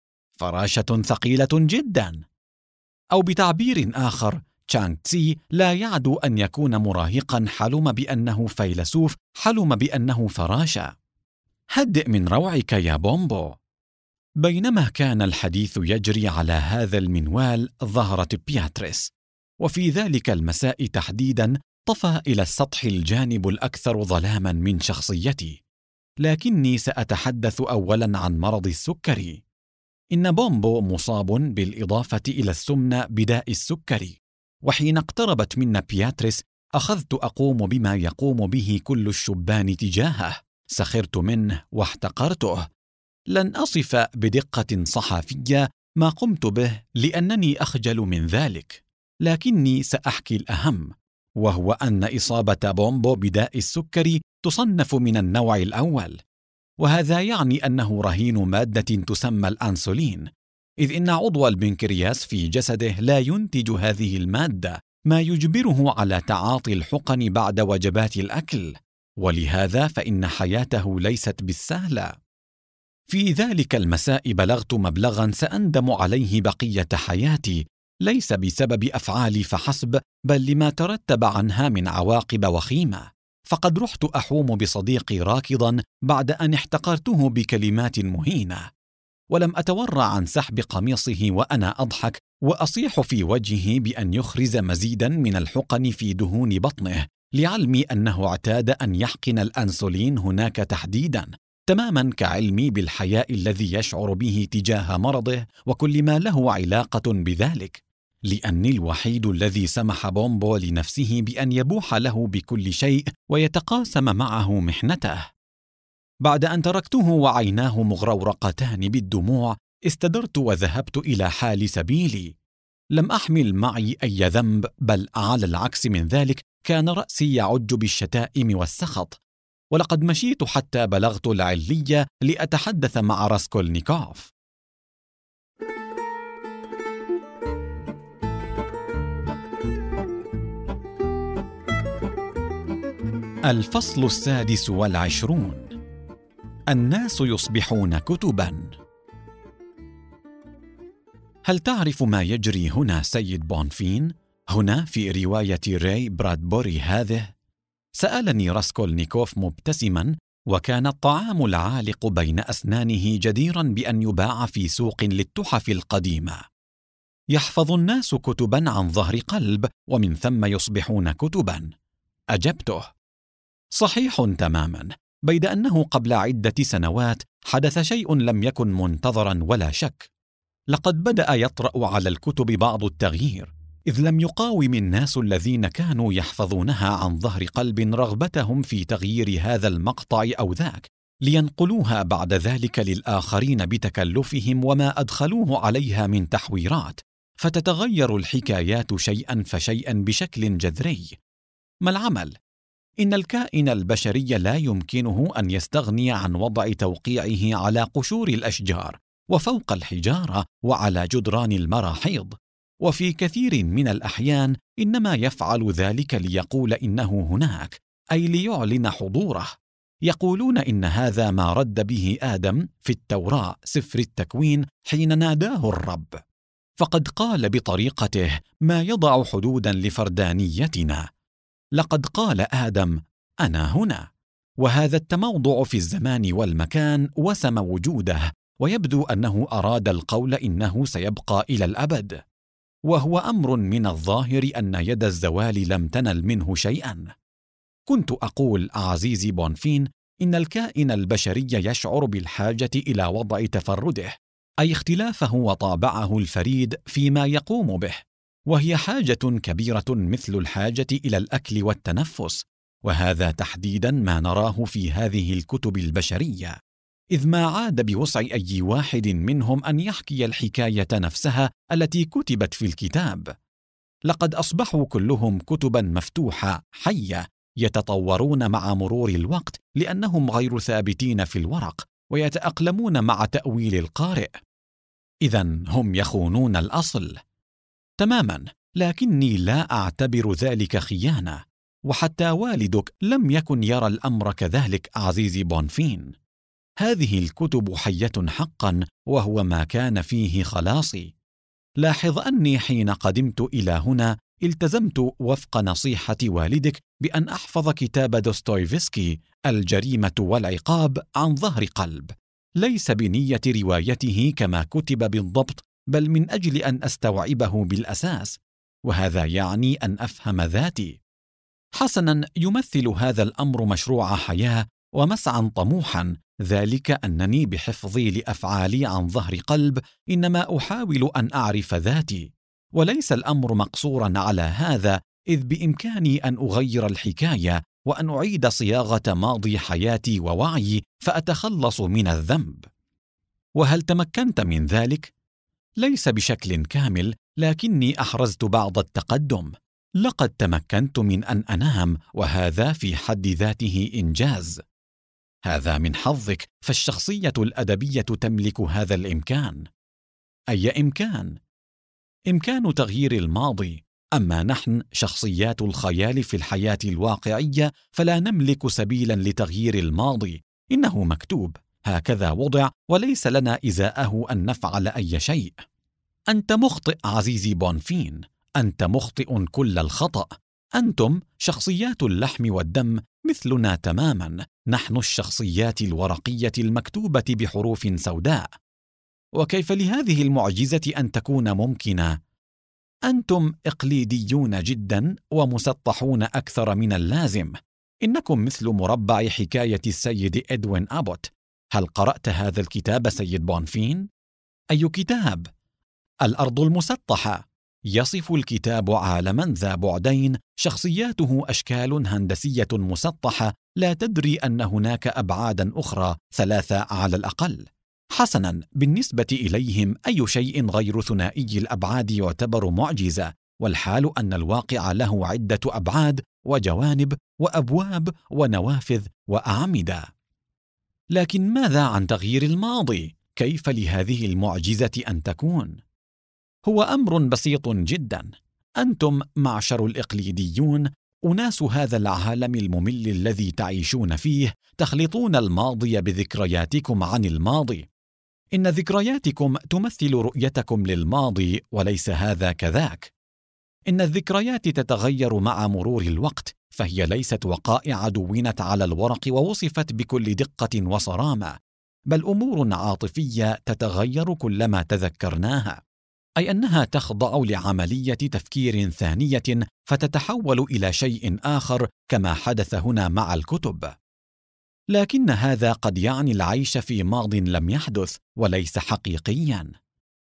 فراشة ثقيلة جدا. أو بتعبير آخر، تشانغ تسي لا يعدو أن يكون مراهقا حلم بأنه فيلسوف حلم بأنه فراشة. هدئ من روعك يا بومبو. بينما كان الحديث يجري على هذا المنوال، ظهرت بياتريس، وفي ذلك المساء تحديدا طفى إلى السطح الجانب الأكثر ظلاما من شخصيتي. لكني سأتحدث أولا عن مرض السكري. إن بومبو مصاب بالإضافة إلى السمنة بداء السكري، وحين اقتربت منا بياتريس أخذت أقوم بما يقوم به كل الشبان تجاهه، سخرت منه واحتقرته. لن أصف بدقة صحفية ما قمت به لأنني أخجل من ذلك، لكني سأحكي الأهم، وهو أن إصابة بومبو بداء السكري تصنف من النوع الأول، وهذا يعني أنه رهين مادة تسمى الأنسولين، إذ إن عضو البنكرياس في جسده لا ينتج هذه المادة، ما يجبره على تعاطي الحقن بعد وجبات الأكل، ولهذا فإن حياته ليست بالسهلة. في ذلك المساء بلغت مبلغا سأندم عليه بقية حياتي، ليس بسبب أفعالي فحسب، بل لما ترتب عنها من عواقب وخيمة. فقد رحت أحوم بصديقي راكضا بعد أن احتقرته بكلمات مهينة، ولم أتورع عن سحب قميصه وأنا أضحك وأصيح في وجهه بأن يخرز مزيدا من الحقن في دهون بطنه، لعلمي أنه اعتاد أن يحقن الأنسولين هناك تحديدا، تماما كعلمي بالحياء الذي يشعر به تجاه مرضه وكل ما له علاقة بذلك، لأني الوحيد الذي سمح بومبو لنفسه بأن يبوح له بكل شيء ويتقاسم معه محنته. بعد أن تركته وعيناه مغرورقتان بالدموع، استدرت وذهبت إلى حال سبيلي. لم أحمل معي أي ذنب، بل على العكس من ذلك كان رأسي يعج بالشتائم والسخط، ولقد مشيت حتى بلغت العلية لأتحدث مع راسكولنيكوف. الفصل 26. الناس يصبحون كتبا. هل تعرف ما يجري هنا سيد بونفين؟ هنا في رواية راي برادبوري هذه، سألني راسكولنيكوف مبتسما، وكان الطعام العالق بين أسنانه جديرا بأن يباع في سوق للتحف القديمة. يحفظ الناس كتبا عن ظهر قلب ومن ثم يصبحون كتبا. أجبته: صحيح تماما، بيد أنه قبل عدة سنوات حدث شيء لم يكن منتظرا ولا شك. لقد بدأ يطرأ على الكتب بعض التغيير، إذ لم يقاوم الناس الذين كانوا يحفظونها عن ظهر قلب رغبتهم في تغيير هذا المقطع أو ذاك، لينقلوها بعد ذلك للآخرين بتكلفهم وما أدخلوه عليها من تحويرات، فتتغير الحكايات شيئا فشيئا بشكل جذري. ما العمل؟ إن الكائن البشري لا يمكنه أن يستغني عن وضع توقيعه على قشور الأشجار وفوق الحجارة وعلى جدران المراحيض، وفي كثير من الأحيان إنما يفعل ذلك ليقول إنه هناك، أي ليعلن حضوره. يقولون إن هذا ما رد به آدم في التوراة سفر التكوين حين ناداه الرب، فقد قال بطريقته ما يضع حدودا لفردانيتنا. لقد قال آدم: أنا هنا. وهذا التموضع في الزمان والمكان وسم وجوده، ويبدو أنه أراد القول إنه سيبقى إلى الأبد، وهو أمر من الظاهر أن يد الزوال لم تنل منه شيئا. كنت أقول عزيزي بونفين إن الكائن البشري يشعر بالحاجة إلى وضع تفرده، أي اختلافه وطابعه الفريد فيما يقوم به، وهي حاجة كبيرة مثل الحاجة إلى الأكل والتنفس، وهذا تحديدا ما نراه في هذه الكتب البشرية، إذ ما عاد بوسع أي واحد منهم أن يحكي الحكاية نفسها التي كتبت في الكتاب. لقد أصبحوا كلهم كتبا مفتوحة حية يتطورون مع مرور الوقت، لأنهم غير ثابتين في الورق ويتأقلمون مع تأويل القارئ. إذن هم يخونون الأصل تماما، لكني لا أعتبر ذلك خيانة، وحتى والدك لم يكن يرى الأمر كذلك عزيزي بونفين. هذه الكتب حية حقا، وهو ما كان فيه خلاصي. لاحظ أني حين قدمت إلى هنا التزمت وفق نصيحة والدك بأن أحفظ كتاب دوستويفسكي الجريمة والعقاب عن ظهر قلب، ليس بنية روايته كما كتب بالضبط، بل من أجل أن أستوعبه بالأساس، وهذا يعني أن أفهم ذاتي. حسنا، يمثل هذا الأمر مشروع حياة ومسعى طموحا، ذلك أنني بحفظي لأفعالي عن ظهر قلب إنما أحاول أن أعرف ذاتي، وليس الأمر مقصورا على هذا، إذ بإمكاني أن أغير الحكاية وأن أعيد صياغة ماضي حياتي ووعي فأتخلص من الذنب. وهل تمكنت من ذلك؟ ليس بشكل كامل، لكني أحرزت بعض التقدم. لقد تمكنت من أن أنام، وهذا في حد ذاته إنجاز. هذا من حظك، فالشخصية الأدبية تملك هذا الإمكان. أي إمكان؟ إمكان تغيير الماضي. أما نحن شخصيات الخيال في الحياة الواقعية فلا نملك سبيلا لتغيير الماضي، إنه مكتوب، هكذا وضع، وليس لنا إزاءه أن نفعل أي شيء. أنت مخطئ عزيزي بونفين، أنت مخطئ كل الخطأ. أنتم شخصيات اللحم والدم مثلنا تماما، نحن الشخصيات الورقية المكتوبة بحروف سوداء. وكيف لهذه المعجزة أن تكون ممكنة؟ أنتم إقليديون جدا ومسطحون أكثر من اللازم. إنكم مثل مربع حكاية السيد إدوين أبوت. هل قرأت هذا الكتاب سيد بونفين؟ أي كتاب؟ الأرض المسطحة. يصف الكتاب عالما ذا بعدين، شخصياته أشكال هندسية مسطحة، لا تدري أن هناك أبعادا أخرى 3 على الأقل. حسنا، بالنسبة إليهم أي شيء غير ثنائي الأبعاد يعتبر معجزة، والحال أن الواقع له عدة أبعاد وجوانب وأبواب ونوافذ وأعمدة. لكن ماذا عن تغيير الماضي؟ كيف لهذه المعجزة أن تكون؟ هو أمر بسيط جدا. أنتم معشر الإقليديون، أناس هذا العالم الممل الذي تعيشون فيه، تخلطون الماضي بذكرياتكم عن الماضي. إن ذكرياتكم تمثل رؤيتكم للماضي، وليس هذا كذاك. إن الذكريات تتغير مع مرور الوقت، فهي ليست وقائع دونت على الورق ووصفت بكل دقة وصرامة، بل أمور عاطفية تتغير كلما تذكرناها، أي أنها تخضع لعملية تفكير ثانية فتتحول إلى شيء آخر، كما حدث هنا مع الكتب. لكن هذا قد يعني العيش في ماض لم يحدث وليس حقيقياً.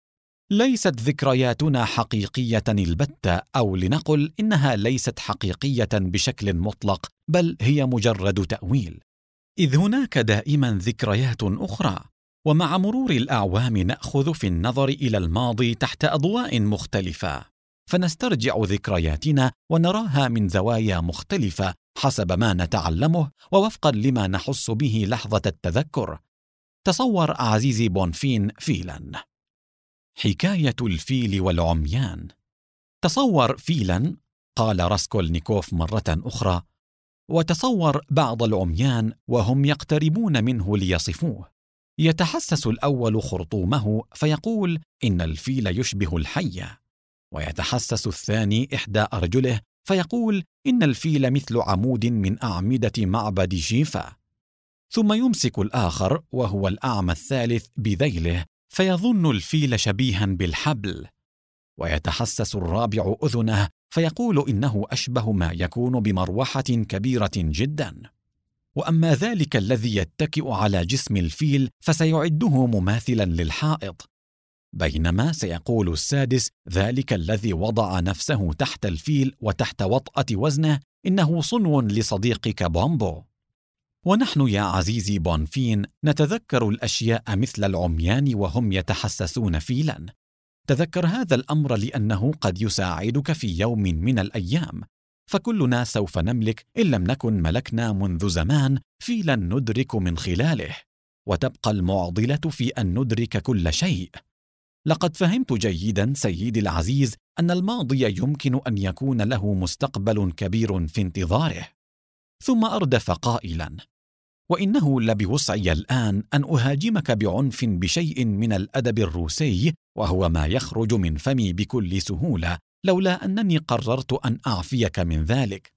ليست ذكرياتنا حقيقية البتة، أو لنقل إنها ليست حقيقية بشكل مطلق، بل هي مجرد تأويل، إذ هناك دائما ذكريات أخرى، ومع مرور الأعوام نأخذ في النظر إلى الماضي تحت أضواء مختلفة، فنسترجع ذكرياتنا ونراها من زوايا مختلفة حسب ما نتعلمه ووفقا لما نحس به لحظة التذكر. تصور عزيزي بونفين فيلاً. حكاية الفيل والعميان. تصور فيلاً، قال راسكولنيكوف مرة أخرى، وتصور بعض العميان وهم يقتربون منه ليصفوه. يتحسس الأول خرطومه فيقول إن الفيل يشبه الحية، ويتحسس الثاني إحدى أرجله فيقول إن الفيل مثل عمود من أعمدة معبد شيفا، ثم يمسك الآخر وهو الأعمى الثالث بذيله فيظن الفيل شبيها بالحبل، ويتحسس الرابع أذنه فيقول إنه أشبه ما يكون بمروحة كبيرة جدا. وأما ذلك الذي يتكئ على جسم الفيل فسيعده مماثلا للحائط، بينما سيقول السادس ذلك الذي وضع نفسه تحت الفيل وتحت وطأة وزنه إنه صنو لصديقك بومبو. ونحن يا عزيزي بونفين نتذكر الأشياء مثل العميان وهم يتحسسون فيلا. تذكر هذا الأمر لأنه قد يساعدك في يوم من الأيام، فكلنا سوف نملك إن لم نكن ملكنا منذ زمان فيلا ندرك من خلاله، وتبقى المعضلة في أن ندرك كل شيء. لقد فهمت جيدا سيدي العزيز أن الماضي يمكن أن يكون له مستقبل كبير في انتظاره. ثم أردف قائلا: وإنه لبوسعي الآن أن أهاجمك بعنف بشيء من الأدب الروسي، وهو ما يخرج من فمي بكل سهولة، لولا أنني قررت أن أعفيك من ذلك.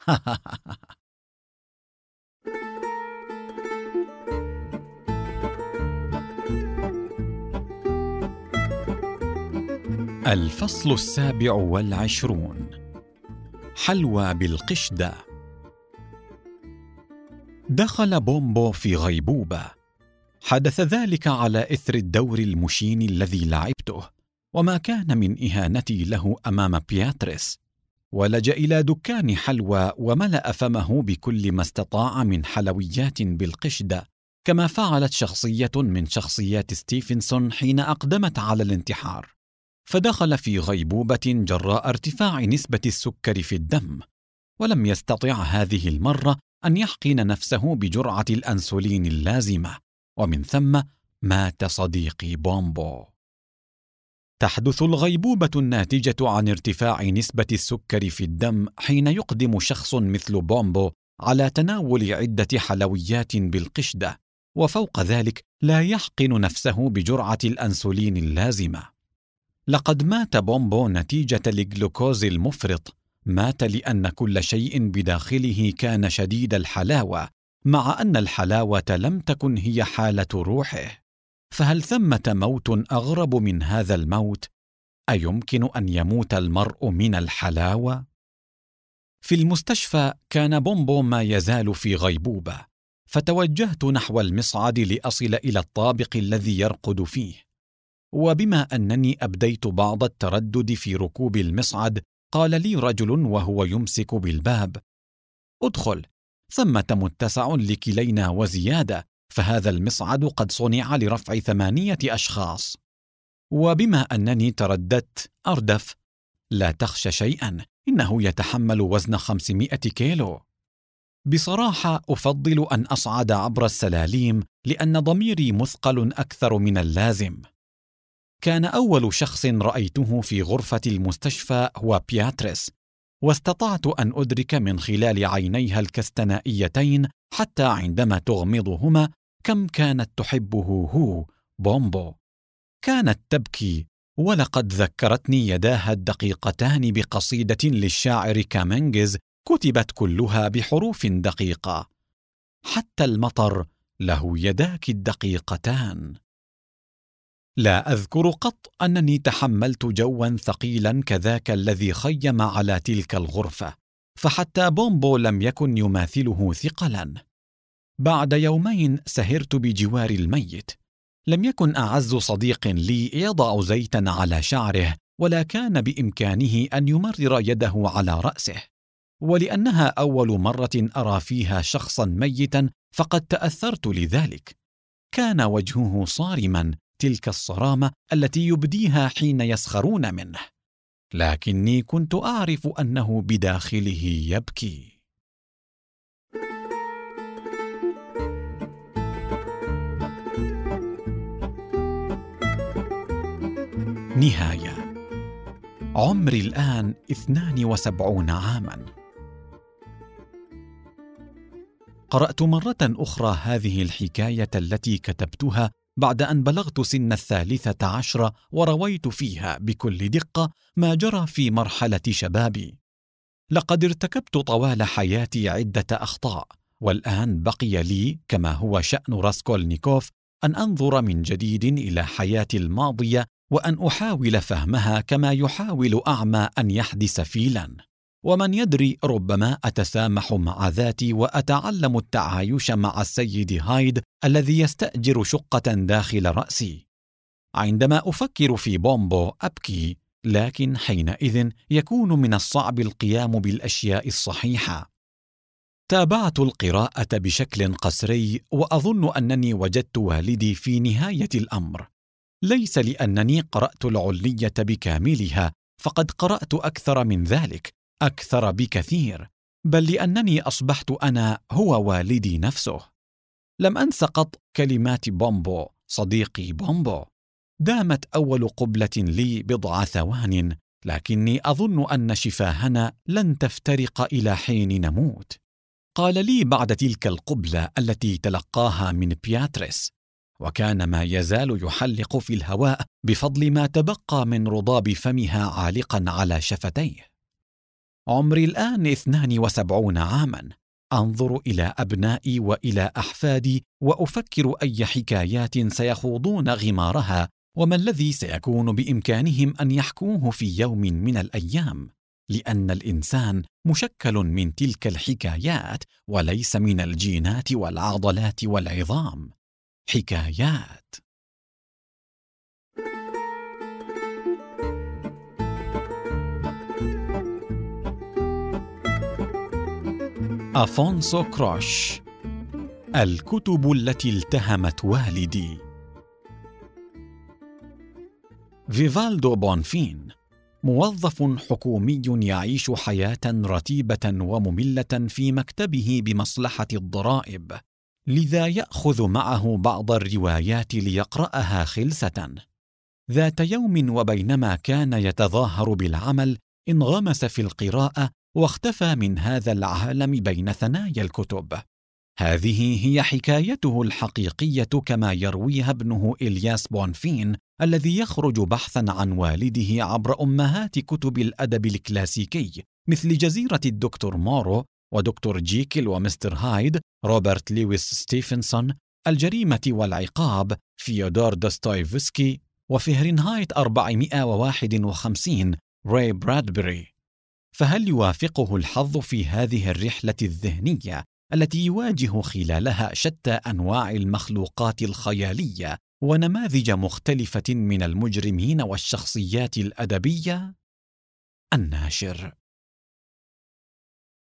الفصل 27. حلوى بالقشدة. دخل بومبو في غيبوبة. حدث ذلك على إثر الدور المشين الذي لعبته، وما كان من إهانتي له أمام بياتريس، ولجأ إلى دكان حلوى وملأ فمه بكل ما استطاع من حلويات بالقشدة، كما فعلت شخصية من شخصيات ستيفنسون حين أقدمت على الانتحار. فدخل في غيبوبة جراء ارتفاع نسبة السكر في الدم، ولم يستطع هذه المرة أن يحقن نفسه بجرعة الأنسولين اللازمة، ومن ثم مات صديقي بومبو. تحدث الغيبوبة الناتجة عن ارتفاع نسبة السكر في الدم حين يقدم شخص مثل بومبو على تناول عدة حلويات بالقشدة، وفوق ذلك لا يحقن نفسه بجرعة الأنسولين اللازمة. لقد مات بومبو نتيجة الجلوكوز المفرط، مات لأن كل شيء بداخله كان شديد الحلاوة، مع أن الحلاوة لم تكن هي حالة روحه. فهل ثمة موت أغرب من هذا الموت؟ أيمكن أن يموت المرء من الحلاوة؟ في المستشفى كان بومبو ما يزال في غيبوبة، فتوجهت نحو المصعد لأصل إلى الطابق الذي يرقد فيه. وبما أنني أبديت بعض التردد في ركوب المصعد، قال لي رجل وهو يمسك بالباب: ادخل، ثمة متسع لكلينا وزيادة، فهذا المصعد قد صنع لرفع 8 أشخاص. وبما أنني ترددت أردف: لا تخش شيئا، إنه يتحمل وزن 500 كيلو. بصراحة أفضل أن أصعد عبر السلاليم، لأن ضميري مثقل أكثر من اللازم. كان أول شخص رأيته في غرفة المستشفى هو بياتريس، واستطعت أن أدرك من خلال عينيها الكستنائيتين حتى عندما تغمضهما كم كانت تحبه هو بومبو. كانت تبكي ولقد ذكرتني يداها الدقيقتان بقصيدة للشاعر كامينجز كتبت كلها بحروف دقيقة: حتى المطر له يداك الدقيقتان. لا أذكر قط أنني تحملت جوا ثقيلا كذاك الذي خيم على تلك الغرفة، فحتى بومبو لم يكن يماثله ثقلا. بعد يومين سهرت بجوار الميت. لم يكن أعز صديق لي يضع زيتا على شعره، ولا كان بإمكانه أن يمرر يده على رأسه، ولأنها أول مرة أرى فيها شخصا ميتا فقد تأثرت لذلك. كان وجهه صارما، تلك الصرامة التي يبديها حين يسخرون منه، لكني كنت أعرف أنه بداخله يبكي. نهاية. عمري الآن 72 عاماً. قرأت مرة أخرى هذه الحكاية التي كتبتها بعد أن بلغت سن 13، ورويت فيها بكل دقة ما جرى في مرحلة شبابي. لقد ارتكبت طوال حياتي عدة أخطاء، والآن بقي لي، كما هو شأن راسكولنيكوف، أن أنظر من جديد إلى حياتي الماضية وأن أحاول فهمها كما يحاول أعمى أن يحدس فيلا. ومن يدري، ربما أتسامح مع ذاتي وأتعلم التعايش مع السيد هايد الذي يستأجر شقة داخل رأسي. عندما أفكر في بومبو أبكي، لكن حينئذ يكون من الصعب القيام بالأشياء الصحيحة. تابعت القراءة بشكل قسري، وأظن أنني وجدت والدي في نهاية الأمر. ليس لأنني قرأت العلية بكاملها، فقد قرأت أكثر من ذلك، أكثر بكثير، بل لأنني أصبحت أنا هو والدي نفسه. لم أنس قط كلمات بومبو، صديقي بومبو. دامت أول قبلة لي بضع ثوان، لكني أظن أن شفاهنا لن تفترق إلى حين نموت. قال لي بعد تلك القبلة التي تلقاها من بياتريس، وكان ما يزال يحلق في الهواء بفضل ما تبقى من رضاب فمها عالقا على شفتيه: عمري الآن 72 عاما. أنظر إلى أبنائي وإلى أحفادي وأفكر أي حكايات سيخوضون غمارها، وما الذي سيكون بإمكانهم أن يحكوه في يوم من الأيام، لأن الإنسان مشكل من تلك الحكايات وليس من الجينات والعضلات والعظام. حكايات. أفونسو كروش. الكتب التي التهمت والدي. فيفالدو بونفين موظف حكومي يعيش حياة رتيبة ومملة في مكتبه بمصلحة الضرائب، لذا يأخذ معه بعض الروايات ليقرأها خلسة. ذات يوم وبينما كان يتظاهر بالعمل، انغمس في القراءة واختفى من هذا العالم بين ثنايا الكتب. هذه هي حكايته الحقيقية كما يرويها ابنه إلياس بونفين، الذي يخرج بحثا عن والده عبر أمهات كتب الأدب الكلاسيكي مثل جزيرة الدكتور مورو ودكتور جيكل ومستر هايد، روبرت لويس ستيفنسون، الجريمة والعقاب، فيودور دوستويفسكي، وفهرنهايت 451، راي برادبري. فهل يوافقه الحظ في هذه الرحلة الذهنية التي يواجه خلالها شتى أنواع المخلوقات الخيالية ونماذج مختلفة من المجرمين والشخصيات الأدبية؟ الناشر.